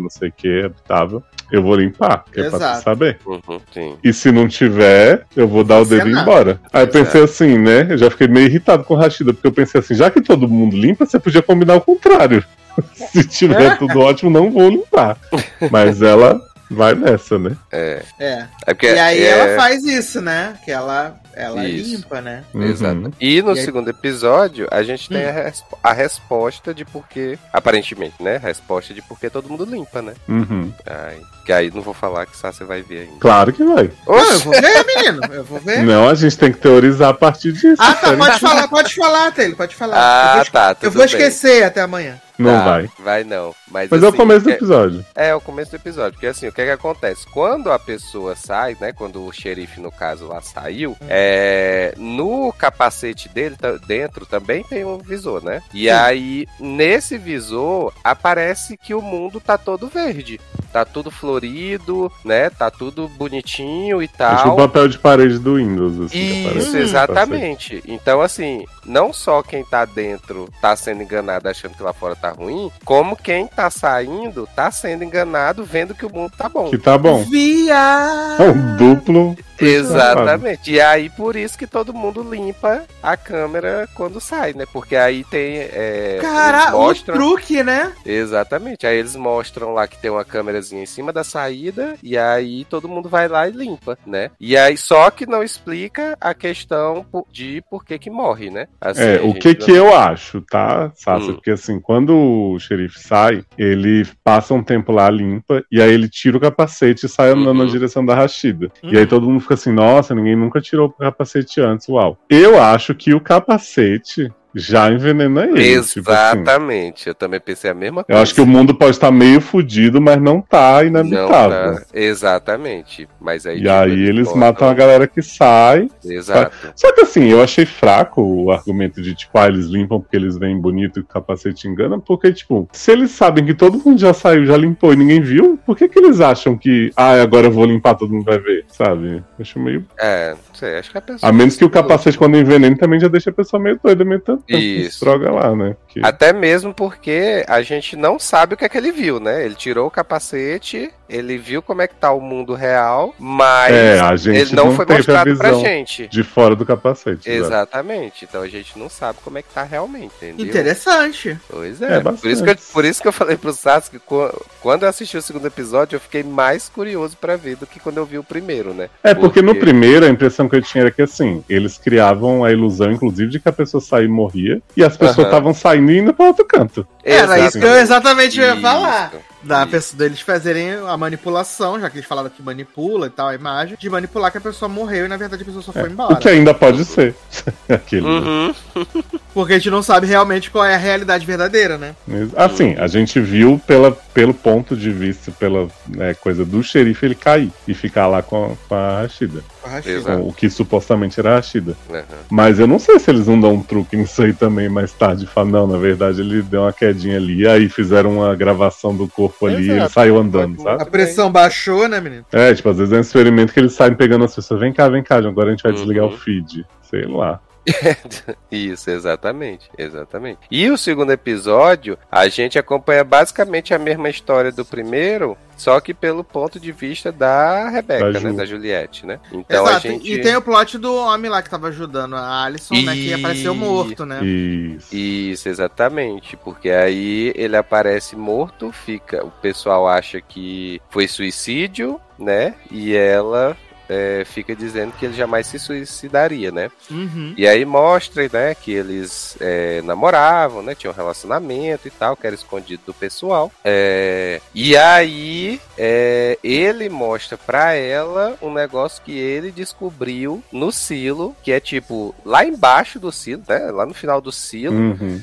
que habitável, eu vou limpar, que é pra Exato. tu saber. Sim. E se não tiver, eu vou dar o dedo e ir Funcionar. embora. Aí eu pensei assim, né? Eu já fiquei meio irritado com o Rashida, porque eu pensei assim, já que todo mundo limpa, você podia combinar o contrário. Se tiver tudo ótimo, não vou limpar. Mas ela vai nessa, né? É. É porque, E aí ela faz isso, né? Que ela Isso. limpa, né? Exato. E no E aí- segundo episódio, a gente tem a resposta de porquê, aparentemente, né? A resposta de porquê todo mundo limpa, né? Uhum. Ai, que aí não vou falar que só você vai ver ainda. Claro que vai. Não, eu vou ver, menino. Eu vou ver. Não, a gente tem que teorizar a partir disso. Ah, tá. sério. Pode falar, Taylor. Pode falar. Ah, tá. Eu Tudo vou bem. esquecer até amanhã. Não Tá, vai. Vai não. Mas Mas é o assim, começo do episódio. É o começo do episódio. Porque assim, o que acontece? Quando a pessoa sai, né? Quando o xerife, no caso, lá saiu, no capacete dele, dentro, também tem um visor, né? E aí, nesse visor, aparece que o mundo tá todo verde. Tá tudo florido, né? Tá tudo bonitinho e É tipo tal. o papel de parede do Windows. Assim, que aparece Isso, no exatamente. Então, assim, não só quem tá dentro tá sendo enganado achando que lá fora tá ruim, como quem tá saindo tá sendo enganado vendo que o mundo tá bom. Que tá bom. Viado. É um duplo. Exatamente. E aí, por isso que todo mundo limpa a câmera quando sai, né? Porque aí tem. Cara, eles mostram... o truque, né? Exatamente. Aí eles mostram lá que tem uma câmerazinha em cima da saída, e aí todo mundo vai lá e limpa, né? E aí, só que não explica a questão de por que morre, né? Assim, a O gente que eu acho, tá, Sasha? Porque assim, quando o xerife sai, ele passa um tempo lá, limpa, e aí ele tira o capacete e sai andando na direção da Rashida. E aí todo mundo fica assim, nossa, ninguém nunca tirou o capacete antes, uau. Eu acho que o capacete já envenena ele. Tipo assim. Exatamente. Eu também pensei a mesma Eu coisa. acho que o mundo pode estar meio fudido, mas não tá inabitável. Não tá. Exatamente. Mas aí, E aí eles botam- matam a galera que sai. Exato. Só que assim, eu achei fraco o argumento de, tipo, eles limpam porque eles veem bonito e o capacete engana, porque, tipo, se eles sabem que todo mundo já saiu, já limpou e ninguém viu, por que eles acham que, agora eu vou limpar, todo mundo vai ver, sabe? Eu acho meio... Não sei, acho que a pessoa... A menos que o capacete, quando envenena, também já deixa a pessoa meio doida, meio tanto Isso. droga lá, né? Porque... Até mesmo porque a gente não sabe o que é que ele viu, né? Ele tirou o capacete, ele viu como é que tá o mundo real, mas a gente ele não foi teve a mostrado pra visão gente. de fora do capacete. exato. Exatamente. Então a gente não sabe como é que tá realmente, entendeu? Interessante. Pois é. bastante. Por isso que eu falei pro Sasuke que quando eu assisti o segundo episódio, eu fiquei mais curioso pra ver do que quando eu vi o primeiro, né? Porque no primeiro a impressão que eu tinha era que assim, eles criavam a ilusão, inclusive, de que a pessoa saía e morria, e as pessoas estavam saindo e indo pra outro canto. Era isso que eu exatamente ia Isso. falar. Da Isso. pessoa, deles fazerem a manipulação, já que eles falaram que manipula e tal, a imagem, de manipular que a pessoa morreu e na verdade a pessoa só foi embora. O que ainda pode ser. Aquele. Uhum. Porque a gente não sabe realmente qual é a realidade verdadeira, né? Assim, a gente viu pelo ponto de vista, pela coisa do xerife ele cair e ficar lá com a Rashida. Exato. O que supostamente era a Rashida. Uhum. Mas eu não sei se eles não dão um truque nisso aí também mais tarde. Falam, não, na verdade ele deu uma quedinha ali, aí fizeram uma gravação do corpo ali e ele Exato. saiu andando, Pode- sabe? A pressão baixou, né, menino? Tipo, às vezes é um experimento que eles saem pegando as pessoas. Vem cá, agora a gente vai desligar o feed. Sei lá. Isso, exatamente. E o segundo episódio, a gente acompanha basicamente a mesma história do primeiro, só que pelo ponto de vista da Rebeca, Da Ju. né? Da Juliette, né? Então Exato. a gente... E tem o plot do homem lá que tava ajudando a Alison, né? Que apareceu morto, né? Isso. Isso, exatamente, porque aí ele aparece morto, o pessoal acha que foi suicídio, né? E ela fica dizendo que ele jamais se suicidaria, né? Uhum. E aí mostra, né, que eles namoravam, né? Tinham um relacionamento e tal, que era escondido do pessoal. E aí ele mostra pra ela um negócio que ele descobriu no silo, que é tipo, lá embaixo do silo, né? Lá no final do silo. Uhum.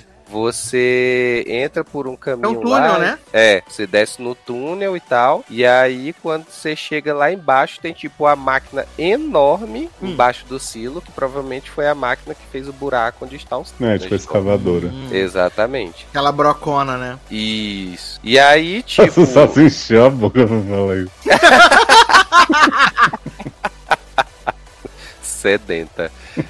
Você entra por um caminho É um túnel, lá, né? Você desce no túnel e tal. E aí, quando você chega lá embaixo, tem tipo uma máquina enorme embaixo do silo, que provavelmente foi a máquina que fez o buraco onde está o silo. Tipo a escavadora. Exatamente. Aquela brocona, né? Isso. E aí, tipo. Só se encheu a boca pra falar isso. sedenta.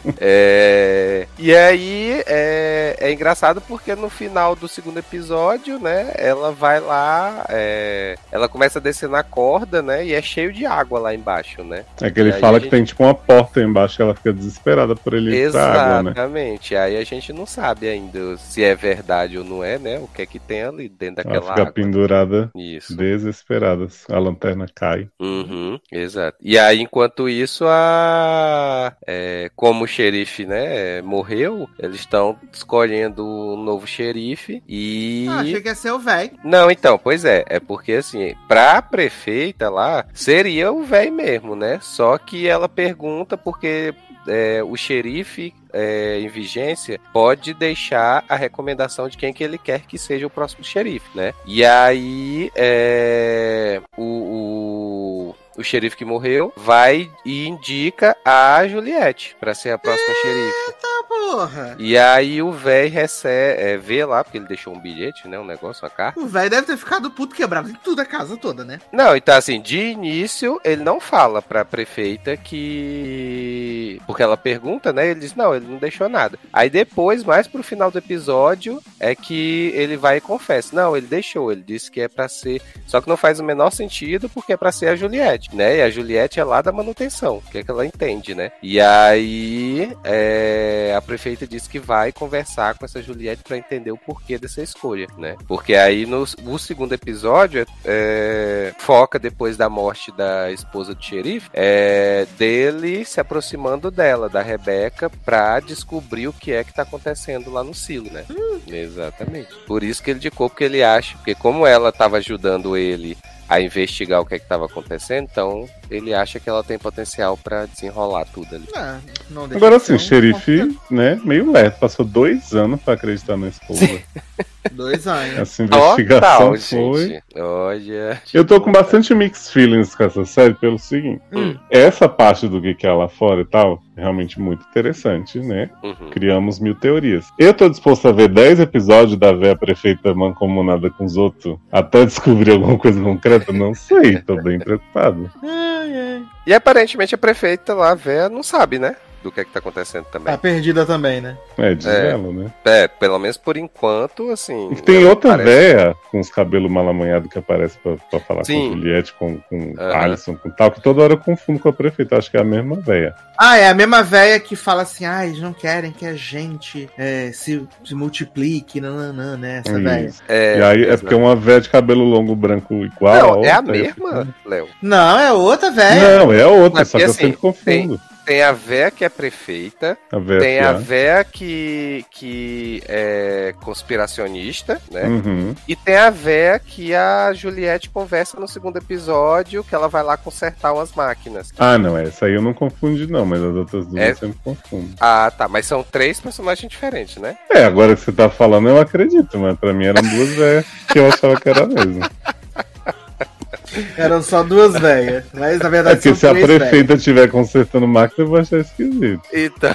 E aí é engraçado porque no final do segundo episódio, né, ela vai lá, ela começa a descer na corda, né, e é cheio de água lá embaixo, né? É que ele fala que tem tipo uma porta aí embaixo que ela fica desesperada por ele ir pra água, né? Exatamente. Aí a gente não sabe ainda se é verdade ou não é, né? O que é que tem ali dentro Ela daquela fica água. pendurada, Isso. desesperada. A lanterna cai. Uhum, exato. E aí, enquanto isso, como o xerife, né, morreu, eles estão escolhendo um novo xerife e... achei que ia ser o velho. Não, então, pois é porque assim, pra prefeita lá, seria o velho mesmo, né? Só que ela pergunta porque o xerife em vigência pode deixar a recomendação de quem que ele quer que seja o próximo xerife, né? E aí o xerife que morreu vai e indica a Juliette pra ser a próxima xerife. Eita porra! E aí o velho vê lá, porque ele deixou um bilhete, né? Um negócio, uma carta. O velho deve ter ficado puto quebrado em tudo a casa toda, né? Não, então assim, de início ele não fala pra prefeita que... Porque ela pergunta, né? Ele diz, não, ele não deixou nada. Aí depois, mais pro final do episódio, é que ele vai e confessa. Não, ele deixou, ele disse que é pra ser... Só que não faz o menor sentido, porque é pra ser a Juliette, né? E a Juliette é lá da manutenção, que é que ela entende, né? E aí a prefeita disse que vai conversar com essa Juliette pra entender o porquê dessa escolha, né? Porque aí no segundo episódio foca depois da morte da esposa do xerife, dele se aproximando dela, da Rebeca, pra descobrir o que é que tá acontecendo lá no silo, né? Exatamente. Por isso que ele indicou, porque ele acha, porque como ela tava ajudando ele a investigar o que é que estava acontecendo, então ele acha que ela tem potencial pra desenrolar tudo ali. Não deixa Agora de ser assim, xerife, né, meio lerdo, passou 2 anos pra acreditar na esposa. 2 anos. Essa investigação foi... gente. Olha... Eu tô com bastante mixed feelings com essa série pelo seguinte. Essa parte do que é lá fora e tal, é realmente muito interessante, né? Uhum. Criamos 1000 teorias. Eu tô disposto a ver 10 episódios da véia prefeita mancomunada com os outros até descobrir alguma coisa concreta? Não sei, tô bem preocupado. E aparentemente a prefeita lá, véia, não sabe, né? Do que é que tá acontecendo também. Tá perdida também, né? Diz ela, né? Pelo menos por enquanto, assim... E tem outra véia com os cabelos mal amanhados que aparece pra falar Sim. com Juliette, com Alisson, com tal, que toda hora eu confundo com a prefeita. Acho que é a mesma véia. É a mesma véia que fala assim, eles não querem que a gente se multiplique, nananã, né? Essa véia. Isso. E aí é porque uma véia de cabelo longo branco igual a Não, outra. é a mesma, Léo. Não, é outra véia. Não, é a outra, Mas só que eu assim, sempre confundo. Tem a véia que é prefeita, A véia tem a fiá. véia que é conspiracionista, né? Uhum. E tem a véia que a Juliette conversa no segundo episódio, que ela vai lá consertar umas máquinas. Ah, não, essa aí eu não confundi não, mas as outras duas É. eu sempre confundo. Ah, tá, mas são 3 personagens diferentes, né? Agora que você tá falando eu acredito, mas pra mim eram 2 véias que eu achava que era a mesma. Eram só 2 véias. Mas na verdade Porque são se a 3 véias. prefeita estiver consertando máquina, eu vou achar esquisito. Então...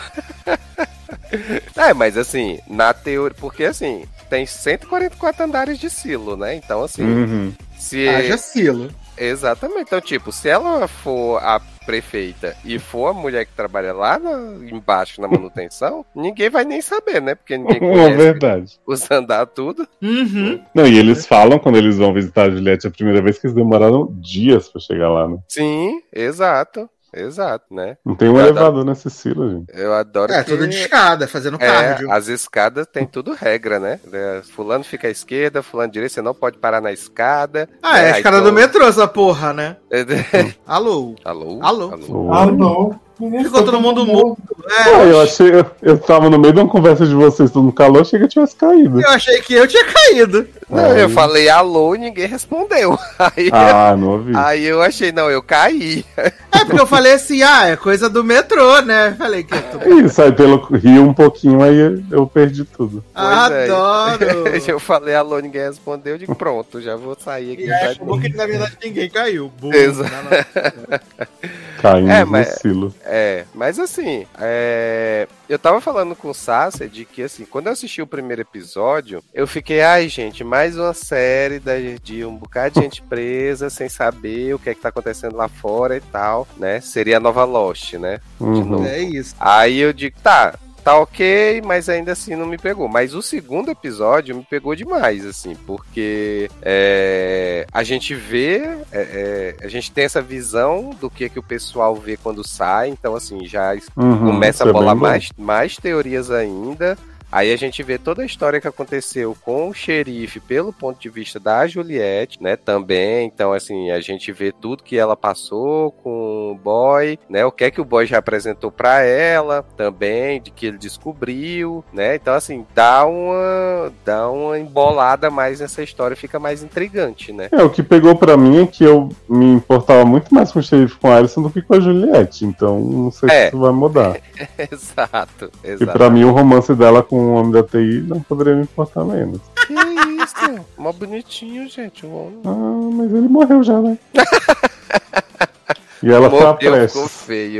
mas assim, na teoria... Porque assim, tem 144 andares de silo, né? Então assim... Uhum. Se... Haja silo. Exatamente. Então, tipo, se ela for a prefeita e for a mulher que trabalha lá embaixo na manutenção, ninguém vai nem saber, né? Porque ninguém Uma conhece verdade. os andares tudo. Uhum. Não, e eles falam quando eles vão visitar a Juliette a primeira vez que eles demoraram dias pra chegar lá, né? Sim, exato. Exato, né? Não tem um Eu elevador nessa Sila, gente. Eu adoro que... Tudo de escada, fazendo cardio. as escadas tem tudo regra, né? Fulano fica à esquerda, fulano à direita, você não pode parar na escada. É a escada do metrô, essa porra, né? Alô? Alô? Alô? Ah, não. Menino, Ficou todo mundo mudo. Eu tava no meio de uma conversa de vocês, todo no calor, achei que eu tivesse caído. Eu achei que eu tinha caído. Não, eu falei alô e ninguém respondeu. Aí, não ouvi. aí eu achei, não, eu caí. Porque eu falei assim, é coisa do metrô, né? Falei que Isso, aí pelo rio um pouquinho, aí eu perdi tudo. Pois é. Adoro. Eu falei alô, ninguém respondeu, eu digo pronto, já vou sair aqui. E aí acabou que na verdade ninguém caiu. Burro, Exato. né? Caímos mas- no silo. Mas assim, eu tava falando com o Sasser de que, assim, quando eu assisti o primeiro episódio, eu fiquei, ai, gente, mais uma série de um bocado de gente presa, sem saber o que é que tá acontecendo lá fora e tal, né? Seria a nova Lost, né? Uhum. É isso. Aí eu digo, tá ok, mas ainda assim não me pegou. Mas o segundo episódio me pegou demais, assim, porque a gente vê, a gente tem essa visão do que o pessoal vê quando sai, então assim, já começa isso a bolar bem bom. mais teorias ainda. Aí a gente vê toda a história que aconteceu com o xerife pelo ponto de vista da Juliette, né, também. Então, assim, a gente vê tudo que ela passou com o boy, né, o que é que o boy já apresentou pra ela também, de que ele descobriu, né. Então, assim, dá uma embolada mais nessa história, fica mais intrigante, né. O que pegou pra mim é que eu me importava muito mais com o xerife com a Alison do que com a Juliette. Então, não sei se isso vai mudar. Exato. E pra mim, o romance dela com o homem da TI não poderia me importar menos. Que isso? Mó bonitinho, gente. O homem. Ah, mas ele morreu já, né? E ela foi a Ficou prestes. feio.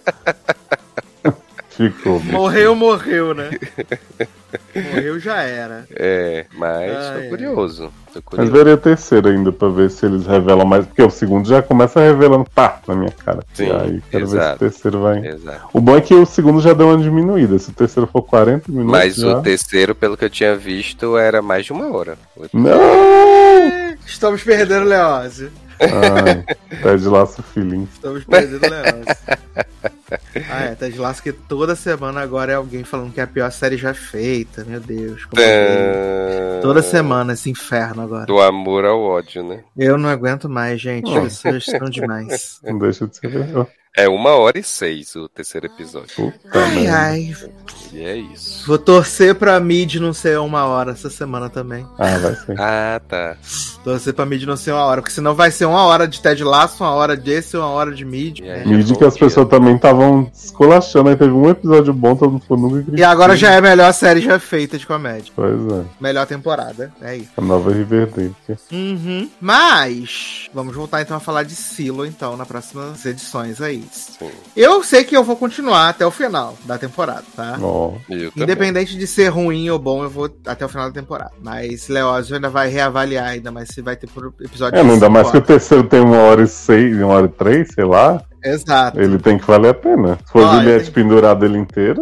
Ficou. Morreu, né? Morreu já era. Mas tô curioso. Mas verei o terceiro ainda pra ver se eles revelam mais. Porque o segundo já começa revelando pá na minha cara. Sim, e aí quero ver se exato. o terceiro vai. Exato. O bom é que o segundo já deu uma diminuída. Se o terceiro for 40 minutos. Mas já... o terceiro, pelo que eu tinha visto, era mais de 1 hora. Não! Estamos perdendo o Leózio. Ai, Ted Laço Feeling. Estamos perdendo o Leózio. Ted Laço que toda semana agora é alguém falando que é a pior série já feita. Meu Deus. Como toda semana esse inferno agora. Do amor ao ódio, né? Eu não aguento mais, gente. As pessoas são demais. Não deixa de ser legal. É 1h06 o terceiro episódio. Puta Ai, merda. ai. E é isso. Vou torcer pra mid não ser 1 hora essa semana também. Ah, vai ser. Ah, tá. Torcer pra mid não ser 1 hora, porque senão vai ser 1 hora de Ted Lasso, 1 hora desse, 1 hora de mid. E aí, Mid que bom as dia. pessoas também estavam esculachando. Aí teve um episódio bom, todo mundo ficou nunca E agora já é a melhor série já feita de comédia. Pois é. Melhor temporada. É isso. A nova Riverdale. Uhum. Mas, vamos voltar então a falar de Silo, então, nas próximas edições aí. Sim. Eu sei que eu vou continuar até o final da temporada, tá? Ó. Eu também. Independente de ser ruim ou bom, eu vou até o final da temporada. Mas Leózio ainda vai reavaliar, ainda mais se vai ter por episódio É, de ainda 5 mais que o horas. terceiro tem 1h06, 1h03, sei lá. Exato. Ele tem que valer a pena. Se for Ó, Juliette eu pendurada ele inteira.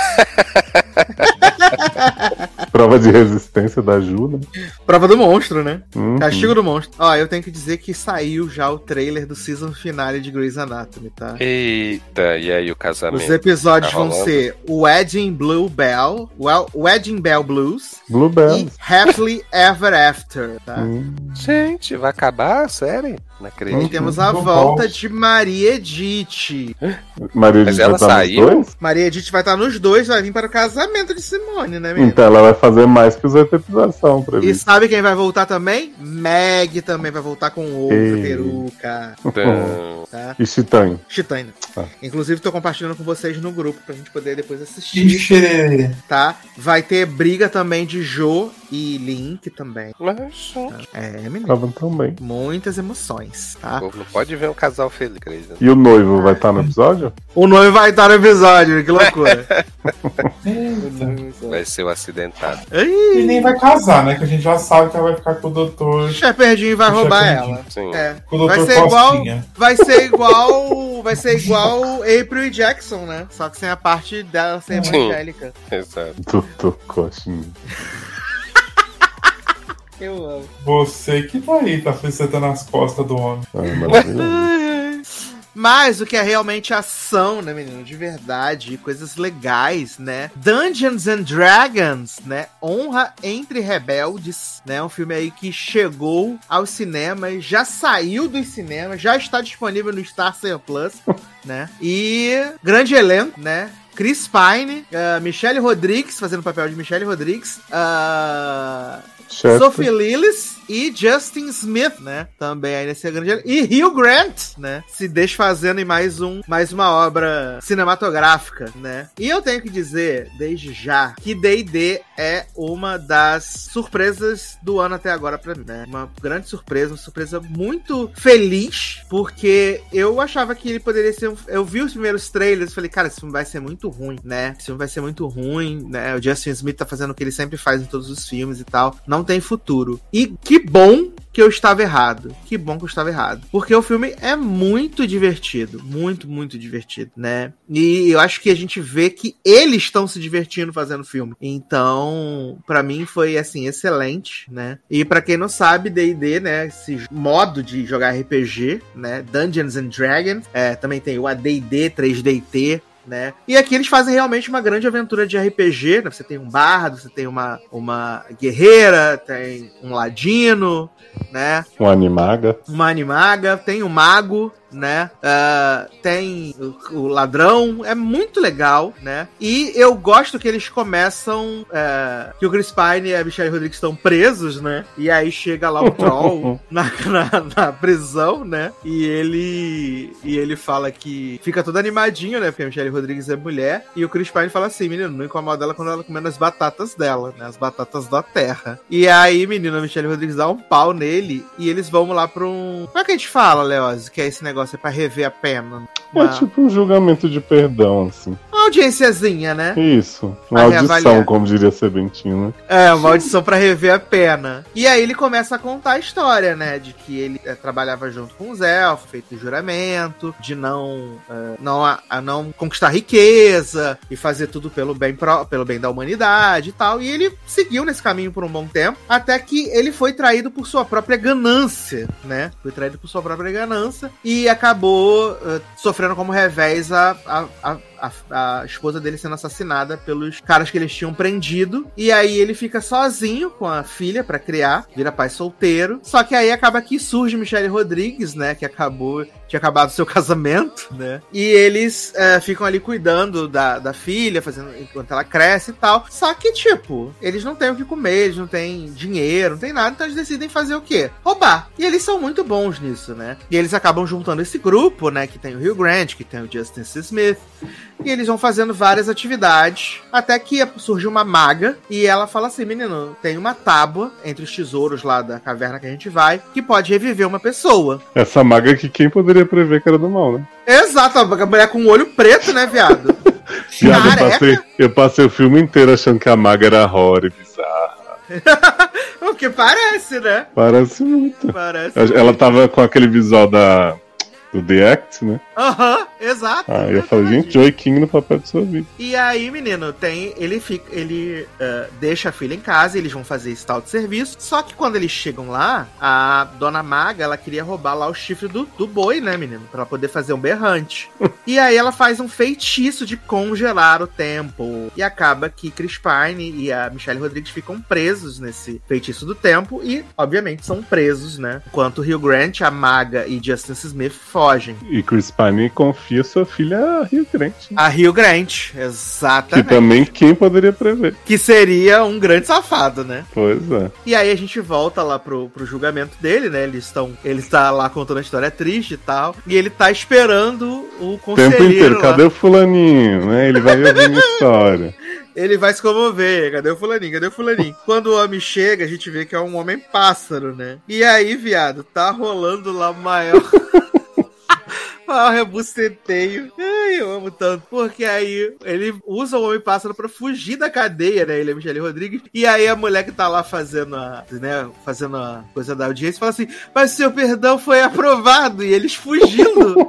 Prova de resistência da Ju, né? Prova do monstro, né? Uhum. Castigo do monstro. Ó, eu tenho que dizer que saiu já o trailer do season finale de Grey's Anatomy, tá? Eita, e aí o casamento? Os episódios Tá vão rolando? ser Wedding Blue Bell, Wedding Bell Blues Bluebell. e Happily Ever After, tá? Gente, vai acabar a série? Não acredito. E temos a Muito volta bom. de Maria Edith. Maria Mas Edith ela vai estar nos saiu? dois? Maria Edith vai estar nos dois, vai vir para o casamento de Simone, né, menino? Então ela vai fazer mais que os 8 episódios são E previstos. sabe quem vai voltar também? Meg também vai voltar com outra Ei. peruca, Então, tá? E Chitãe. Chitânia. Tá. Inclusive, tô compartilhando com vocês no grupo pra gente poder depois assistir, Ixi, tá? Vai ter briga também de Jo e Link também. mas É, menino. Estavam tão bem. Muitas emoções, o tá? povo não pode ver um casal feliz, né? E o noivo vai estar no episódio? O nome vai estar no episódio, que loucura. Vai ser o acidentado. e nem vai casar, né? Que a gente já sabe que ela vai ficar com o doutor. Shepardinho vai O roubar Shepardinho. ela. Sim. É. Com o Vai doutor ser igual. Costinha. Vai ser igual April e Jackson, né? Só que sem a parte dela ser Sim. evangélica. Exato. Doutor Coxinha. Eu amo. Você que tá aí, tá sentando nas costas do homem. Ai, maravilhoso. Mas o que é realmente ação, né, menino? De verdade, coisas legais, né? Dungeons and Dragons, né? Honra entre Rebeldes, né? Um filme aí que chegou aos cinemas, já saiu dos cinemas, já está disponível no Star Plus, né? E grande elenco, né? Chris Pine, Michelle Rodrigues, fazendo o papel de Michelle Rodrigues, Chester. Sophie Lillis e Justin Smith, né? Também aí nesse grande... E Hugh Grant, né? Se desfazendo em mais uma obra cinematográfica, né? E eu tenho que dizer, desde já, que D&D é uma das surpresas do ano até agora pra mim, né? Uma grande surpresa, uma surpresa muito feliz, porque eu achava que ele poderia ser Eu vi os primeiros trailers e falei, cara, esse filme vai ser muito ruim, né? Esse filme vai ser muito ruim, né? O Justin Smith tá fazendo o que ele sempre faz em todos os filmes e tal. Não tem futuro. E que bom que eu estava errado. Que bom que eu estava errado. Porque o filme é muito divertido. Muito, muito divertido, né? E eu acho que a gente vê que eles estão se divertindo fazendo o filme. Então, pra mim foi, assim, excelente, né? E pra quem não sabe, D&D, né? Esse modo de jogar RPG, né? Dungeons and Dragons. Também tem o AD&D, 3DT, né? E aqui eles fazem realmente uma grande aventura de RPG, né? Você tem um bardo, você tem uma guerreira, tem um ladino, né? Uma animaga. Tem um mago, né? Tem o ladrão. É muito legal, né? E eu gosto que eles começam que o Chris Pine e a Michelle Rodrigues estão presos, né? E aí chega lá o Troll na prisão, né? E ele fala que fica todo animadinho, né? Porque a Michelle Rodrigues é mulher. E o Chris Pine fala assim, menino, não incomoda ela quando ela comendo as batatas dela, né? As batatas da terra. E aí, menino, a Michelle Rodrigues dá um pau nele e eles vão lá pra um... Como é que a gente fala, Leoz? Que é esse negócio é pra rever a pena. É tipo um julgamento de perdão, assim. Uma audiênciazinha, né? Isso. Uma audição, como diria Sebentinho, né? Uma audição pra rever a pena. E aí ele começa a contar a história, né? De que ele trabalhava junto com os elfos, feito o juramento, de não conquistar riqueza e fazer tudo pelo bem da humanidade e tal. E ele seguiu nesse caminho por um bom tempo, até que ele foi traído por sua própria ganância, né? Foi traído por sua própria ganância e acabou sofrendo como revés a esposa dele sendo assassinada pelos caras que eles tinham prendido. E aí ele fica sozinho com a filha pra criar, vira pai solteiro. Só que aí acaba que surge Michelle Rodrigues, né? Que tinha acabado o seu casamento, né? E eles ficam ali cuidando da filha, fazendo enquanto ela cresce e tal. Só que, tipo, eles não têm o que comer, eles não têm dinheiro, não tem nada, então eles decidem fazer o quê? Roubar. E eles são muito bons nisso, né? E eles acabam juntando esse grupo, né? Que tem o Hugh Grant, que tem o Justin Smith. E eles vão fazendo várias atividades, até que surge uma maga, e ela fala assim, menino, tem uma tábua entre os tesouros lá da caverna que a gente vai, que pode reviver uma pessoa. Essa maga que quem poderia prever que era do mal, né? Exato, a mulher com o olho preto, né, viado? Viado, eu passei o filme inteiro achando que a maga era horror e bizarra. O que parece, né? Parece muito. Parece ela muito. Tava com aquele visual do The Act, né? Exato. Eu falei, gente, Joey King no papel de sua vida. E aí, menino, ele deixa a filha em casa, eles vão fazer esse tal de serviço. Só que quando eles chegam lá, a dona Maga, ela queria roubar lá o chifre do boi, né, menino? Pra ela poder fazer um berrante. E aí ela faz um feitiço de congelar o tempo. E acaba que Chris Pine e a Michelle Rodrigues ficam presos nesse feitiço do tempo. E, obviamente, são presos, né? Enquanto Hugh Grant, a Maga e Justin Smith fogem. E Chris Pine confia sua filha a Hugh Grant. A Hugh Grant, exatamente. Que também quem poderia prever. Que seria um grande safado, né? Pois é. E aí a gente volta lá pro julgamento dele, né? Ele tá lá contando a história triste e tal. E ele tá esperando o conselheiro. O tempo inteiro, lá. cadê o fulaninho, né? Ele vai ouvir minha história. Ele vai se comover, cadê o fulaninho, cadê o fulaninho? Quando o homem chega, a gente vê que é um homem pássaro, né? E aí, viado, tá rolando lá o maior rebuceteio. Ai, eu amo tanto. Porque aí ele usa o Homem-Pássaro pra fugir da cadeia, né? Ele é Michelle Rodrigues. E aí a mulher que tá lá fazendo a coisa da audiência fala assim, mas seu perdão foi aprovado. E eles fugindo.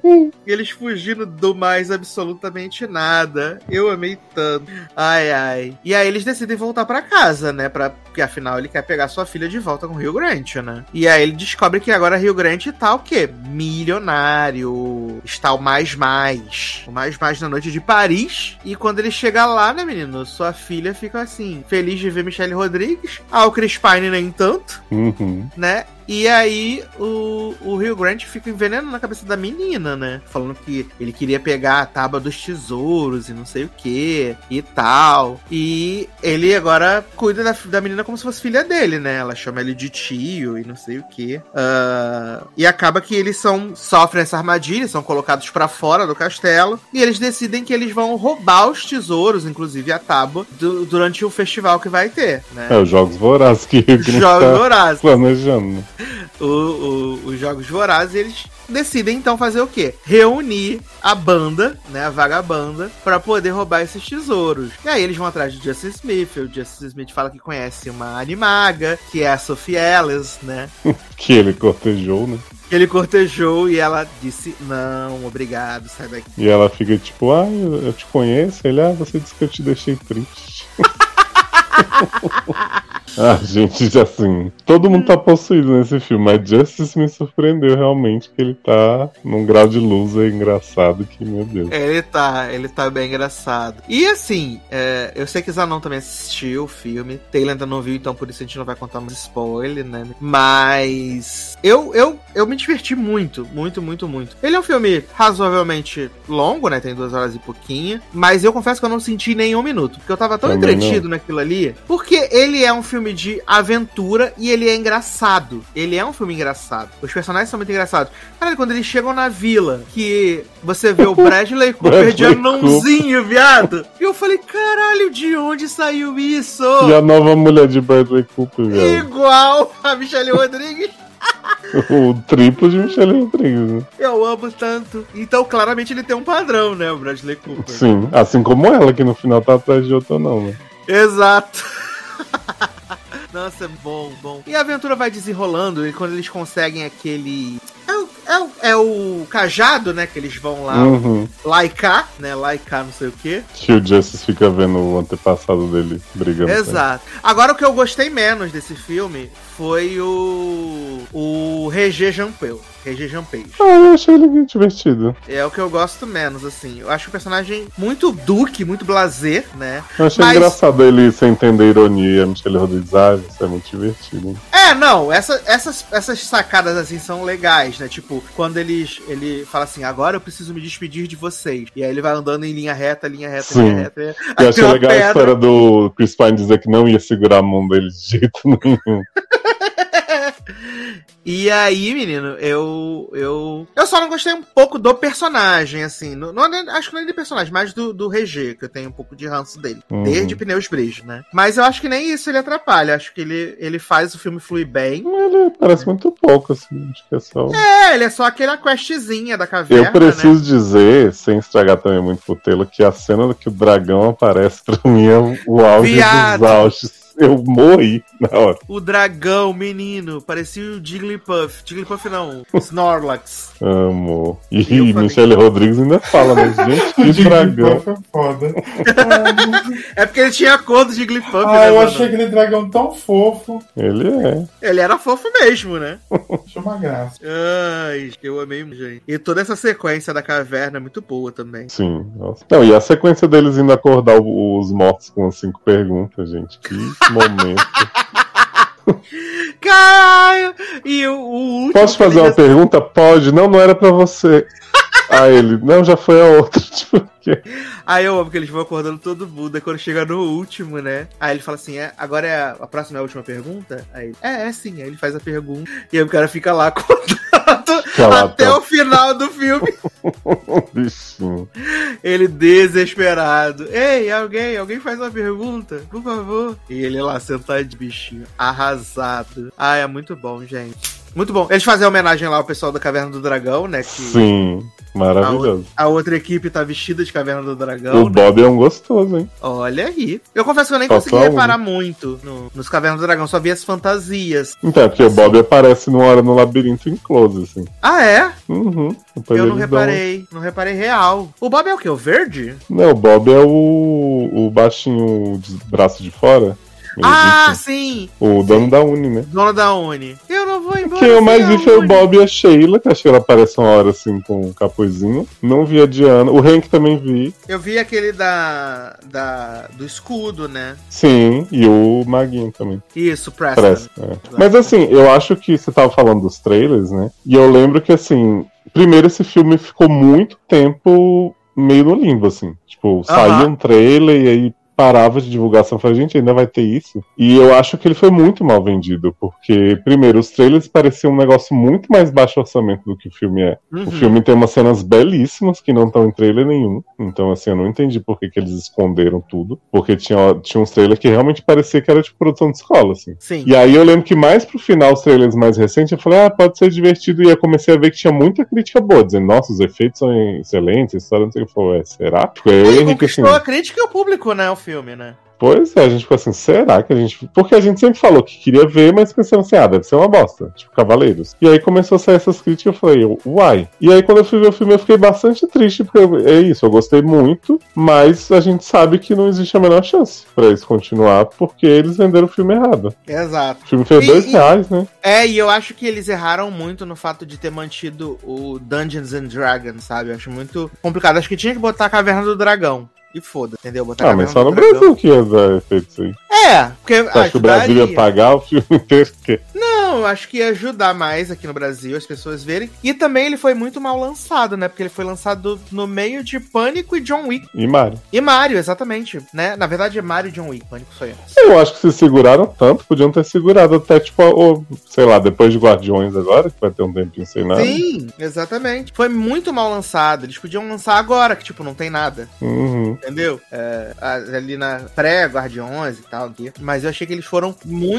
Do mais absolutamente nada. Eu amei tanto. Ai, ai. E aí eles decidem voltar pra casa, né? Porque afinal ele quer pegar sua filha de volta com o Hugh Grant, né? E aí ele descobre que agora Hugh Grant tá o quê? Milionário. Está o mais na noite de Paris. E quando ele chega lá, né, menino? Sua filha fica assim, feliz de ver Michelle Rodrigues. O Chris Pine nem tanto, né? E aí o Hugh Grant fica envenenando na cabeça da menina, né? Falando que ele queria pegar a tábua dos tesouros e não sei o que e tal. E ele agora cuida da menina menina como se fosse filha dele, né? Ela chama ele de tio e não sei o quê. E acaba que eles sofrem essa armadilha, são colocados pra fora do castelo, e eles decidem que eles vão roubar os tesouros, inclusive a tábua, durante o festival que vai ter, né? Os Jogos Vorazes que Jogos Vorazes. planejando, né? Os Jogos Vorazes, eles decidem então fazer o quê? Reunir a banda, né, a vagabanda, pra poder roubar esses tesouros. E aí eles vão atrás de Justice Smith. O Justice Smith fala que conhece uma animaga, que é a Sophie Ellis, né? Que ele cortejou, né? Ele cortejou e ela disse, não, obrigado, sai daqui. E ela fica tipo, eu te conheço. Ele, você disse que eu te deixei triste. Gente, assim, todo mundo tá possuído nesse filme, mas Justice me surpreendeu realmente, que ele tá num grau de loser engraçado que, meu Deus. Ele tá bem engraçado. E assim, eu sei que Zanon também assistiu o filme, Taylor ainda não viu, então por isso a gente não vai contar mais spoiler, né? Mas eu me diverti muito. Ele é um filme razoavelmente longo, né? Tem 2 horas e pouquinho, mas eu confesso que eu não senti nenhum minuto, porque eu tava tão Também entretido naquilo ali, porque ele é um filme de aventura e ele é engraçado. Ele é um filme engraçado. Os personagens são muito engraçados. Cara, quando eles chegam na vila, que você vê o Bradley Cooper de anãozinho, viado. E eu falei, caralho, de onde saiu isso? E a nova mulher de Bradley Cooper, velho. Igual a Michelle Rodrigues. O triplo de Michelle Rodrigues, né? Eu amo tanto. Então, claramente, ele tem um padrão, né, o Bradley Cooper. Sim, assim como ela, que no final tá atrás de outro não, né? Exato. Nossa, bom. E a aventura vai desenrolando, e quando eles conseguem aquele... É o cajado, né? Que eles vão lá laicar, né? Laicar não sei o quê. Que o Justice fica vendo o antepassado dele brigando. Exato. Agora, o que eu gostei menos desse filme foi o Regé Jampel. Eu achei ele divertido. É o que eu gosto menos, assim. Eu acho o personagem muito duque, muito blasé, né? Eu achei engraçado ele sem entender ironia. A Michelle Rodrigues, isso é muito divertido. Não, essas sacadas, assim, são legais, né? Tipo, quando ele fala assim, agora eu preciso me despedir de vocês. E aí ele vai andando em linha reta. Sim. Eu achei legal a história do Chris Pine dizer que não ia segurar a mão dele de jeito nenhum. E aí, menino, eu só não gostei um pouco do personagem, assim. Acho que não é de personagem, mas do Regé, que eu tenho um pouco de ranço dele. Desde Pneus Bridge, né? Mas eu acho que nem isso ele atrapalha. Acho que ele faz o filme fluir bem. Ele parece muito pouco, assim. Acho que é só... ele é só aquela questzinha da caverna, eu preciso dizer, sem estragar também muito pro Taylor, que a cena que o dragão aparece pra mim é o auge dos auges. Eu morri na hora. O dragão, menino, parecia o Jigglypuff. Jigglypuff não, Snorlax. Amo. E Michelle Rodrigues ainda fala, né? Gente, que dragão. É foda. É porque ele tinha a cor do Jigglypuff, né, eu achei aquele dragão tão fofo. Ele é. Ele era fofo mesmo, né? Achei uma graça. Ai, eu amei, gente. E toda essa sequência da caverna é muito boa também. Sim, nossa. Não, e a sequência deles indo acordar os mortos com as 5 perguntas, gente. Que momento. Caralho! E o último. Posso fazer uma pergunta? Pode. Não era pra você. Ele, não, já foi a outra. Tipo, que... Aí eu amo que eles vão acordando todo mundo. Aí quando chega no último, né? Aí ele fala assim: agora a próxima é a última pergunta? Aí ele, sim. Aí ele faz a pergunta. E aí o cara fica lá acordado até o final do filme. Bichinho. Ele desesperado. Ei, alguém faz uma pergunta? Por favor. E ele lá sentado de bichinho, arrasado. É muito bom, gente. Muito bom. Eles fazem homenagem lá ao pessoal da Caverna do Dragão, né? Que sim, maravilhoso. A outra equipe tá vestida de Caverna do Dragão. O Bob é um gostoso, hein? Olha aí. Eu confesso que eu nem consegui reparar muito nos Cavernas do Dragão, só vi as fantasias. Então, porque o Bob aparece numa hora no labirinto em close, assim. É? Depois eu não reparei. Não reparei real. O Bob é o quê? O verde? Não, o Bob é o baixinho de braço de fora. Sim! O dono da Uni, né? Dono da Uni. Eu não vou embora. Quem eu mais vi foi o Bob e a Sheila, que acho que ela aparece uma hora assim com um capuzinho. Não vi a Diana. O Hank também vi. Eu vi aquele do escudo, né? Sim, e o Maguinho também. Isso, Preston. Mas assim, eu acho que você tava falando dos trailers, né? E eu lembro que assim, primeiro esse filme ficou muito tempo meio no limbo, assim. Tipo, saía um trailer e aí parava de divulgação. Eu falei, gente, ainda vai ter isso? E eu acho que ele foi muito mal vendido, porque, primeiro, os trailers pareciam um negócio muito mais baixo orçamento do que o filme é. O filme tem umas cenas belíssimas que não estão em trailer nenhum. Então, assim, eu não entendi por que eles esconderam tudo. Porque tinha uns trailers que realmente parecia que era de produção de escola, assim. Sim. E aí eu lembro que mais pro final, os trailers mais recentes, eu falei, pode ser divertido. E eu comecei a ver que tinha muita crítica boa, dizendo, nossa, os efeitos são excelentes, a história não sei o que foi. Será? Tipo, Ele conquistou a crítica e o público, né, o filme, né? Pois é, a gente ficou assim, será que a gente... Porque a gente sempre falou que queria ver, mas pensando assim, deve ser uma bosta, tipo Cavaleiros. E aí começou a sair essas críticas, eu falei, uai. E aí quando eu fui ver o filme, eu fiquei bastante triste, porque é isso, eu gostei muito, mas a gente sabe que não existe a menor chance pra eles continuar, porque eles venderam o filme errado. Exato. O filme foi R$2, né? E eu acho que eles erraram muito no fato de ter mantido o Dungeons and Dragons, sabe? Eu acho muito complicado. Acho que tinha que botar a Caverna do Dragão. E foda, entendeu? Botar mas só no Brasil que ia dar efeito isso aí. Porque Você acha que o Brasil ia pagar o filme inteiro? Não, acho que ia ajudar mais aqui no Brasil, as pessoas verem. E também ele foi muito mal lançado, né? Porque ele foi lançado no meio de Pânico e John Wick. E Mario. E Mario, exatamente, né? Na verdade é Mario e John Wick, Pânico foi antes. Eu acho que se seguraram tanto, podiam ter segurado até, tipo, sei lá, depois de Guardiões agora, que vai ter um tempinho sem nada. Sim, exatamente. Foi muito mal lançado. Eles podiam lançar agora, que, tipo, não tem nada. Uhum. Entendeu? Ali na pré-Guardiões e tal. Mas eu achei que eles foram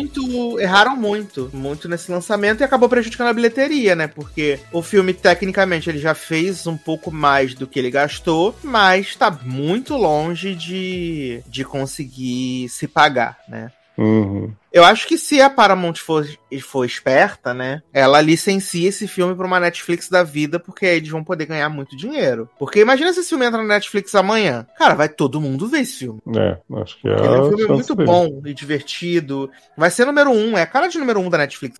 erraram muito nesse lançamento e acabou prejudicando a bilheteria, né? Porque o filme, tecnicamente, ele já fez um pouco mais do que ele gastou, mas tá muito longe de conseguir se pagar, né? Uhum. Eu acho que se a Paramount for esperta, né, ela licencia esse filme pra uma Netflix da vida, porque aí eles vão poder ganhar muito dinheiro. Porque imagina se esse filme entra na Netflix amanhã. Cara, vai todo mundo ver esse filme. Acho que ele é um filme muito bom e divertido. Vai ser número 1, é a cara de número 1 da Netflix.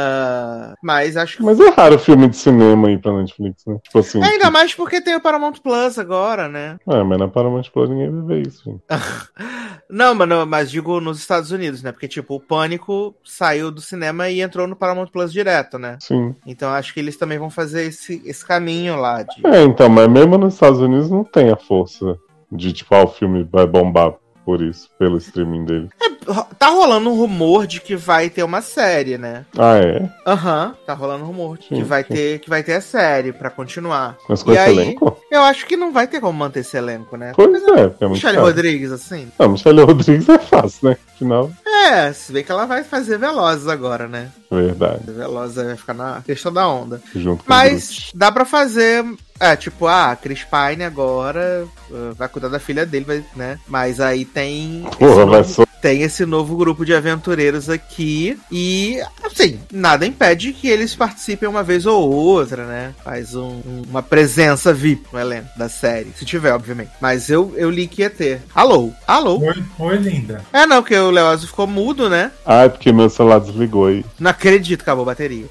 Mas acho que... Mas é raro filme de cinema aí pra Netflix, né? Tipo assim... ainda mais porque tem o Paramount Plus agora, né? Mas na Paramount Plus ninguém vai ver isso, gente. Não, mas digo nos Estados Unidos, né? Porque, tipo, o Pânico saiu do cinema e entrou no Paramount Plus direto, né? Sim. Então acho que eles também vão fazer esse caminho lá. Então, mas mesmo nos Estados Unidos não tem a força de, tipo, o filme vai bombar por isso, pelo streaming dele. Tá rolando um rumor de que vai ter uma série, né? É? Tá rolando um rumor de que vai ter a série pra continuar. Mas com esse elenco? Eu acho que não vai ter como manter esse elenco, né? Pois é, porque é muito Michelle caro. Rodrigues, assim. Não, Michelle Rodrigues é fácil, né? Afinal. Se bem que ela vai fazer Velozes agora, né? Verdade. Velozes vai ficar na questão da onda. Junto com Mas dá pra fazer... tipo, a Chris Pine agora vai cuidar da filha dele, né? Mas aí tem... tem esse novo grupo de aventureiros aqui e, assim, nada impede que eles participem uma vez ou outra, né? Faz uma presença VIP no elenco da série, se tiver, obviamente. Mas eu li que ia ter. Alô? Oi, linda. Não, porque o Leózio ficou mudo, né? É porque meu celular desligou aí. Não acredito, acabou a bateria.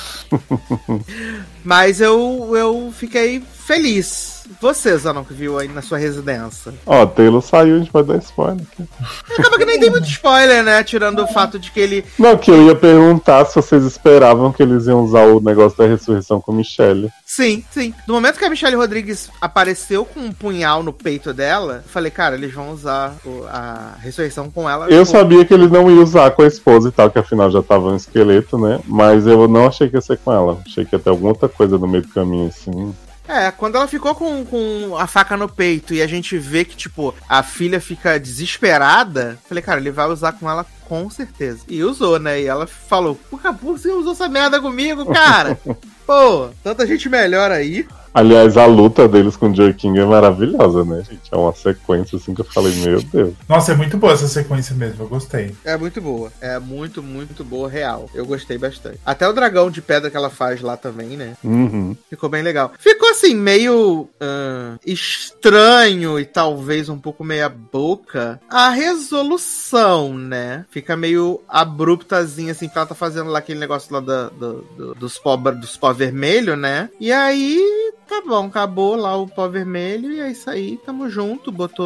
Mas eu fiquei feliz. Você, Zanon, que viu aí na sua residência. Taylor saiu, a gente vai dar spoiler aqui. Acaba que nem tem muito spoiler, né? Tirando o fato de que ele... Não, que eu ia perguntar se vocês esperavam que eles iam usar o negócio da ressurreição com Michelle. Sim. No momento que a Michelle Rodrigues apareceu com um punhal no peito dela, eu falei, cara, eles vão usar a ressurreição com ela. Eu sabia que eles não iam usar com a esposa e tal, que afinal já tava um esqueleto, né? Mas eu não achei que ia ser com ela. Achei que ia ter alguma outra coisa no meio do caminho, assim. Quando ela ficou com a faca no peito e a gente vê que, tipo, a filha fica desesperada, falei, cara, ele vai usar com ela com certeza. E usou, né? E ela falou, por você usou essa merda comigo, cara? Pô, tanta gente melhor aí. Aliás, a luta deles com o Joey King é maravilhosa, né, gente? É uma sequência assim que eu falei, meu Deus. Nossa, é muito boa essa sequência mesmo, eu gostei. É muito boa. É muito, muito boa, real. Eu gostei bastante. Até o dragão de pedra que ela faz lá também, né? Uhum. Ficou bem legal. Ficou assim, meio estranho e talvez um pouco meia boca a resolução, né? Fica meio abruptazinha, assim, que ela tá fazendo lá aquele negócio lá dos pó vermelho, né? E aí... tá bom, acabou lá o pó vermelho e é isso aí, tamo junto, botou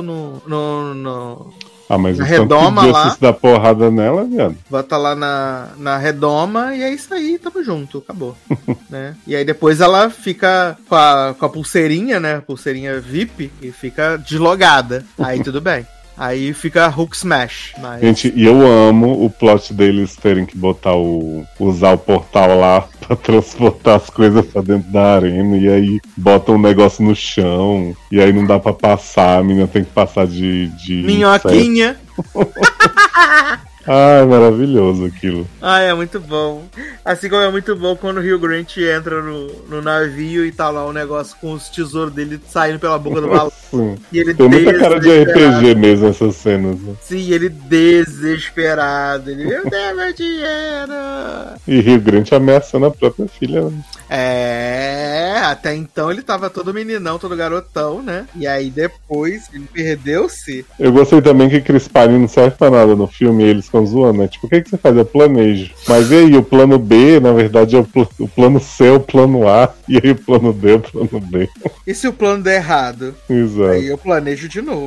mas na o redoma tanto que lá. Justice dá porrada nela, viado. Bota lá na redoma e é isso aí, tamo junto, acabou. Né? E aí depois ela fica com a pulseirinha, né? Pulseirinha VIP e fica deslogada. Aí tudo bem. Aí fica Hulk Smash. Mas... Gente, e eu amo o plot deles terem que usar o portal lá pra transportar as coisas pra dentro da arena. E aí botam um negócio no chão. E aí não dá pra passar. A menina tem que passar de minhoquinha. Ai, maravilhoso aquilo. Ai, é muito bom. Assim como é muito bom quando o Hugh Grant entra no navio e tá lá um negócio com os tesouros dele saindo pela boca do balão. Sim. E ele Tem muita cara de RPG mesmo essas cenas. Né? Sim, ele desesperado. Ele, eu tenho meu dinheiro. E Hugh Grant ameaçando a própria filha. Né? Até então ele tava todo meninão, todo garotão, né? E aí depois ele perdeu-se. Eu gostei também que Chris Pine não serve pra nada no filme e eles ficam zoando, né? Tipo, o que você faz? Eu planejo. Mas e aí, o plano B, na verdade, é o plano C, é o plano A, e aí o plano D é o plano B. E se o plano der errado? Exato. Aí eu planejo de novo.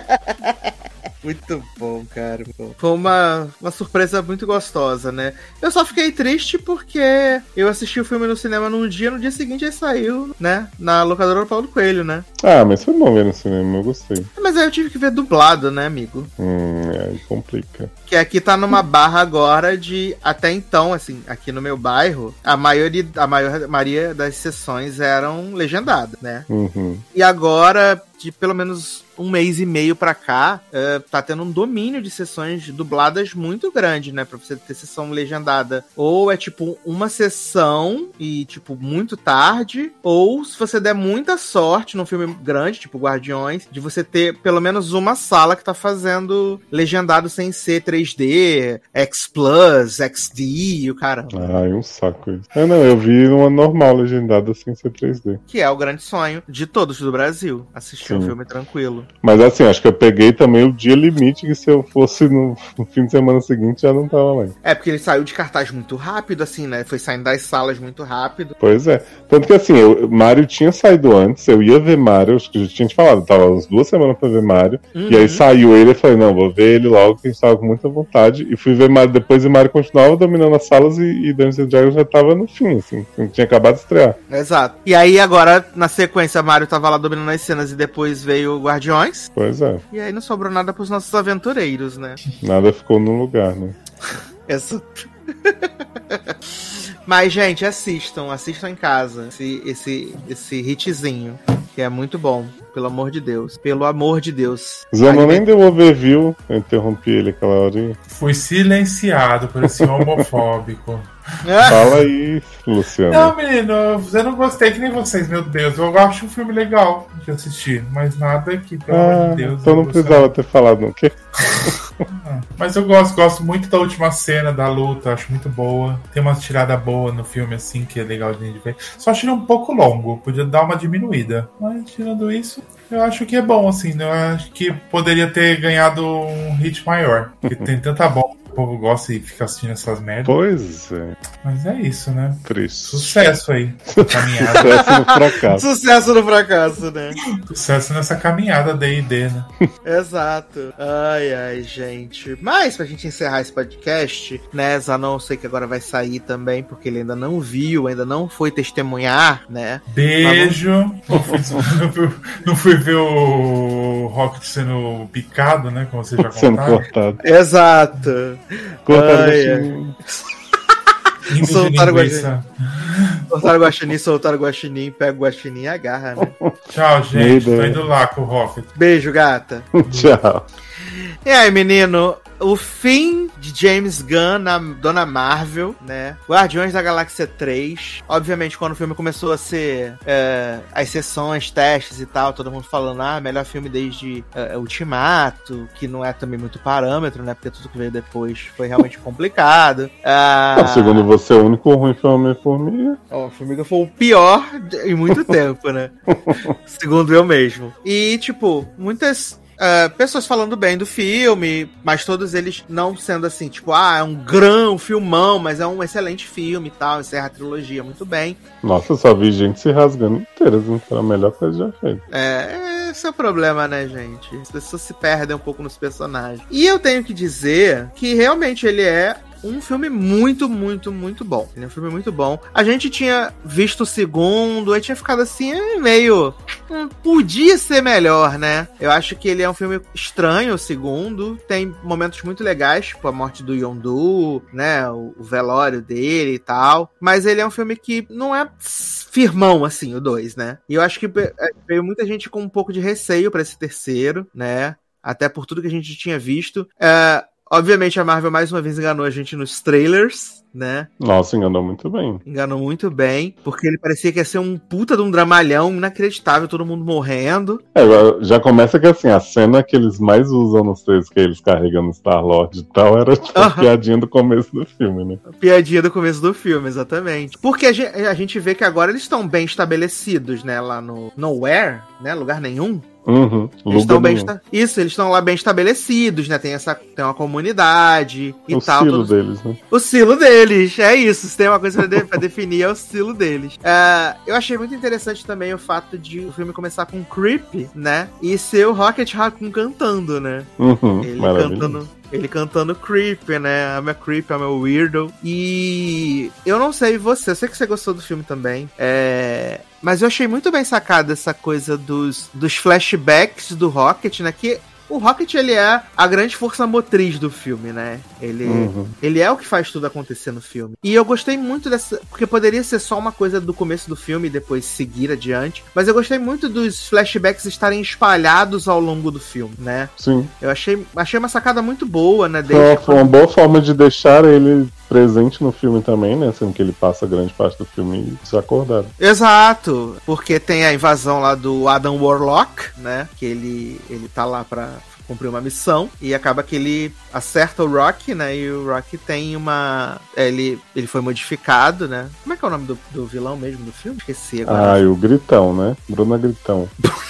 Muito bom, cara. Foi uma surpresa muito gostosa, né? Eu só fiquei triste porque eu assisti o filme no cinema num dia, no dia seguinte ele saiu, né? Na locadora do Paulo Coelho, né? Ah, mas foi bom ver no cinema, eu gostei. Mas aí eu tive que ver dublado, né, amigo? Aí complica. Que aqui tá numa barra agora de... Até então, assim, aqui no meu bairro, a maioria das sessões eram legendadas, né? Uhum. E agora, de pelo menos um mês e meio pra cá, tá tendo um domínio de sessões dubladas muito grande, né? Pra você ter sessão legendada. Ou é tipo uma sessão e tipo muito tarde, ou se você der muita sorte num filme grande, tipo Guardiões, de você ter pelo menos uma sala que tá fazendo legendado sem ser 3D, X Plus, XD e o caramba. Ai, um saco isso. Não, eu vi uma normal legendada sem ser 3D. Que é o grande sonho de todos do Brasil, assistir um filme tranquilo. Mas assim, acho que eu peguei também o dia limite que se eu fosse no fim de semana seguinte já não tava lá. É porque ele saiu de cartaz muito rápido, assim, né? Foi saindo das salas muito rápido. Pois é. Tanto que assim, Mario tinha saído antes, eu ia ver Mario, acho que eu já tinha te falado, tava umas 2 semanas pra ver Mario. Uhum. E aí saiu ele e falei, não, vou ver ele logo, que a gente tava com muita vontade. E fui ver Mario depois e Mario continuava dominando as salas e Dungeons & Dragons já tava no fim, assim. Tinha acabado de estrear. Exato. E aí agora, na sequência, Mario tava lá dominando as cenas e depois veio o Guardiões. Pois é. E aí não sobrou nada pros nossos aventureiros, né? Nada ficou no lugar, né? Mas, gente, assistam em casa esse hitzinho, que é muito bom, pelo amor de Deus. Pelo amor de Deus. Zano nem deu overview, eu interrompi ele aquela horinha. Fui silenciado por esse homofóbico. Fala aí, Luciano. Não, menino, eu não gostei que nem vocês, meu Deus. Eu acho um filme legal de assistir, mas nada que, pelo amor de Deus. Então não precisava ter falado, não, o quê? Mas eu gosto muito da última cena da luta, acho muito boa. Tem uma tirada boa no filme, assim, que é legal de ver. Só achei um pouco longo, podia dar uma diminuída. Mas tirando isso, eu acho que é bom, assim. Eu acho que poderia ter ganhado um hit maior, porque tem tanta bomba. O povo gosta e fica assistindo essas merdas. Pois é. Mas é isso, né? Triste. Sucesso aí. Caminhada. Sucesso no fracasso. Sucesso no fracasso, né? Sucesso nessa caminhada D&D, né? Exato. Ai, gente. Mas pra gente encerrar esse podcast, né, Zanon, sei que agora vai sair também, porque ele ainda não viu, ainda não foi testemunhar, né? Beijo. Não fui ver o Rocket sendo picado, né? Como você já contaram. Sendo cortado. Exato. Cortado no Soltaram o guaxinim. Soltaram o guaxinim, soltaram o guaxinim, pega o guaxinim e agarra, né? Tchau, gente. Tô indo lá com o Rocket. Beijo, gata. Tchau. E aí, menino, o fim de James Gunn na Dona Marvel, né? Guardiões da Galáxia 3. Obviamente, quando o filme começou a ser as sessões, testes e tal, todo mundo falando, melhor filme desde Ultimato, que não é também muito parâmetro, né? Porque tudo que veio depois foi realmente complicado. Segundo você, o único ruim foi Homem-Formiga. O Formiga foi o pior em muito tempo, né? Segundo eu mesmo. E, tipo, muitas pessoas falando bem do filme, mas todos eles não sendo assim, tipo, é um filmão, mas é um excelente filme e tal, encerra a trilogia muito bem. Nossa, eu só vi gente se rasgando inteiras, não foi a melhor coisa já feita. Esse é o problema, né, gente? As pessoas se perdem um pouco nos personagens. E eu tenho que dizer que realmente ele é um filme muito, muito, muito bom. Ele é um filme muito bom. A gente tinha visto o segundo, aí tinha ficado assim, meio... podia ser melhor, né? Eu acho que ele é um filme estranho, o segundo. Tem momentos muito legais, tipo a morte do Yondu, né? O velório dele e tal. Mas ele é um filme que não é firmão, assim, o 2, né? E eu acho que veio muita gente com um pouco de receio pra esse terceiro, né? Até por tudo que a gente tinha visto. Obviamente a Marvel mais uma vez enganou a gente nos trailers, né? Nossa, enganou muito bem. Enganou muito bem, porque ele parecia que ia ser um puta de um dramalhão inacreditável, todo mundo morrendo. Já começa que assim, a cena que eles mais usam nos trailers, que eles carregando Star-Lord e tal, era tipo a piadinha do começo do filme, né? A piadinha do começo do filme, exatamente. Porque a gente vê que agora eles estão bem estabelecidos, né? Lá no Nowhere, né? Lugar nenhum. Uhum, eles estão bem eles estão lá bem estabelecidos, né? Tem uma comunidade e tal. O silo deles, né? O silo deles, é isso. Se tem uma coisa pra definir, é o silo deles. Eu achei muito interessante também o fato de o filme começar com Creep, né? E ser o Rocket Raccoon cantando, né? Ele cantando Creep, né? I'm a Creep, I'm a Weirdo. E eu não sei você, eu sei que você gostou do filme também. Mas eu achei muito bem sacada essa coisa dos flashbacks do Rocket, né? Que o Rocket, ele é a grande força motriz do filme, né? Ele é o que faz tudo acontecer no filme. E eu gostei muito dessa... Porque poderia ser só uma coisa do começo do filme e depois seguir adiante. Mas eu gostei muito dos flashbacks estarem espalhados ao longo do filme, né? Sim. Eu achei uma sacada muito boa, né? Foi uma boa forma de deixar ele presente no filme também, né? Sendo que ele passa grande parte do filme desacordado. Exato. Porque tem a invasão lá do Adam Warlock, né? Que ele tá lá pra cumprir uma missão e acaba que ele acerta o Rock, né? E o Rock tem uma... Ele foi modificado, né? Como é que é o nome do vilão mesmo do filme? Esqueci agora. E o Gritão, né? Bruna Gritão.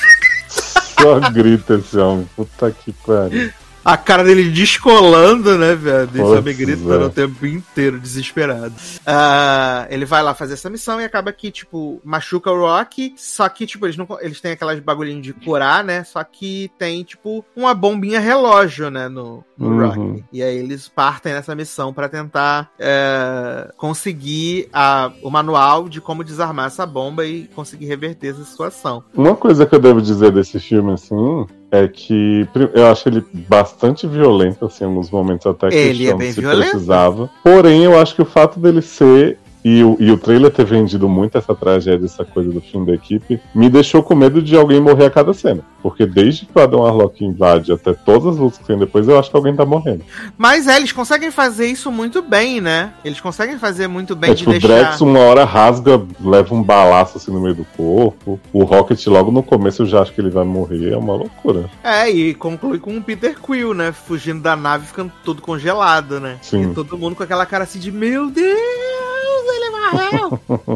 Só grita esse homem. Puta que pariu. A cara dele descolando, né, velho? Deixa me gritando o tempo inteiro, desesperado. Ele vai lá fazer essa missão e acaba que, tipo, machuca o Rock. Só que, tipo, eles têm aquelas bagulhinhos de curar, né? Só que tem, tipo, uma bombinha relógio, né, no Rock. E aí eles partem nessa missão pra tentar conseguir o manual de como desarmar essa bomba e conseguir reverter essa situação. Uma coisa que eu devo dizer desse filme, assim... É que eu acho ele bastante violento, assim, em alguns momentos até que ele é bem violento. Precisava. Porém, eu acho que o fato dele ser... E o trailer ter vendido muito essa tragédia, essa coisa do fim da equipe, me deixou com medo de alguém morrer a cada cena. Porque desde que o Adam Warlock invade até todas as lutas que tem depois, eu acho que alguém tá morrendo. Mas eles conseguem fazer isso muito bem, né? Eles conseguem fazer muito bem de tipo, deixar... O Drax uma hora rasga, leva um balaço assim no meio do corpo. O Rocket logo no começo eu já acho que ele vai morrer, é uma loucura. E conclui com o Peter Quill, né? Fugindo da nave, ficando todo congelado, né? Sim. E todo mundo com aquela cara assim de, meu Deus, ele morreu!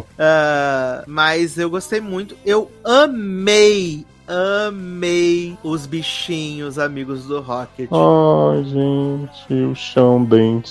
Mas eu gostei muito. Eu amei os bichinhos amigos do Rocket. Ai, gente, o chão, dentes,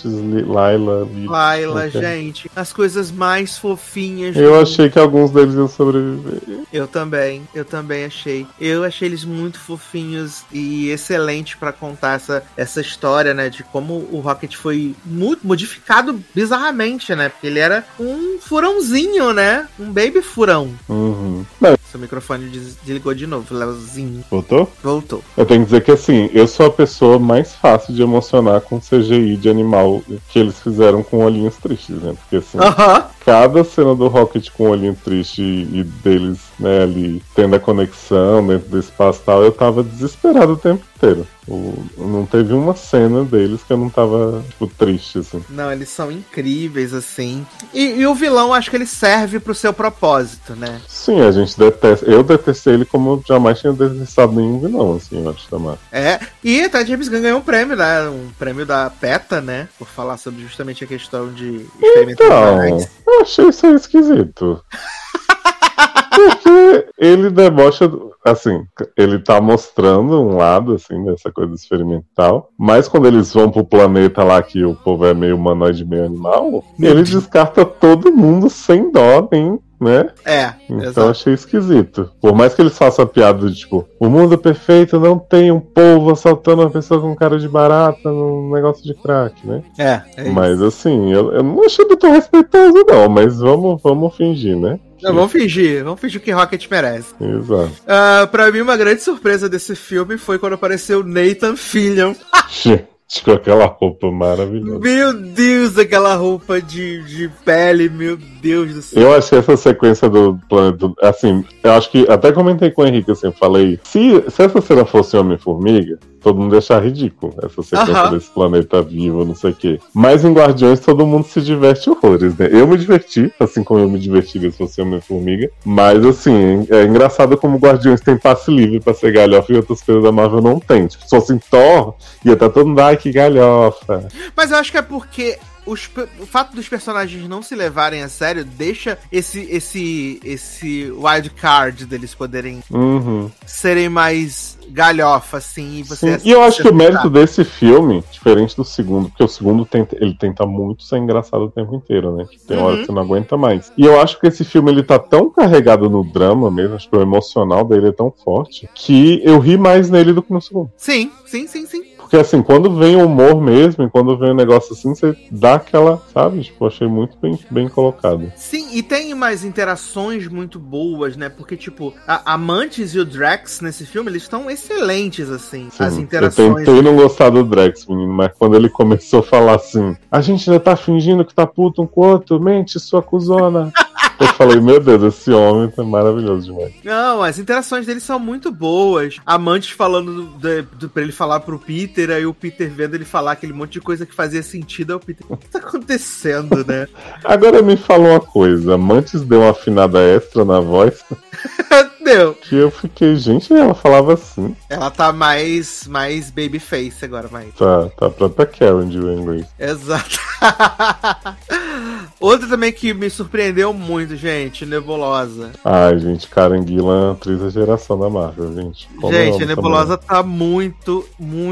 Laila, gente, as coisas mais fofinhas. Eu achei que alguns deles iam sobreviver. Eu também achei. Eu achei eles muito fofinhos e excelente pra contar essa história, né, de como o Rocket foi modificado bizarramente, né, porque ele era um furãozinho, né, um baby furão. Seu microfone desligou de novo, Leozinho. Voltou? Voltou. Eu tenho que dizer que, assim, eu sou a pessoa mais fácil de emocionar com CGI de animal que eles fizeram com olhinhos tristes, né? Porque, assim, cada cena do Rocket com olhinho triste e deles, né, ali tendo a conexão dentro do espaço e tal, eu tava desesperado o tempo inteiro. Não teve uma cena deles que eu não tava, tipo, triste, assim. Não, eles são incríveis, assim. E o vilão, acho que ele serve pro seu propósito, né? Sim, a gente detesta. Eu detestei ele como eu jamais tinha detestado nenhum vilão, assim, eu acho também. E até James Gunn ganhou um prêmio, né? Um prêmio da PETA, né? Por falar sobre justamente a questão de experimentos. Eu achei isso aí esquisito. Porque ele debocha, assim, ele tá mostrando um lado, assim, dessa coisa experimental, mas quando eles vão pro planeta lá que o povo é meio humanoide, meio animal, ele descarta todo mundo sem dó, né? Então Então achei esquisito. Por mais que eles façam a piada de tipo, o mundo perfeito não tem um polvo assaltando uma pessoa com cara de barata num negócio de crack, né? isso. Mas assim, eu não achei tão respeitoso, não, mas vamos fingir, né? Não, vamos fingir que Rocket merece. Exato. Pra mim, uma grande surpresa desse filme foi quando apareceu Nathan Fillion. Gente, com aquela roupa maravilhosa. Meu Deus, aquela roupa de pele, meu Deus do céu. Eu achei essa sequência do planeta. Assim, eu acho que até comentei com o Henrique, assim, falei. Se essa cena fosse Homem-Formiga, todo mundo ia achar ridículo. Essa sequência desse planeta vivo, não sei o quê. Mas em Guardiões todo mundo se diverte horrores, né? Eu me diverti, assim como eu me divertiria se fosse Homem-Formiga. Mas assim, é engraçado como Guardiões tem passe livre pra ser galhofa e outras coisas da Marvel não tem. Tipo, se fosse em Thor, ia estar todo mundo, ai, que galhofa. Mas eu acho que é porque o fato dos personagens não se levarem a sério deixa esse wild card deles poderem serem mais galhofa, assim. E eu acho que o mérito desse filme, diferente do segundo, porque o segundo ele tenta muito ser engraçado o tempo inteiro, né? Tem hora que você não aguenta mais. E eu acho que esse filme, ele tá tão carregado no drama mesmo, acho que o emocional dele é tão forte, que eu ri mais nele do que no segundo. Sim. Porque assim, quando vem o humor mesmo, e quando vem um negócio assim, você dá aquela, sabe? Tipo, achei muito bem colocado. Sim, e tem umas interações muito boas, né? Porque, tipo, a Mantis e o Drax nesse filme, eles estão excelentes, assim. Sim, as interações. Eu tentei não gostar do Drax, menino, mas quando ele começou a falar assim, a gente ainda tá fingindo que tá puto um com o outro, mente, sua cuzona. Eu falei, meu Deus, esse homem tá maravilhoso demais. Não, as interações dele são muito boas. A Mantis falando pra ele falar pro Peter, aí o Peter vendo ele falar aquele monte de coisa que fazia sentido. Aí o Peter, o que tá acontecendo, né? Agora me fala uma coisa, a Mantis deu uma afinada extra na voz. Deu. Que eu fiquei, gente, ela falava assim. Ela tá mais babyface agora, mais. Tá a própria Karen de Wayne. Exato. Outra também que me surpreendeu muito, gente, Nebulosa. Ai, gente, Karen Gillan, atriz da geração da Marvel, gente. Gente, a Nebulosa tá muito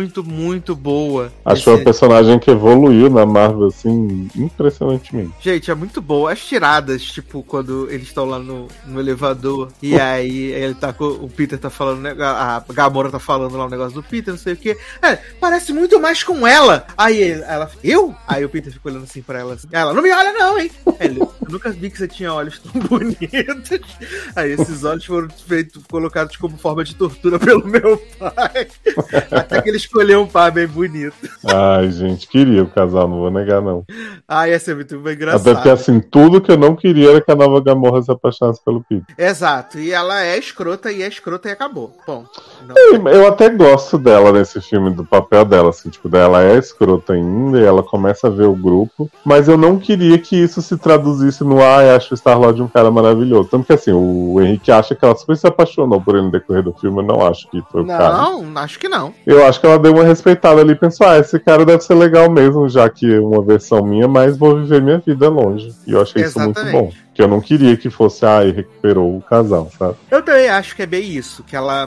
boa. Achou uma personagem que evoluiu na Marvel, assim, impressionantemente. Gente, é muito boa. As tiradas, tipo, quando eles estão lá no elevador, e aí ele tá com o Peter tá falando, né? A Gamora tá falando lá o negócio do Peter, não sei o que. Parece muito mais com ela. Aí ela, eu? Aí o Peter fica olhando assim pra ela, assim. Ela, não me olha não, hein? Eu nunca vi que você tinha olhos tão bonitos. Aí esses olhos foram colocados como forma de tortura pelo meu pai. Até que ele escolheu um par bem bonito. Ai, gente, queria o casal, não vou negar, não. Ia ser muito engraçado. Até porque, assim, tudo que eu não queria era que a nova Gamorra se apaixonasse pelo Peter. Exato, e ela é escrota e acabou. Bom. Eu até gosto dela nesse filme, do papel dela, assim, tipo, ela é escrota ainda e ela começa a ver o grupo, mas eu não queria que isso se traduzisse no acho o Star-Lord um cara maravilhoso. Tanto que, assim, o Henrique acha que ela super se apaixonou por ele no decorrer do filme, eu não acho que foi o cara. Não, acho que não. Eu acho que ela deu uma respeitada ali e pensou, esse cara deve ser legal mesmo, já que é uma versão minha, mas vou viver minha vida longe. E eu achei isso muito bom. Que eu não queria que fosse, recuperou o casal, sabe? Eu também acho que é bem isso, que ela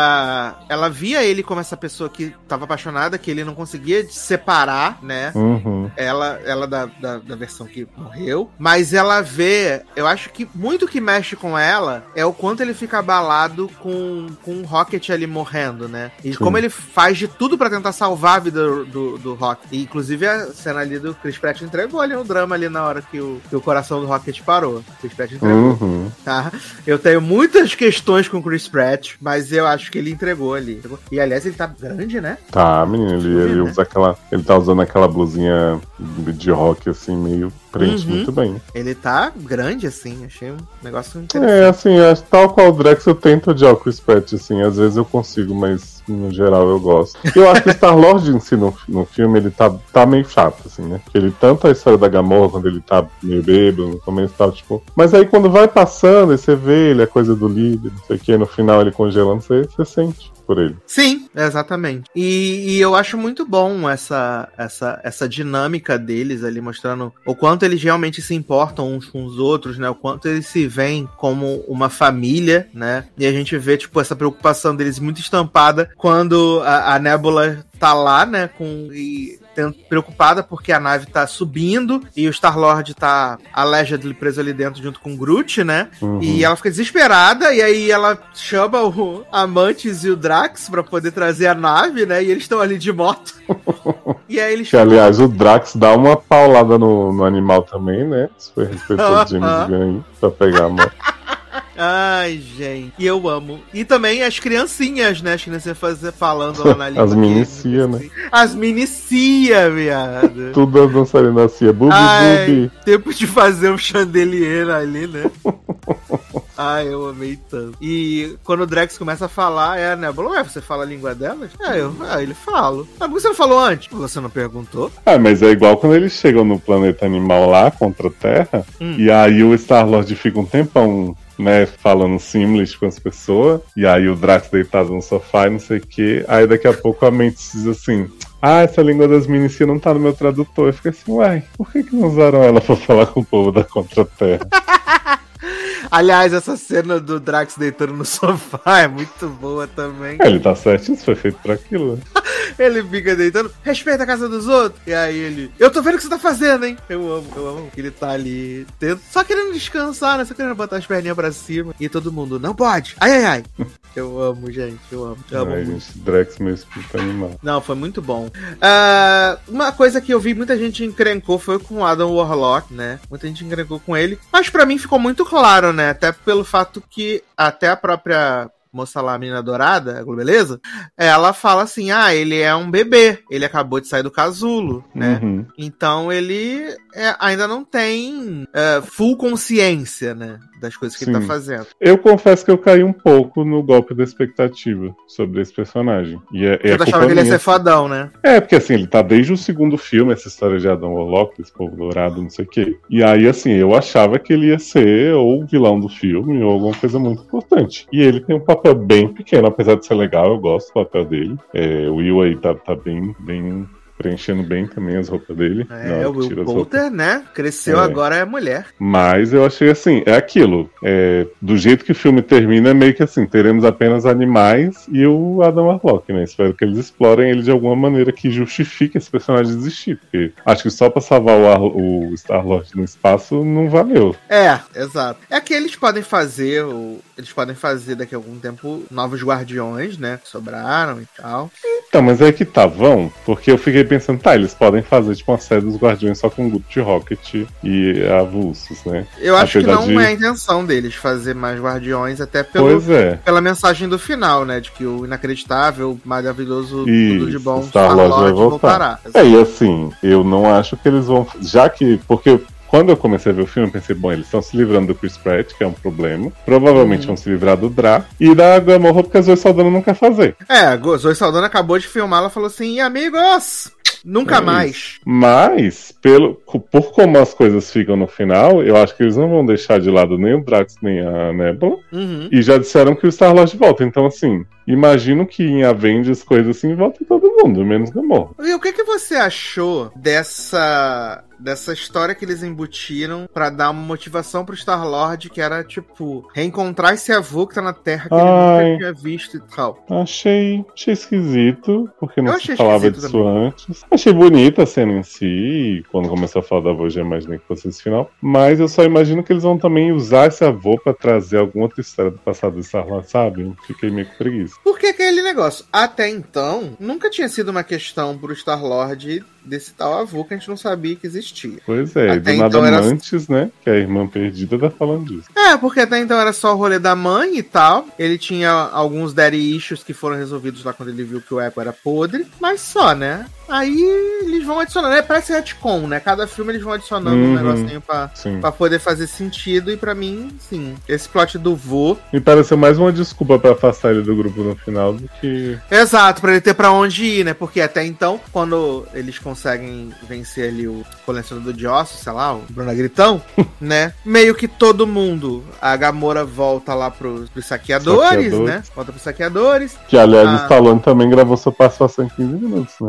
via ele como essa pessoa que tava apaixonada, que ele não conseguia separar, né? Ela da versão que morreu, mas ela vê, eu acho que muito que mexe com ela é o quanto ele fica abalado com o Rocket ali morrendo, né? E como ele faz de tudo pra tentar salvar a vida do Rocket. E, inclusive a cena ali do Chris Pratt entregou ali um drama ali na hora que o coração do Rocket parou. Chris Pratt entregou. Tá? Eu tenho muitas questões com o Chris Pratt, mas eu acho que ele entregou ali. E aliás, ele tá grande, né? Tá, menino, ele usa ele tá usando aquela blusinha de rock assim, meio preenche muito bem. Ele tá grande, assim, achei um negócio interessante. Assim, tal qual o Drax, eu tento odiar o Chris Pratt, assim, às vezes eu consigo, mas no geral eu gosto. Eu acho que o Star-Lord em si no filme, ele tá meio chato, assim, né? Porque ele, tanto a história da Gamora, quando ele tá meio bêbado, no começo tá, tipo... Mas aí quando vai passando, e você vê ele, a coisa do líder, não sei o que, no final ele congelando, você sente por ele. Sim, exatamente. E eu acho muito bom essa dinâmica deles ali, mostrando o quanto eles realmente se importam uns com os outros, né? O quanto eles se veem como uma família, né? E a gente vê, tipo, essa preocupação deles muito estampada quando a Nebula tá lá, né, preocupada porque a nave tá subindo e o Star-Lord tá allegedly preso ali dentro junto com o Groot, né? Uhum. E ela fica desesperada e aí ela chama o Amantes e o Drax pra poder trazer a nave, né? E eles estão ali de moto. E aí eles Que, aliás, o Drax dá uma paulada no animal também, né? Isso foi respeitoso de James Gunn pra pegar a moto. Ai, gente. E eu amo. E também as criancinhas, né? As criancinhas falando lá na língua. As minicia, né? As minicia, viado. Tudo as dançarinas assim, é bubi, bubi. Tempo de fazer um chandelier ali, né? Ai, eu amei tanto. E quando o Drax começa a falar, a Nebula, ué, você fala a língua delas? Ele fala. Ah, por que você não falou antes? Você não perguntou? Ah, mas é igual quando eles chegam no planeta animal lá, contra a Terra, e aí o Star-Lord fica um tempão, né, falando Simlish com as pessoas, e aí o Drax deitado no sofá e não sei o que, aí daqui a pouco a mente diz assim: ah, essa língua das Minicia não tá no meu tradutor. Eu fiquei assim, uai, por que não usaram ela pra falar com o povo da Contra-Terra? Aliás, essa cena do Drax deitando no sofá é muito boa também. Ele tá certo, isso foi feito pra aquilo, né? Ele fica deitando, respeita a casa dos outros. E aí ele, eu tô vendo o que você tá fazendo, hein? Eu amo que ele tá ali, só querendo descansar, né? Só querendo botar as perninhas pra cima. E todo mundo, não pode, ai. Eu amo, gente, eu amo Ai, muito. gente, Drax meio espírito animal. Não, foi muito bom. Uma coisa que eu vi, muita gente encrencou foi com o Adam Warlock, né? Muita gente encrencou com ele. Mas pra mim ficou muito claro, né? Até pelo fato que até a própria moça lá, a menina dourada, a Globeleza, ela fala assim, ele é um bebê, ele acabou de sair do casulo, né? Uhum. Então ele ainda não tem full consciência, né, das coisas que ele tá fazendo. Eu confesso que eu caí um pouco no golpe da expectativa sobre esse personagem. Você achava que ele ia ser fodão, né? Porque assim, ele tá desde o segundo filme, essa história de Adam Warlock, esse povo dourado, não sei o quê. E aí, assim, eu achava que ele ia ser ou o vilão do filme ou alguma coisa muito importante. E ele tem um papel bem pequeno, apesar de ser legal, eu gosto do papel dele. O Will aí tá bem preenchendo bem também as roupas dele. O Will Poulter, né? Cresceu, agora é mulher. Mas eu achei assim, é aquilo. Do jeito que o filme termina, é meio que assim, teremos apenas animais e o Adam Warlock, né? Espero que eles explorem ele de alguma maneira que justifique esse personagem existir. Porque acho que só pra salvar o Star-Lord no espaço não valeu. Exato. É que eles podem fazer daqui a algum tempo novos guardiões, né? Que sobraram e tal. Então, mas é que vão, porque eu fiquei pensando, eles podem fazer tipo uma série dos Guardiões só com o grupo de Rocket e avulsos, né? Eu acho que não é a intenção deles fazer mais Guardiões, até pela mensagem do final, né? De que o inacreditável, maravilhoso, tudo de bom, Star-Lord vai voltará. E assim, eu não acho que eles vão... Porque quando eu comecei a ver o filme, eu pensei, eles estão se livrando do Chris Pratt, que é um problema. Provavelmente vão se livrar do Dra. E da Gamorra, porque a Zoe Saldana não quer fazer. A Zoe Saldana acabou de filmar, ela falou assim, amigos, nunca mais. Mas, por como as coisas ficam no final, eu acho que eles não vão deixar de lado nem o Drax, nem a Nebula. E já disseram que o Star-Lord volta. Então, assim, imagino que em Avengers, coisas assim, volta todo mundo, menos Gamorra. E o que você achou dessa história que eles embutiram pra dar uma motivação pro Star-Lord, que era, tipo, reencontrar esse avô que tá na Terra que ele nunca tinha visto e tal? Achei esquisito, porque não se falava disso também antes. Achei bonita a cena em si, quando começou a falar do avô já imaginei que fosse esse final, mas eu só imagino que eles vão também usar esse avô pra trazer alguma outra história do passado do Star-Lord, sabe? Fiquei meio com preguiça. Porque aquele negócio, até então, nunca tinha sido uma questão pro Star-Lord desse tal avô que a gente não sabia que existia. Pois é, até do nada então Mantis, né, que é a irmã perdida, tá falando disso. Porque até então era só o rolê da mãe e tal. Ele tinha alguns daddy issues que foram resolvidos lá quando ele viu que o Echo era podre, mas só, né? Aí eles vão adicionando, parece retcon, né? Cada filme eles vão adicionando um negocinho pra poder fazer sentido. E pra mim, sim, esse plot do vô me pareceu mais uma desculpa pra afastar ele do grupo no final do que... Exato, pra ele ter pra onde ir, né? Porque até então, quando eles conseguem vencer ali o colecionador de ossos, sei lá, o Bruno Gritão, né? Meio que todo mundo, a Gamora volta lá pros saqueadores, né? Volta pros saqueadores. Que, aliás, o Stallone também gravou sua participação em 15 minutos, né? Gravou.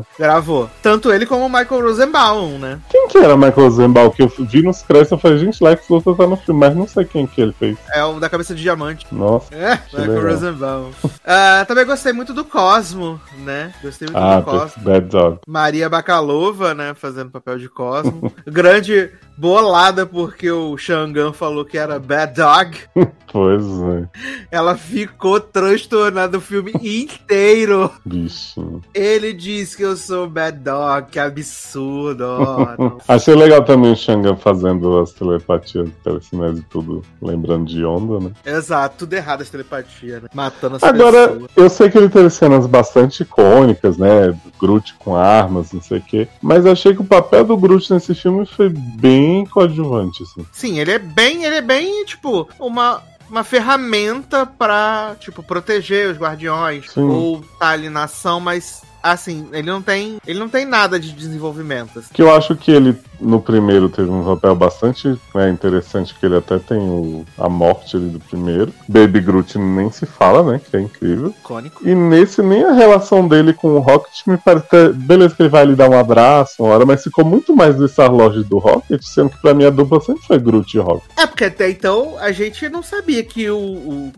gravou. Tanto ele como o Michael Rosenbaum, né? Quem que era Michael Rosenbaum? Que eu vi nos créditos, eu falei, gente, Lex Luthor tá no filme, mas não sei quem que ele fez. É o da cabeça de diamante. Nossa. Michael legal. Rosenbaum. Também gostei muito do Cosmo, né? Gostei muito do Cosmo. Bad Dog. Maria Bakalova, né? Fazendo papel de Cosmo. Grande bolada porque o Shangan falou que era Bad Dog. Pois é. Ela ficou transtornada o filme inteiro. Bichinho. Ele disse que eu sou Bad Dog, que absurdo. Nossa. Achei legal também o Shangan fazendo as telepatias, telecinese e tudo, lembrando de onda, né? Exato, tudo errado as telepatias, né? Matando as Agora, pessoas. eu sei que ele teve cenas bastante icônicas, né? Groot com armas, não sei o quê. Mas eu achei que o papel do Groot nesse filme foi bem coadjuvante, assim. Sim, ele é bem, tipo, uma ferramenta pra, tipo, proteger os guardiões. Sim. Ou tá ali na ação, mas, assim, ele não tem nada de desenvolvimento. Assim. Que eu acho que ele, no primeiro, teve um papel bastante interessante, que ele até tem a morte ali do primeiro. Baby Groot nem se fala, né? Que é incrível. Icônico. E nesse, nem a relação dele com o Rocket me parece que, beleza que ele vai lhe dar um abraço uma hora, mas ficou muito mais do Star-Lord do Rocket, sendo que pra mim a dupla sempre foi Groot e Rocket. É, porque até então a gente não sabia que o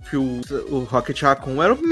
Rocket Raccoon era o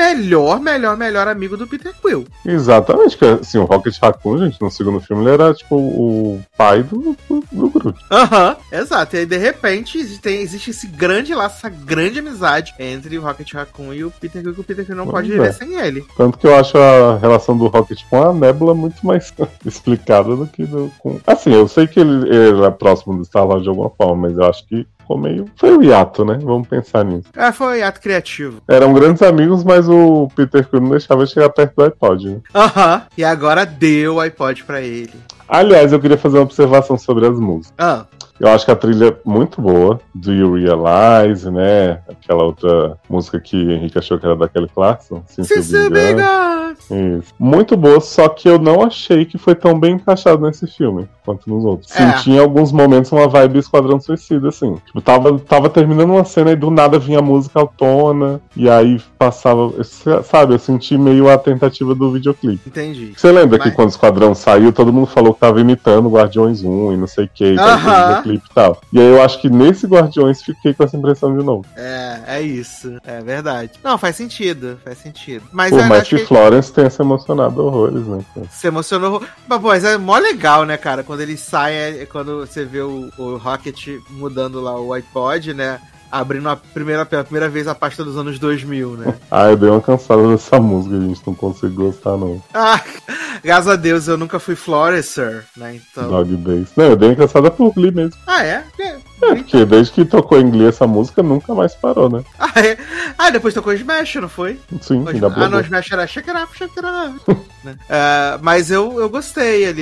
melhor amigo do Peter Quill. Exatamente, que assim, o Rocket Raccoon, gente, no segundo filme ele era tipo o pai do Groot. Aham, exato. E aí, de repente, existe esse grande laço, essa grande amizade entre o Rocket Raccoon e o Peter Quill, que o Peter Quill não pode viver sem ele. Tanto que eu acho a relação do Rocket com a Nebula muito mais explicada do que com... Assim, eu sei que ele é próximo do Star-Lord de alguma forma, mas eu acho que foi o hiato, né? Vamos pensar nisso. Foi hiato criativo. Eram grandes amigos, mas o Peter Quill não deixava chegar perto do iPod, né? Aham, e agora deu o iPod pra ele. Aliás, eu queria fazer uma observação sobre as músicas. Eu acho que a trilha é muito boa, Do You Realize, né? Aquela outra música que Henrique achou que era da Kelly Clarkson. Since You Began. Isso. Muito boa, só que eu não achei que foi tão bem encaixado nesse filme quanto nos outros. Senti em alguns momentos uma vibe Esquadrão Suicida, assim. Tipo, tava terminando uma cena e do nada vinha a música autona, e aí passava... Sabe, eu senti meio a tentativa do videoclipe. Entendi. Você lembra que quando o Esquadrão saiu, todo mundo falou que tava imitando Guardiões 1 e não sei o que, videoclipe e tal. E aí eu acho que nesse Guardiões fiquei com essa impressão de novo. É isso. É verdade. Não, faz sentido. Mas Por eu mais acho que Florence tenha se emocionado horrores, né? Se emocionou. Mas é mó legal, né, cara? Quando ele sai, quando você vê o Rocket mudando lá o iPod, né? Abrindo pela primeira vez a pasta dos anos 2000, né? Eu dei uma cansada dessa música, gente. Não consigo gostar, não. Graças a Deus eu nunca fui Floricer, né? Então... Dog Days. Não, eu dei uma cansada por Glee mesmo. É? Porque desde que tocou em Glee essa música, nunca mais parou, né? Depois tocou Smash, não foi? Sim, ainda bom. Não, Smash era Shake It Up. Né? Mas eu gostei ali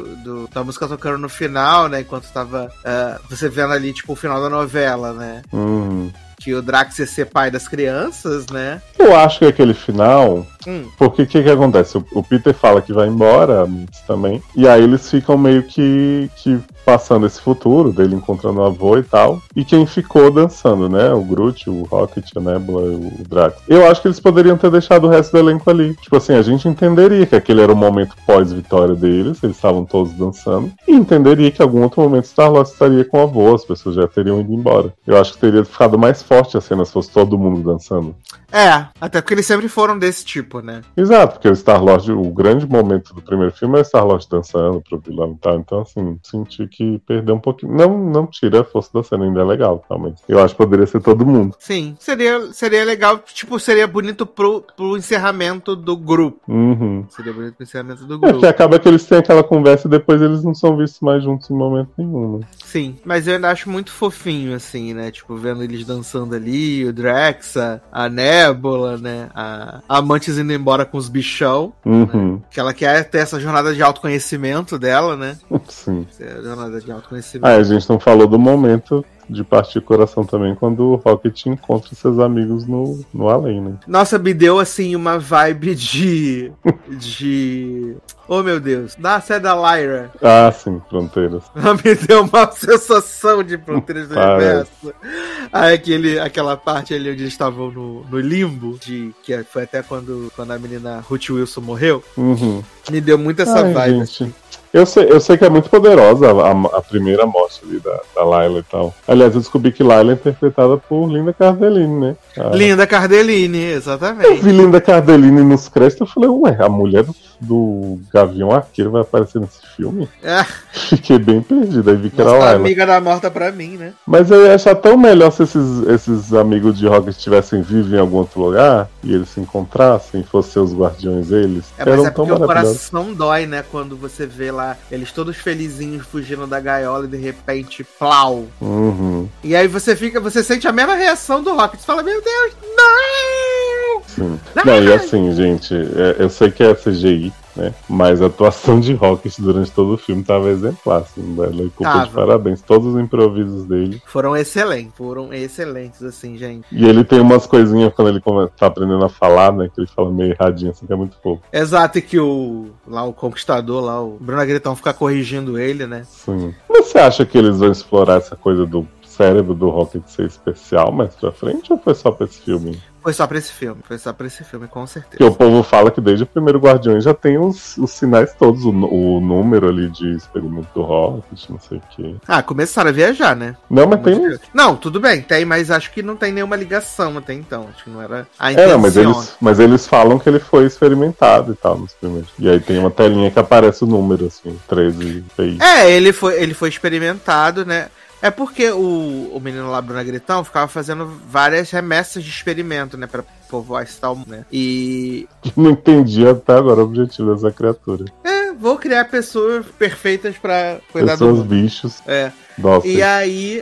da música tocando no final, né? Enquanto tava você vendo ali, tipo, o final da novela, né? Que o Drax ia ser pai das crianças, né? Eu acho que aquele final... Porque o que acontece? O Peter fala que vai embora, a Mitz também. E aí eles ficam meio que passando esse futuro dele encontrando o avô e tal. E quem ficou dançando, né? O Groot, o Rocket, a Nebula e o Drax. Eu acho que eles poderiam ter deixado o resto do elenco ali. Tipo assim, a gente entenderia que aquele era o momento pós-vitória deles, eles estavam todos dançando. E entenderia que em algum outro momento Star-Lord estaria com o avô, as pessoas já teriam ido embora. Eu acho que teria ficado mais forte a cena se fosse todo mundo dançando. Até porque eles sempre foram desse tipo, né? Exato, porque o Star-Lord, o grande momento do primeiro filme é o Star-Lord dançando pro vilão e tal. Então, assim, senti que perdeu um pouquinho. Não tira a força da cena, ainda é legal, tá? Mas eu acho que poderia ser todo mundo. Sim, seria legal, tipo, seria bonito pro encerramento do grupo. Seria bonito pro encerramento do grupo. Que acaba que eles têm aquela conversa e depois eles não são vistos mais juntos em momento nenhum, né? Sim, mas eu ainda acho muito fofinho, assim, né? Tipo, vendo eles dançando ali, o Drax, a Nebula, né? A Amantes indo embora com os bichão. Né? Que ela quer ter essa jornada de autoconhecimento dela, né? Sim. A jornada de autoconhecimento. A gente não falou do momento de partir o coração também quando o Rocket encontra seus amigos no além, né? Nossa, me deu assim uma vibe de. Oh meu Deus, da série da Lyra. Ah, sim, Fronteiras. Me deu uma sensação de Fronteiras do Parece. Universo. Aí aquela parte ali onde eles estavam no limbo, que foi até quando a menina Ruth Wilson morreu. Uhum. Me deu muito essa Ai, vibe. gente. Eu sei que é muito poderosa a primeira morte ali da Layla e tal. Aliás, eu descobri que Layla é interpretada por Linda Cardellini, né? Linda Cardellini, Eu exatamente. vi Linda Cardellini nos créditos e falei, ué, a mulher do Gavião Arqueiro vai aparecer nesse filme? É, Fiquei bem perdido, aí vi que era nossa Layla. amiga da morta pra mim, né? Mas eu ia achar tão melhor se esses amigos de Rocket estivessem vivos em algum outro lugar e eles se encontrassem, fossem os guardiões eles. É, mas Eram é tão porque o maravilhosos. coração dói, né? Quando você vê lá eles todos felizinhos fugindo da gaiola e de repente, plau. Uhum, E aí você sente a mesma reação do Rocket. Você fala, meu Deus, não! sim. Não, e assim, gente, eu sei que é CGI, né? Mas a atuação de Rocket durante todo o filme tava exemplar, assim, velho. Tava. De parabéns. Todos os improvisos dele. Foram excelentes, assim, gente. E ele tem umas coisinhas quando ele tá aprendendo a falar, né? Que ele fala meio erradinho, assim, que é muito fofo. Exato, e que o Conquistador, lá, o Bruno Agretão fica corrigindo ele, né? Sim. Você acha que eles vão explorar essa coisa do cérebro do Rocket ser especial mais pra frente ou foi só pra esse filme? Foi só pra esse filme, com certeza. Porque o povo fala que desde o primeiro Guardiões já tem os sinais todos, o número ali de experimento do Rocket, não sei o quê. Ah, começaram a viajar, né? Não, mas tem. Não, tudo bem, tem, mas acho que não tem nenhuma ligação até então. Acho que não era a Não, intenção. mas eles falam que ele foi experimentado e tal nos primeiros. E aí tem uma telinha que aparece o número, assim, 13 PI. Ele foi experimentado, né? É porque o menino lá, Bruno Agretão, ficava fazendo várias remessas de experimento, né? Pra povoar esse tal, né? E... Não entendi até agora o objetivo dessa criatura. vou criar pessoas perfeitas pra cuidar do Pessoas, mundo. bichos. É. Nossa. E aí,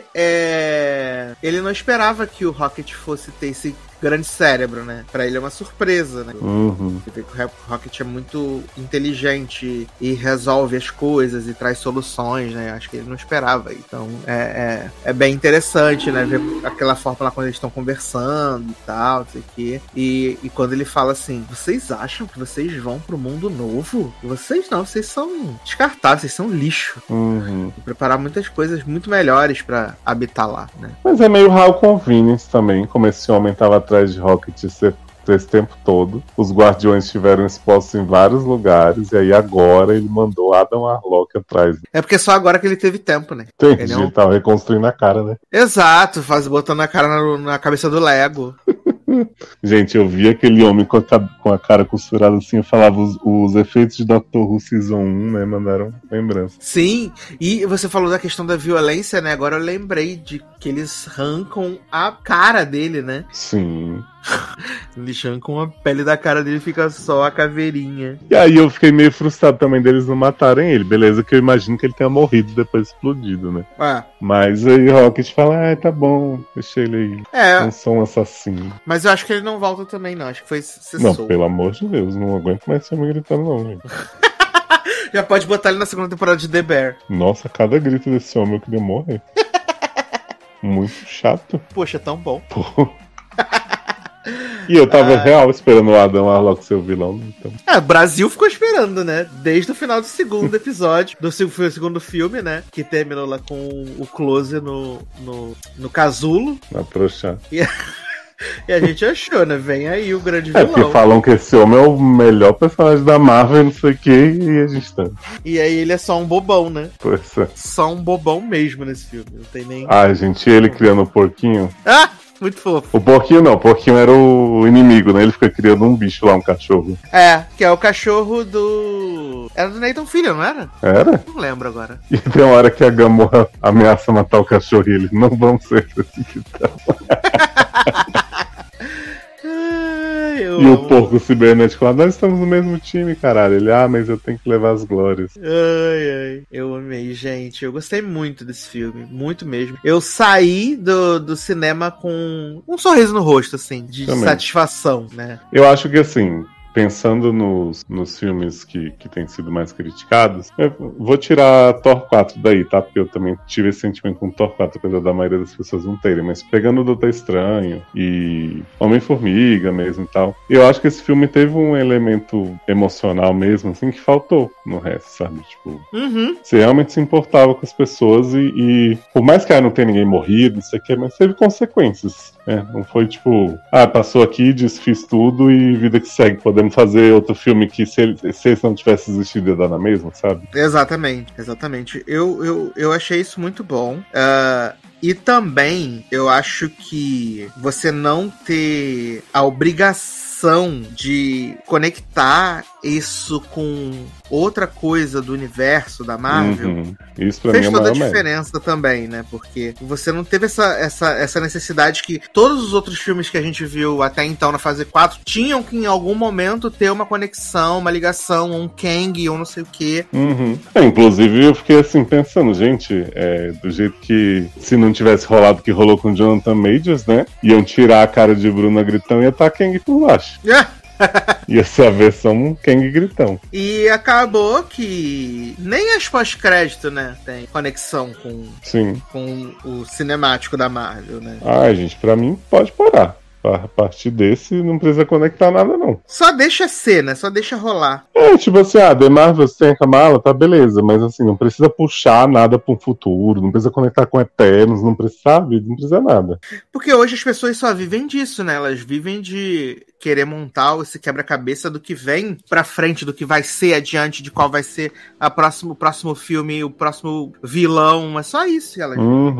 ele não esperava que o Rocket fosse ter esse grande cérebro, né? Pra ele é uma surpresa, né? Uhum. Você vê que o Rocket é muito inteligente e resolve as coisas e traz soluções, né? Acho que ele não esperava. Então, é bem interessante, né? Ver aquela forma lá quando eles estão conversando e tal, não sei o quê. E quando ele fala assim, vocês acham que vocês vão pro mundo novo? Vocês não, vocês são descartáveis, vocês são lixo. Uhum. E preparar muitas coisas muito melhores pra habitar lá, né? Mas é meio Hal Convenience também, como esse homem tava atrás de Rocket esse tempo todo. Os Guardiões estiveram expostos em vários lugares, e aí agora ele mandou Adam Warlock atrás. É porque só agora que ele teve tempo, né? Entendi, ele tava reconstruindo a cara, né? Exato, botando a cara na cabeça do Lego. Gente, eu vi aquele homem com a cara costurada assim, eu falava os efeitos de Dr. Who Season 1, né? Mandaram lembrança. Sim, e você falou da questão da violência, né? Agora eu lembrei de que eles arrancam a cara dele, né? Sim. Eles arrancam a pele da cara dele e fica só a caveirinha. E aí eu fiquei meio frustrado também deles não matarem ele. Beleza que eu imagino que ele tenha morrido depois explodido, né? Mas aí Rocket fala, tá bom, deixa ele aí. Não sou um assassino. Mas eu acho que ele não volta também, não. Acho que foi cessou. Não, pelo amor de Deus, não aguento mais ser me gritando, não, gente. Já pode botar ele na segunda temporada de The Bear. Nossa, cada grito desse homem eu queria morrer. Muito chato. Poxa, tão bom. Pô. E eu tava real esperando o Adam Warlock ser o vilão, então. O Brasil ficou esperando, né? Desde o final do segundo episódio, foi o segundo filme, né? Que terminou lá com o close no casulo. Na trouxa. E a gente achou, né? Vem aí o grande vilão. Porque falam que esse homem é o melhor personagem da Marvel, não sei o que, e a gente tá. E aí ele é só um bobão, né? Pois é. Só um bobão mesmo nesse filme. Não tem nem... Ai, gente, ele criando o porquinho. Muito fofo. O porquinho não, o porquinho era o inimigo, né? Ele fica criando um bicho lá, um cachorro. Que é o cachorro do... Era do Nathan Fillion, não era? Era? Não lembro agora. E tem uma hora que a Gamorra ameaça matar o cachorro e ele, não vamos ser precipitados. E o porco cibernético lá, nós estamos no mesmo time, caralho. Ele, mas eu tenho que levar as glórias. Eu amei, gente. Eu gostei muito desse filme, muito mesmo. Eu saí do cinema com um sorriso no rosto, assim, de satisfação, né? Eu acho que, assim, pensando nos filmes que têm sido mais criticados, eu vou tirar Thor 4 daí, tá? Porque eu também tive esse sentimento com Thor 4, apesar da maioria das pessoas não terem. Mas pegando o Doutor Estranho e Homem-Formiga mesmo e tal, eu acho que esse filme teve um elemento emocional mesmo, assim, que faltou no resto, sabe? Tipo, você realmente se importava com as pessoas e por mais que não tenha ninguém morrido, isso aqui, mas teve consequências. Não foi tipo, passou aqui, desfiz tudo e vida que segue. Podemos fazer outro filme que se eles não tivessem existido ia dar na mesma, sabe? Exatamente. Eu achei isso muito bom. E também eu acho que você não ter a obrigação de conectar isso com outra coisa do universo da Marvel Isso pra fez mim é toda a maior diferença também, né? Porque você não teve essa necessidade que todos os outros filmes que a gente viu até então na fase 4 tinham que em algum momento ter uma conexão, uma ligação, um Kang ou não sei o quê. Inclusive eu fiquei assim pensando, gente, do jeito que se não tivesse rolado o que rolou com o Jonathan Majors, né? Iam tirar a cara de Bruna Gritão e ia estar Kang por baixo. Ia ser a versão Kang Gritão. E acabou que nem as pós-crédito, né, tem conexão com o cinemático da Marvel, né? Gente, pra mim pode parar. A partir desse não precisa conectar nada, não. Só deixa ser, né? Só deixa rolar. Tipo assim, The Marvel tem a Kamala, tá beleza, mas assim, não precisa puxar nada pro futuro, não precisa conectar com Eternos, não precisa nada. Porque hoje as pessoas só vivem disso, né? Elas vivem de querer montar esse quebra-cabeça do que vem pra frente, do que vai ser adiante, de qual vai ser o próximo filme, o próximo vilão, é só isso, galera.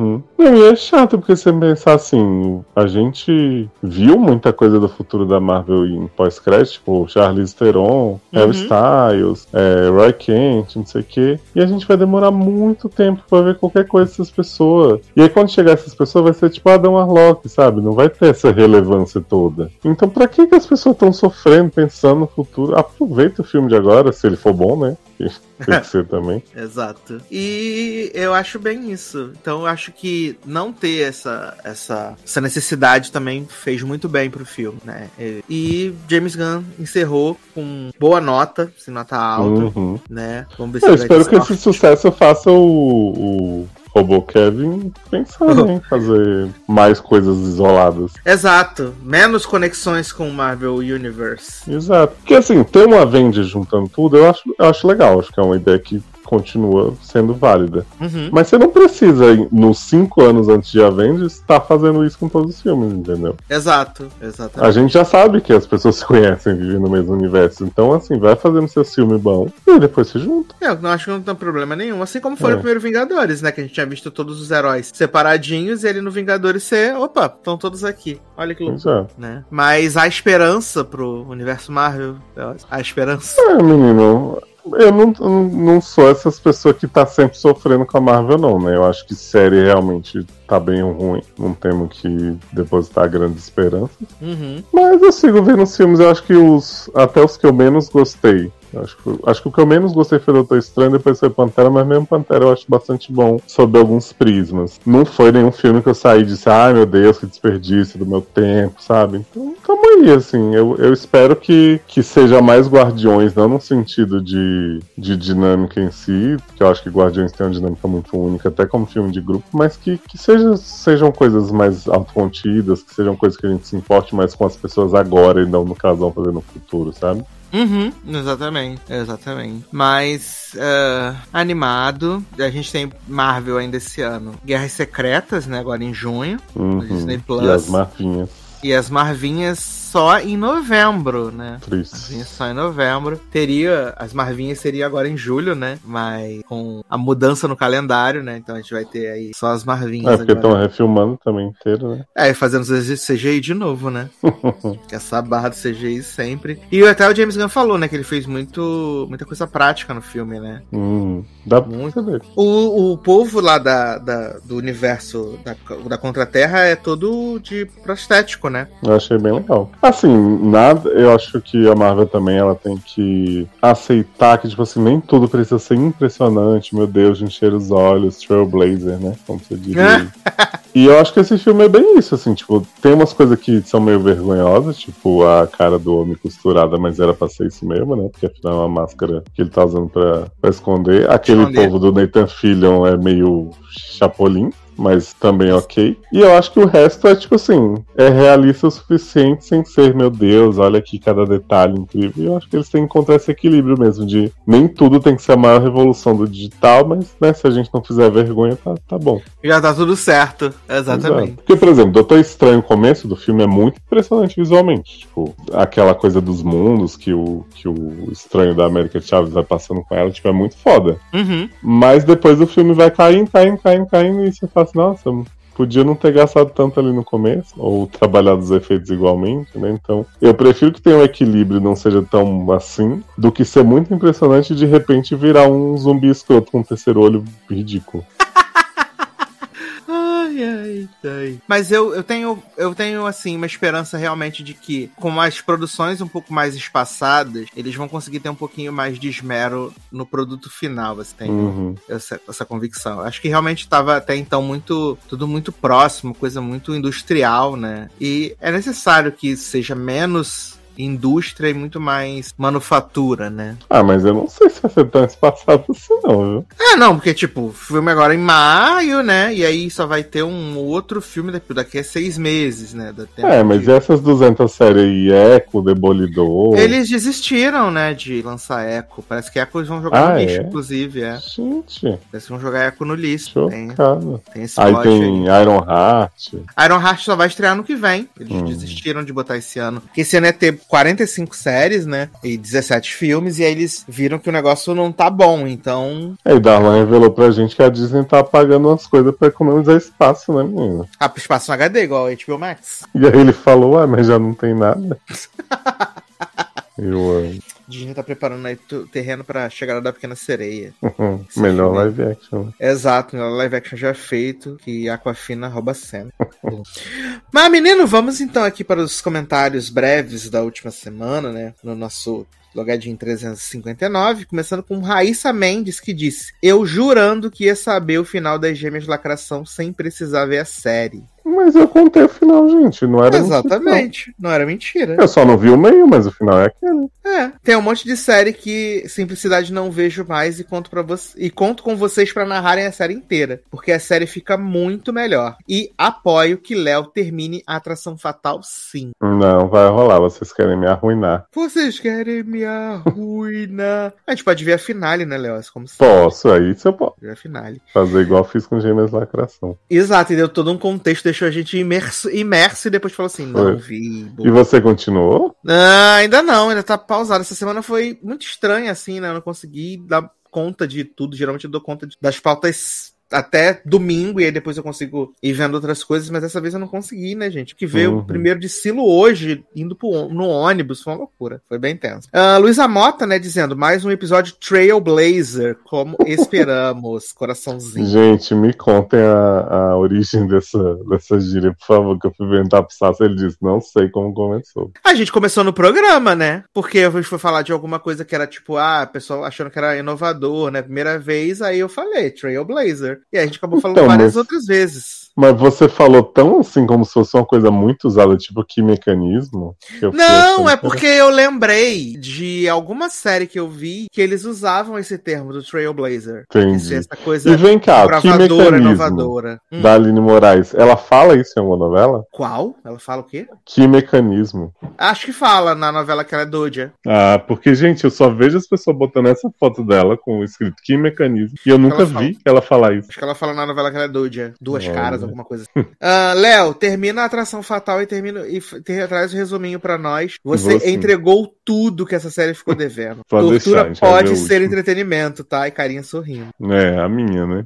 E é chato, porque você pensar assim, a gente viu muita coisa do futuro da Marvel em pós-crédito, tipo Charlize Theron, Harry Styles, Roy Kent, não sei o quê, e a gente vai demorar muito tempo pra ver qualquer coisa dessas pessoas. E aí quando chegar essas pessoas vai ser tipo Adam Warlock, sabe? Não vai ter essa relevância toda. Então pra que as pessoas estão sofrendo, pensando no futuro? Aproveita o filme de agora, se ele for bom, né? Tem que ser também. Exato. E eu acho bem isso. Então eu acho que não ter essa necessidade também fez muito bem pro filme, né? E James Gunn encerrou com boa nota, se nota alta, né? Vamos ver se eu espero que esse sucesso faça o Robô Kevin pensando em fazer mais coisas isoladas. Exato. Menos conexões com o Marvel Universe. Exato. Porque assim, ter um Avengers juntando tudo, eu acho legal. Acho que é uma ideia que continua sendo válida. Mas você não precisa, nos 5 anos antes de Avengers, estar fazendo isso com todos os filmes, entendeu? Exato. A gente já sabe que as pessoas se conhecem vivendo no mesmo universo. Então, assim, vai fazendo seu filme bom e depois se junta. Eu não acho que não tem problema nenhum. Assim como foi o primeiro Vingadores, né? Que a gente tinha visto todos os heróis separadinhos e ele no Vingadores ser, opa, estão todos aqui. Olha que loucura, né? Mas a esperança pro universo Marvel, a esperança. Menino, eu não sou essas pessoas que tá sempre sofrendo com a Marvel, não, né? Eu acho que série realmente tá bem ruim. Não temos que depositar grandes esperanças. Mas eu sigo vendo os filmes, eu acho que até os que eu menos gostei. Acho que o que eu menos gostei foi Doutor Estranho, depois foi Pantera, mas mesmo Pantera eu acho bastante bom sob alguns prismas. Não foi nenhum filme que eu saí e disse, meu Deus, que desperdício do meu tempo, sabe? Então, tamo aí, assim. Eu espero que seja mais Guardiões, não no sentido de dinâmica em si, que eu acho que Guardiões tem uma dinâmica muito única, até como filme de grupo, mas que sejam coisas mais autocontidas, que sejam coisas que a gente se importe mais com as pessoas agora e não no caso vão fazer no futuro, sabe? Exatamente. Mas animado. A gente tem Marvel ainda esse ano. Guerras Secretas, né? Agora em junho. No Disney Plus. E as Marvinhas. E as Marvinhas só em novembro, né? Triste. Marvinhas só em novembro. As Marvinhas seria agora em julho, né? Mas com a mudança no calendário, né? Então a gente vai ter aí só as Marvinhas. Porque estão refilmando também inteiro, né? E fazendo CGI de novo, né? Essa barra do CGI sempre. E até o James Gunn falou, né? Que ele fez muita coisa prática no filme, né? Dá muito saber. O povo lá do universo da Contra-Terra é todo de prostético, né? Eu achei bem legal. Assim, eu acho que a Marvel também, ela tem que aceitar que, tipo assim, nem tudo precisa ser impressionante, meu Deus, de encher os olhos, Trailblazer, né? Como você diria. E eu acho que esse filme é bem isso, assim, tipo, tem umas coisas que são meio vergonhosas, tipo a cara do homem costurada, mas era pra ser isso mesmo, né? Porque afinal é uma máscara que ele tá usando pra esconder. Aquele povo do Nathan Fillion é meio chapolim, mas também ok. E eu acho que o resto é, tipo assim, é realista o suficiente sem ser, meu Deus, olha aqui cada detalhe incrível. E eu acho que eles têm que encontrar esse equilíbrio mesmo, de nem tudo tem que ser a maior revolução do digital, mas, né, se a gente não fizer vergonha, tá bom. Já tá tudo certo, exatamente. Exato. Porque, por exemplo, Doutor Estranho, o começo do filme é muito impressionante visualmente. Tipo, aquela coisa dos mundos que o estranho da América Chaves vai passando com ela, tipo, é muito foda. Uhum. Mas depois o filme vai caindo, e você fala assim, nossa, podia não ter gastado tanto ali no começo, ou trabalhado os efeitos igualmente, né? Então, eu prefiro que tenha um equilíbrio e não seja tão assim, do que ser muito impressionante e de repente virar um zumbi escroto com um terceiro olho ridículo. Ai. Mas eu tenho, assim, uma esperança realmente de que, com as produções um pouco mais espaçadas, eles vão conseguir ter um pouquinho mais de esmero no produto final. Você tem essa convicção. Acho que realmente estava até então tudo muito próximo, coisa muito industrial, né? E é necessário que seja menos indústria e muito mais manufatura, né? Ah, mas eu não sei se vai ser tão espaçado assim, não, viu? Não, porque, tipo, o filme agora é em maio, né? E aí só vai ter um outro filme daqui a 6 meses, né? Mas e essas 200 séries aí, Echo, Demolidor? Eles desistiram, né, de lançar Echo. Parece que Echo eles vão jogar no lixo, inclusive, Gente. Parece que vão jogar Echo no lixo. Chocado. Tem esse aí tem aí. Ironheart. Ironheart só vai estrear no que vem. Eles desistiram de botar esse ano. Porque esse ano ia ter 45 séries, né? E 17 filmes. E aí eles viram que o negócio não tá bom. Então... Aí Darlan revelou pra gente que a Disney tá apagando umas coisas pra economizar espaço, né, menina? Espaço no HD, igual a HBO Max. E aí ele falou, mas já não tem nada. Eu Disney tá preparando aí o terreno pra chegada da Pequena Sereia. Melhor live action. Exato, melhor live action já feito, que Aquafina rouba a cena. Mas, menino, vamos então aqui para os comentários breves da última semana, né? No nosso Logadinho 359, começando com Raíssa Mendes, que disse: eu jurando que ia saber o final das Gêmeas Lacração sem precisar ver a série. Mas eu contei o final, gente. Não era exatamente, mentira, não era mentira. Eu só não vi o meio, mas o final é aquele. Tem um monte de série que simplicidade não vejo mais e conto com vocês pra narrarem a série inteira, porque a série fica muito melhor. E apoio que Léo termine a Atração Fatal, sim. Não, vai rolar. Vocês querem me arruinar. Vocês querem me arruinar. A gente pode ver a finale, né, Léo? Como posso, aí você pode. Ver a finale. Fazer igual fiz com Gêmeas Lacração. Exato, e deu todo um contexto, deixou a gente imerso e depois falou assim, não vi. E você continuou? Ainda não, ainda tá pausado. Essa semana foi muito estranha, assim, né? Eu não consegui dar conta de tudo. Geralmente eu dou conta das pautas até domingo, e aí depois eu consigo ir vendo outras coisas, mas dessa vez eu não consegui, né, gente? Que veio o primeiro de Silo hoje, indo no ônibus, foi uma loucura. Foi bem tenso. Luísa Mota, né, dizendo, mais um episódio Trailblazer, como esperamos. Coraçãozinho. Gente, me contem a origem dessa gíria, por favor, que eu fui inventar pro Sassi, ele disse, não sei como começou. A gente começou no programa, né? Porque a gente foi falar de alguma coisa que era tipo, a pessoa achando que era inovador, né? Primeira vez, aí eu falei, Trailblazer. E a gente acabou falando várias outras vezes. Mas você falou tão assim, como se fosse uma coisa muito usada, tipo, que mecanismo? Não, é porque eu lembrei de alguma série que eu vi que eles usavam esse termo do Trailblazer. Entendi. Essa coisa e vem cá, que mecanismo inovadora. Da Aline Moraes, ela fala isso em alguma novela? Qual? Ela fala o quê? Que mecanismo? Acho que fala na novela que ela é Doja. Porque, gente, eu só vejo as pessoas botando essa foto dela com o escrito que mecanismo, e eu nunca vi ela falar isso. Acho que ela fala na novela que ela é Doja. Duas caras, alguma coisa assim. Léo, termina a Atração Fatal e traz o resuminho pra nós. Você entregou tudo que essa série ficou devendo. Tortura pode ser entretenimento, tá? E carinha sorrindo. A minha, né?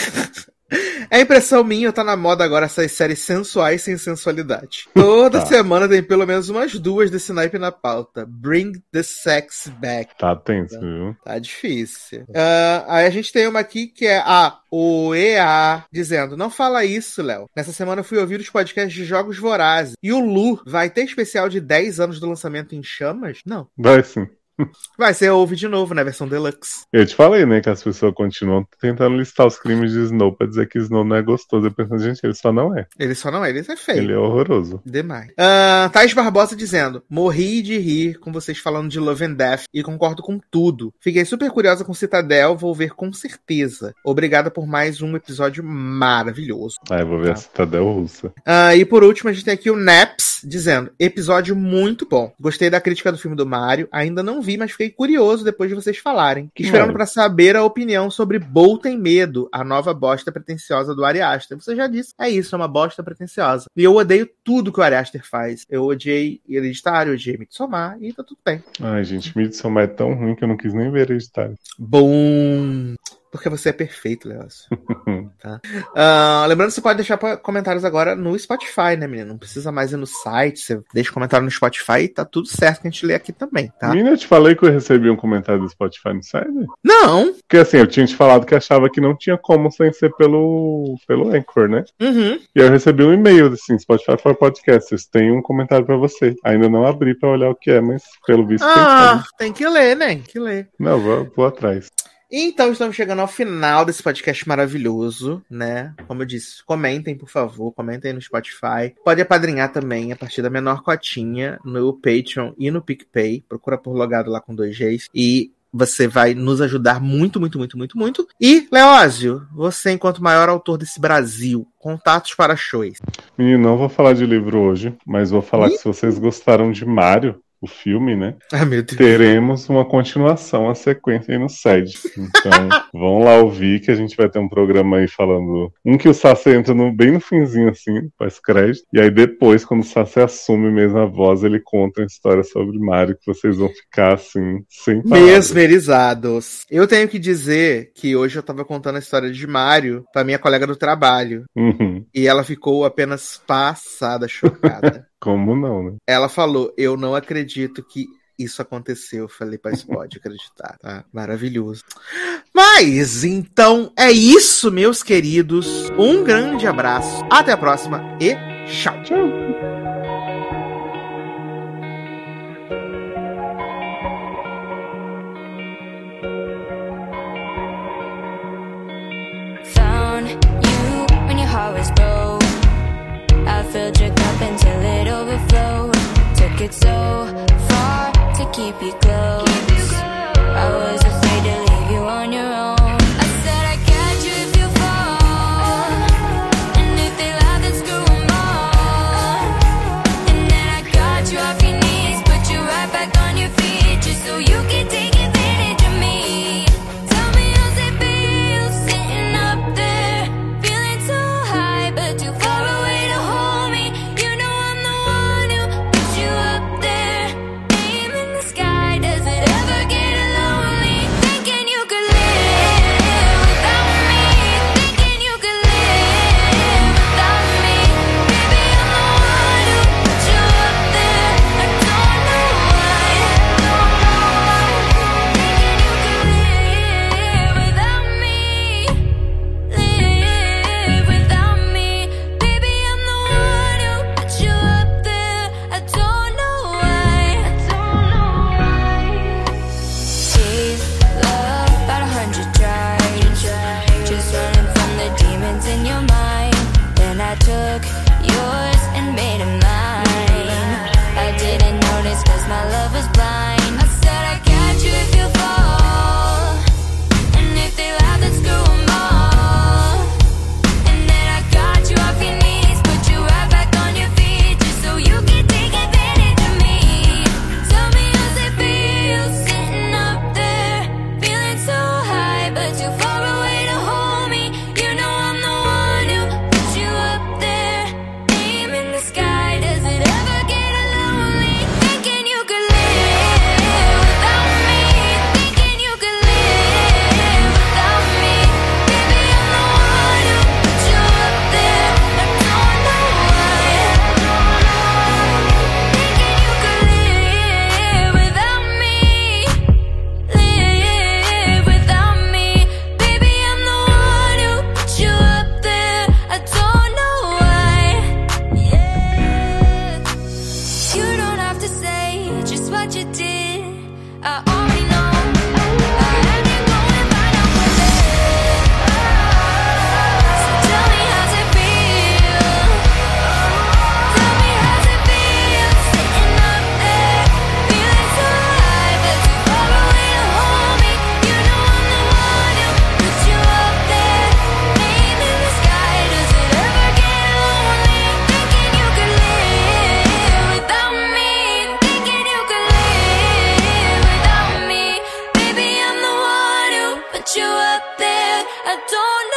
É impressão minha, tá na moda agora essas séries sensuais sem sensualidade. Toda semana tem pelo menos umas duas desse naipe na pauta. Bring the sex back. Tá tenso, viu? Tá difícil. Aí a gente tem uma aqui que é o EA, dizendo, não fala isso, Léo. Nessa semana eu fui ouvir os podcasts de Jogos Vorazes. E o Lu vai ter especial de 10 anos do lançamento em chamas? Não. Vai sim. Vai, você ouve de novo, né? Versão deluxe. Eu te falei, né, que as pessoas continuam tentando listar os crimes de Snow pra dizer que Snow não é gostoso. Eu pensando, gente, ele só não é. Ele só não é, ele é feio. Ele é horroroso. Demais. Thais Barbosa dizendo: morri de rir com vocês falando de Love and Death e concordo com tudo. Fiquei super curiosa com Citadel, vou ver com certeza. Obrigada por mais um episódio maravilhoso. Eu vou ver a Citadel russa. E por último, a gente tem aqui o Naps dizendo: episódio muito bom. Gostei da crítica do filme do Mario. Ainda não vi, mas fiquei curioso depois de vocês falarem. Esperando pra saber a opinião sobre Bo Tem Medo, a nova bosta pretensiosa do Ari Aster. Você já disse, é isso, é uma bosta pretensiosa. E eu odeio tudo que o Ari Aster faz. Eu odiei Hereditário, odiei Midsommar e tá tudo bem. Ai, gente, Midsommar é tão ruim que eu não quis nem ver Hereditário. Bom... Porque você é perfeito, Leócio. Tá? Lembrando que você pode deixar comentários agora no Spotify, né, menino? Não precisa mais ir no site. Você deixa comentário no Spotify e tá tudo certo que a gente lê aqui também, tá? Menina, eu te falei que eu recebi um comentário do Spotify no site? Não! Porque assim, eu tinha te falado que achava que não tinha como sem ser pelo Anchor, né? Uhum. E eu recebi um e-mail assim, Spotify for Podcasters, tem um comentário pra você. Ainda não abri pra olhar o que é, mas pelo visto tem que ler, né? Tem que ler. Não, vou atrás. Então, estamos chegando ao final desse podcast maravilhoso, né? Como eu disse, comentem, por favor, comentem no Spotify. Pode apadrinhar também, a partir da menor cotinha, no Patreon e no PicPay. Procura por Logado lá com 2 Gs. E você vai nos ajudar muito, muito, muito, muito, muito. E, Leózio, você, enquanto maior autor desse Brasil, contatos para shows. Menino, não vou falar de livro hoje, mas vou falar que se vocês gostaram de Mario, o filme, né? Ai, meu Deus. Teremos uma continuação, a sequência aí no SED. Então, vão lá ouvir que a gente vai ter um programa aí falando... Um que o Sassi entra bem no finzinho, assim, faz crédito. E aí depois, quando o Sassi assume mesmo a voz, ele conta a história sobre Mario, que vocês vão ficar, assim, sem palavras. Mesmerizados. Eu tenho que dizer que hoje eu tava contando a história de Mario pra minha colega do trabalho. Uhum. E ela ficou apenas passada, chocada. Como não, né? Ela falou, eu não acredito que isso aconteceu. Eu falei, mas pode acreditar, tá? Maravilhoso. Mas, então, é isso, meus queridos. Um grande abraço. Até a próxima e tchau. Tchau. Found you when your heart was broke. I filled your cup until it overflowed. Took it so far to keep you close. I was afraid to leave you on your own. I said I'd catch you if you fall, and if they laugh, then screw 'em all. And then I got you off your knees, put you right back on your feet, just so you can take advantage of me. Tell me how's it feel sitting up there, feeling so high but too far away to hold me. You know I'm the one who puts you up there, aim in the sky. Does it ever get lonely thinking out there. I don't